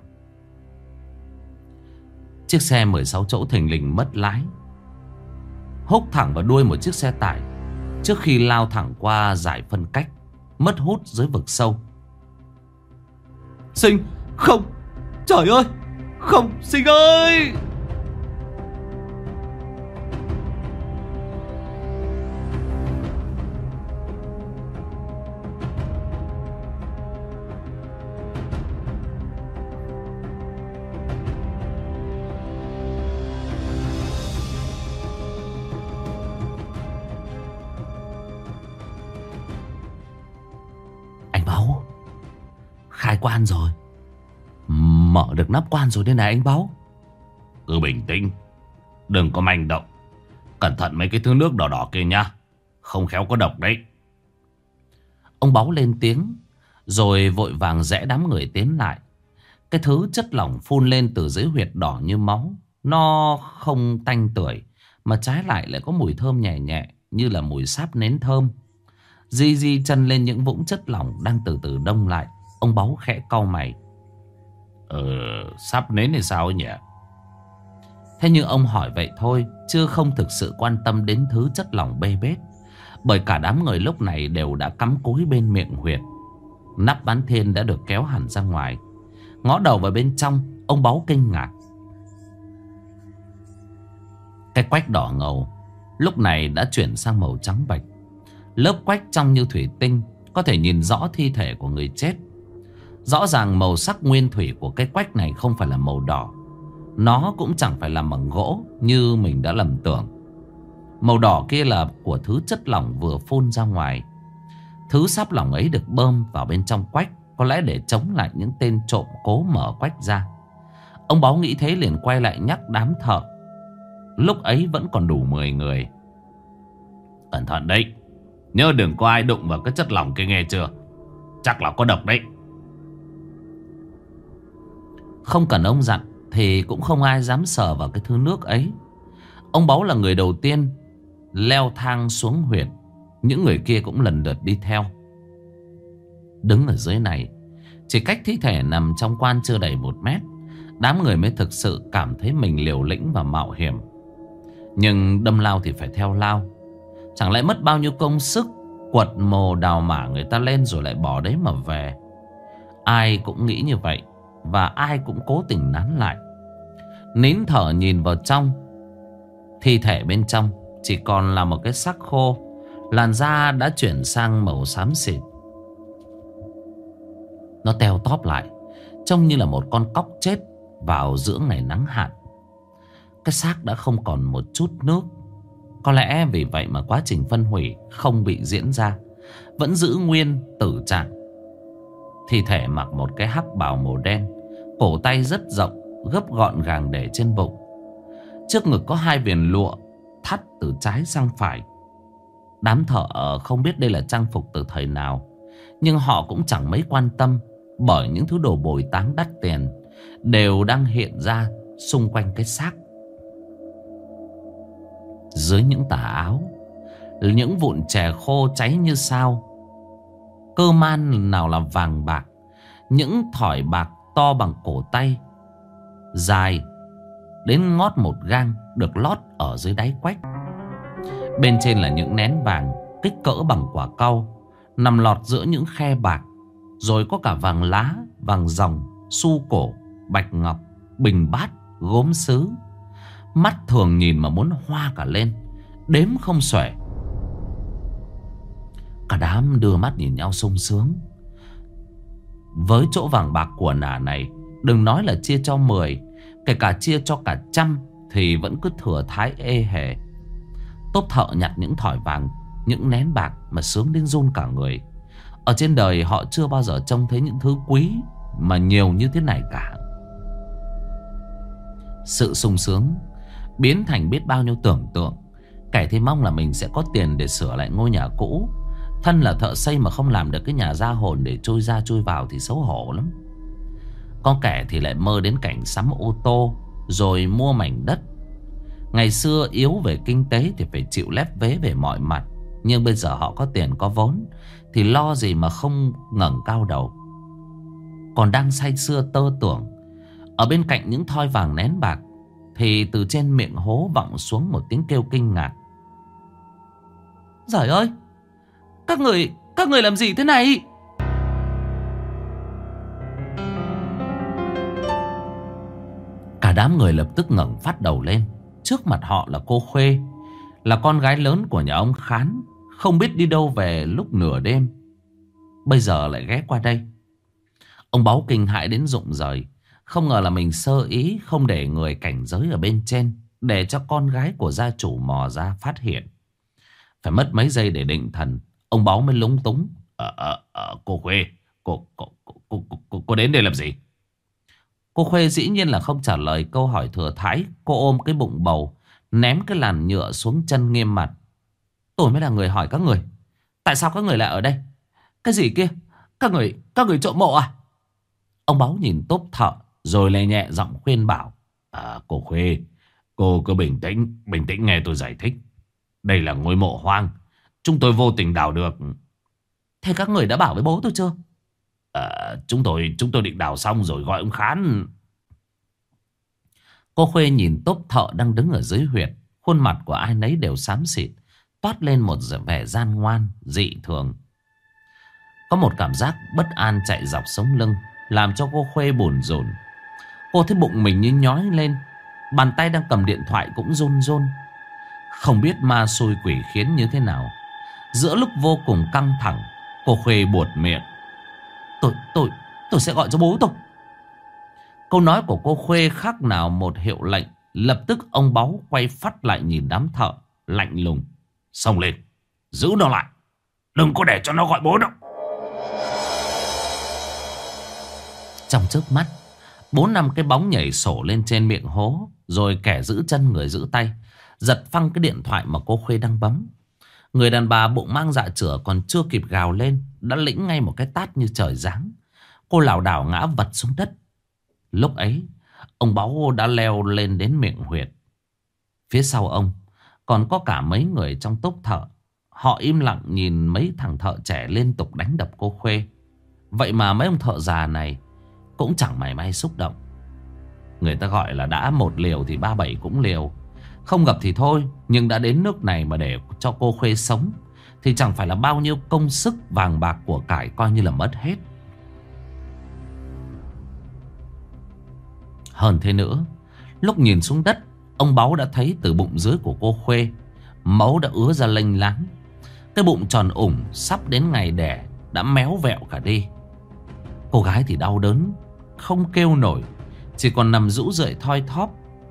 Chiếc xe 16 chỗ thình lình mất lái, húc thẳng vào đuôi một chiếc xe tải, trước khi lao thẳng qua dải phân cách, mất hút dưới vực sâu. Sinh! Không! Trời ơi! Không! Sinh ơi! Anh Báu, khai quan rồi. Mở được nắp quan rồi đây này anh Báu. Cứ bình tĩnh, đừng có manh động. Cẩn thận mấy cái thứ nước đỏ đỏ kia nha, không khéo có độc đấy. Ông Báu lên tiếng, rồi vội vàng rẽ đám người tiến lại. Cái thứ chất lỏng phun lên từ dưới huyệt đỏ như máu, nó không tanh tưởi, mà trái lại lại có mùi thơm nhẹ nhẹ, như là mùi sáp nến thơm. Di di chân lên những vũng chất lỏng đang từ từ đông lại. Ông Báu khẽ cau mày. Sáp nến thì sao ấy nhỉ? Thế nhưng ông hỏi vậy thôi, chứ không thực sự quan tâm đến thứ chất lỏng bê bết, bởi cả đám người lúc này đều đã cắm cúi bên miệng huyệt. Nắp bán thiên đã được kéo hẳn ra ngoài. Ngó đầu vào bên trong, ông Báu kinh ngạc. Cái quách đỏ ngầu lúc này đã chuyển sang màu trắng bạch. Lớp quách trong như thủy tinh, có thể nhìn rõ thi thể của người chết. Rõ ràng màu sắc nguyên thủy của cái quách này không phải là màu đỏ. Nó cũng chẳng phải làm bằng gỗ như mình đã lầm tưởng. Màu đỏ kia là của thứ chất lỏng vừa phun ra ngoài. Thứ sáp lỏng ấy được bơm vào bên trong quách, có lẽ để chống lại những tên trộm cố mở quách ra. Ông Báu nghĩ thế liền quay lại nhắc đám thợ. Lúc ấy vẫn còn đủ 10 người. Cẩn thận đấy, nhớ đừng có ai đụng vào cái chất lỏng kia nghe chưa? Chắc là có độc đấy. Không cần ông dặn thì cũng không ai dám sờ vào cái thứ nước ấy. Ông Báu là người đầu tiên leo thang xuống huyệt. Những người kia cũng lần lượt đi theo. Đứng ở dưới này, chỉ cách thi thể nằm trong quan chưa đầy 1 mét, đám người mới thực sự cảm thấy mình liều lĩnh và mạo hiểm. Nhưng đâm lao thì phải theo lao. Chẳng lẽ mất bao nhiêu công sức quật mồ đào mả người ta lên rồi lại bỏ đấy mà về? Ai cũng nghĩ như vậy, và ai cũng cố tình nán lại. Nín thở nhìn vào trong. Thi thể bên trong chỉ còn là một cái xác khô. Làn da đã chuyển sang màu xám xịt. Nó teo tóp lại, trông như là một con cóc chết vào giữa ngày nắng hạn. Cái xác đã không còn một chút nước. Có lẽ vì vậy mà quá trình phân hủy không bị diễn ra, vẫn giữ nguyên tử trạng. Thi thể mặc một cái hắc bào màu đen, cổ tay rất rộng, gấp gọn gàng để trên bụng. Trước ngực có 2 viền lụa thắt từ trái sang phải. Đám thợ không biết đây là trang phục từ thời nào, nhưng họ cũng chẳng mấy quan tâm, bởi những thứ đồ bồi táng đắt tiền đều đang hiện ra xung quanh cái xác. Dưới những tà áo, những vụn chè khô cháy như sao. Cơ man nào là vàng bạc, những thỏi bạc to bằng cổ tay, dài đến ngót 1 gang, được lót ở dưới đáy quách. Bên trên là những nén vàng kích cỡ bằng quả cau, nằm lọt giữa những khe bạc. Rồi có cả vàng lá, vàng ròng, xu cổ, bạch ngọc, bình bát, gốm sứ. Mắt thường nhìn mà muốn hoa cả lên, đếm không xuể. Cả đám đưa mắt nhìn nhau sung sướng. Với chỗ vàng bạc của nả này, đừng nói là chia cho 10, kể cả chia cho cả 100 thì vẫn cứ thừa thái ê hề. Tốp thợ nhặt những thỏi vàng, những nén bạc mà sướng đến run cả người. Ở trên đời họ chưa bao giờ trông thấy những thứ quý mà nhiều như thế này cả. Sự sung sướng biến thành biết bao nhiêu tưởng tượng. Kẻ thì mong là mình sẽ có tiền để sửa lại ngôi nhà cũ. Thân là thợ xây mà không làm được cái nhà ra hồn để chui ra chui vào thì xấu hổ lắm. Có kẻ thì lại mơ đến cảnh sắm ô tô rồi mua mảnh đất. Ngày xưa yếu về kinh tế thì phải chịu lép vế về mọi mặt, nhưng bây giờ họ có tiền có vốn thì lo gì mà không ngẩng cao đầu. Còn đang say sưa tơ tưởng, ở bên cạnh những thoi vàng nén bạc thì từ trên miệng hố vọng xuống một tiếng kêu kinh ngạc. Giời ơi, các người làm gì thế này? Cả đám người lập tức ngẩng phát đầu lên. Trước mặt họ là cô Khuê, là con gái lớn của nhà ông Khán, không biết đi đâu về lúc nửa đêm, bây giờ lại ghé qua đây. Ông Báu kinh hãi đến rụng rời. Không ngờ là mình sơ ý không để người cảnh giới ở bên trên, để cho con gái của gia chủ mò ra phát hiện. Phải mất mấy giây để định thần, ông Báu mới lúng túng. Cô Khuê, cô đến đây làm gì? Cô Khuê dĩ nhiên là không trả lời câu hỏi thừa thãi. Cô ôm cái bụng bầu, ném cái làn nhựa xuống chân nghiêm mặt. Tôi mới là người hỏi các người, tại sao các người lại ở đây? Cái gì kia? Các người trộm mộ à? Ông Báu nhìn tốp thợ rồi lại nhẹ giọng khuyên bảo. Cô Khuê, cô cứ bình tĩnh nghe tôi giải thích. Đây là ngôi mộ hoang, chúng tôi vô tình đào được. Thế các người đã bảo với bố tôi chưa? Chúng tôi định đào xong rồi gọi ông Khán. Cô Khuê nhìn tốp thợ đang đứng ở dưới huyệt. Khuôn mặt của ai nấy đều xám xịt, toát lên một vẻ gian ngoan dị thường. Có một cảm giác bất an chạy dọc sống lưng. làm cho cô Khuê bồn rồn. Cô thấy bụng mình như nhói lên, bàn tay đang cầm điện thoại cũng run run. Không biết ma xui quỷ khiến như thế nào, giữa lúc vô cùng căng thẳng, cô Khuê buột miệng: Tôi sẽ gọi cho bố tôi. Câu nói của cô Khuê khác nào một hiệu lệnh. Lập tức ông Báu quay phát lại nhìn đám thợ, lạnh lùng: xông lên, giữ nó lại, đừng có để cho nó gọi bố đâu. Trong chớp mắt, 4-5 cái bóng nhảy sổ lên trên miệng hố. Rồi kẻ giữ chân người giữ tay giật phăng cái điện thoại mà cô Khuê đang bấm. Người đàn bà bụng mang dạ chửa còn chưa kịp gào lên đã lĩnh ngay một cái tát như trời giáng. Cô lảo đảo ngã vật xuống đất. Lúc ấy ông Báu đã leo lên đến miệng huyệt. Phía sau ông còn có cả mấy người trong tốp thợ. Họ im lặng nhìn mấy thằng thợ trẻ liên tục đánh đập cô Khuê. Vậy mà mấy ông thợ già này cũng chẳng mảy may xúc động. Người ta gọi là đã một liều thì 37 cũng liều. Không gặp thì thôi, nhưng đã đến nước này mà để cho cô Khuê sống thì chẳng phải là bao nhiêu công sức vàng bạc của cải coi như là mất hết. Hơn thế nữa, lúc nhìn xuống đất, ông Báu đã thấy từ bụng dưới của cô Khuê máu đã ứa ra lênh láng. Cái bụng tròn ủng sắp đến ngày đẻ đã méo vẹo cả đi. Cô gái thì đau đớn không kêu nổi, chỉ còn nằm rũ rượi thoi thóp.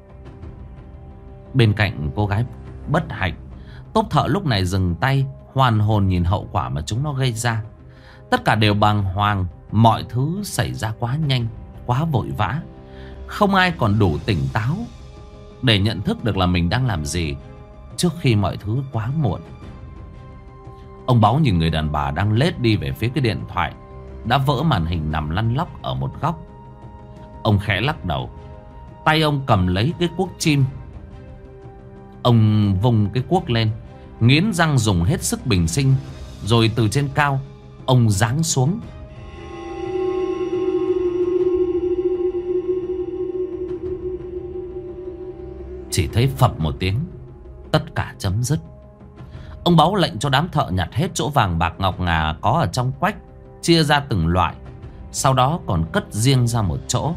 Bên cạnh cô gái bất hạnh, tốp thợ lúc này dừng tay, hoàn hồn nhìn hậu quả mà chúng nó gây ra. Tất cả đều bàng hoàng. Mọi thứ xảy ra quá nhanh, quá vội vã. Không ai còn đủ tỉnh táo để nhận thức được là mình đang làm gì trước khi mọi thứ quá muộn. Ông Báu nhìn người đàn bà đang lết đi về phía cái điện thoại đã vỡ màn hình nằm lăn lóc ở một góc. Ông khẽ lắc đầu. Tay ông cầm lấy cái cuốc chim. Ông vung cái cuốc lên, nghiến răng dùng hết sức bình sinh. Rồi từ trên cao ông giáng xuống. Chỉ thấy phập một tiếng, tất cả chấm dứt. Ông Báu lệnh cho đám thợ nhặt hết chỗ vàng bạc ngọc ngà có ở trong quách, chia ra từng loại. Sau đó còn cất riêng ra một chỗ.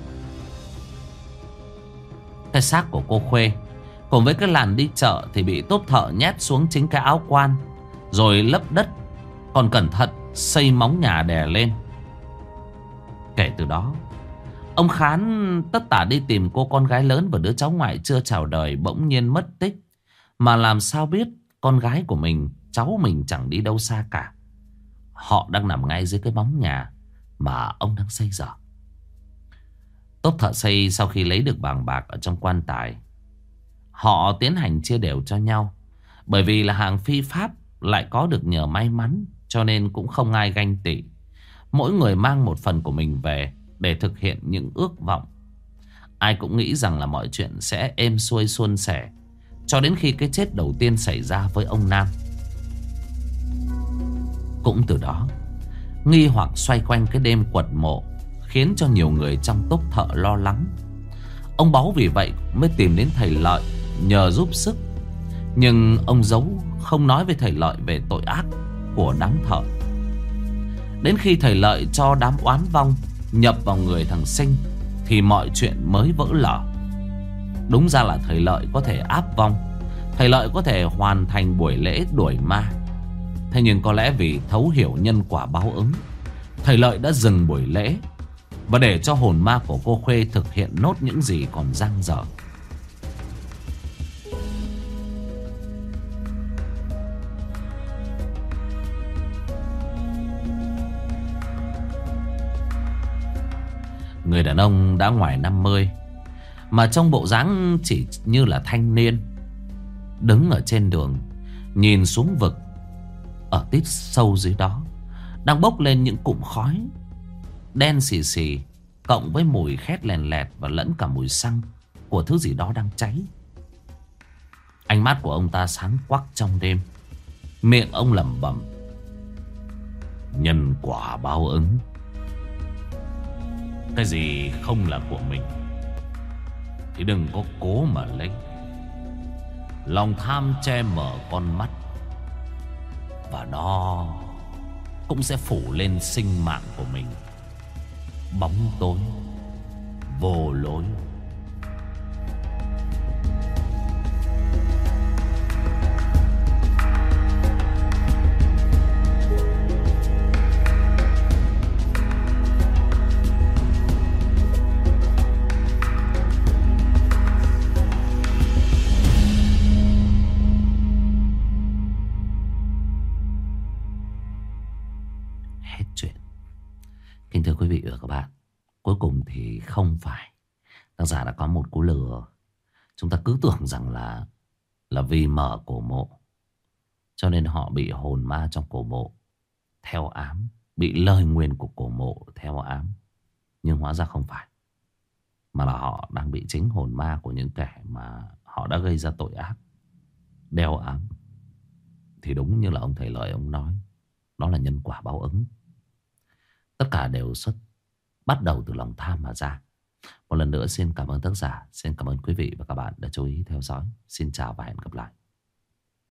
Cái xác của cô Khuê cùng với cái làn đi chợ thì bị tốp thợ nhét xuống chính cái áo quan, rồi lấp đất, còn cẩn thận xây móng nhà đè lên. Kể từ đó, ông Khán tất tả đi tìm cô con gái lớn và đứa cháu ngoại chưa chào đời bỗng nhiên mất tích. Mà làm sao biết con gái của mình, cháu mình chẳng đi đâu xa cả. Họ đang nằm ngay dưới cái móng nhà mà ông đang xây dở. Tốp thợ xây sau khi lấy được vàng bạc ở trong quan tài, họ tiến hành chia đều cho nhau. Bởi vì là hàng phi pháp lại có được nhờ may mắn, cho nên cũng không ai ganh tị. Mỗi người mang một phần của mình về để thực hiện những ước vọng. Ai cũng nghĩ rằng là mọi chuyện sẽ êm xuôi suôn sẻ, cho đến khi cái chết đầu tiên xảy ra với ông Nam. Cũng từ đó, nghi hoặc xoay quanh cái đêm quật mộ khiến cho nhiều người trong tốp thợ lo lắng. Ông Báu vì vậy mới tìm đến thầy Lợi nhờ giúp sức. Nhưng ông giấu không nói với thầy Lợi về tội ác của đám thợ. Đến khi thầy Lợi cho đám oán vong nhập vào người thằng Sinh thì mọi chuyện mới vỡ lở. Đúng ra là thầy Lợi có thể áp vong, thầy Lợi có thể hoàn thành buổi lễ đuổi ma. Thế nhưng có lẽ vì thấu hiểu nhân quả báo ứng, thầy Lợi đã dừng buổi lễ và để cho hồn ma của cô Khuê thực hiện nốt những gì còn dang dở. Người đàn ông đã ngoài 50 mà trong bộ dáng chỉ như là thanh niên, đứng ở trên đường nhìn xuống vực. Ở tít sâu dưới đó đang bốc lên những cụm khói đen xì xì, cộng với mùi khét lèn lẹt và lẫn cả mùi xăng của thứ gì đó đang cháy. Ánh mắt của ông ta sáng quắc trong đêm. Miệng ông lẩm bẩm: nhân quả báo ứng. Cái gì không là của mình thì đừng có cố mà lấy. Lòng tham che mở con mắt, và nó cũng sẽ phủ lên sinh mạng của mình. bóng tối vô lối. Hết chuyện. Kính thưa quý vị và các bạn, cuối cùng thì không phải tác giả đã có một cú lừa. Chúng ta cứ tưởng rằng là vì mở cổ mộ cho nên họ bị hồn ma trong cổ mộ theo ám, bị lời nguyền của cổ mộ theo ám. Nhưng hóa ra không phải, mà là họ đang bị chính hồn ma của những kẻ mà họ đã gây ra tội ác đeo ám. Thì đúng như là ông thầy lời ông nói, đó là nhân quả báo ứng. Tất cả đều bắt đầu từ lòng tham mà ra. Một lần nữa xin cảm ơn tác giả, xin cảm ơn quý vị và các bạn đã chú ý theo dõi. Xin chào và hẹn gặp lại.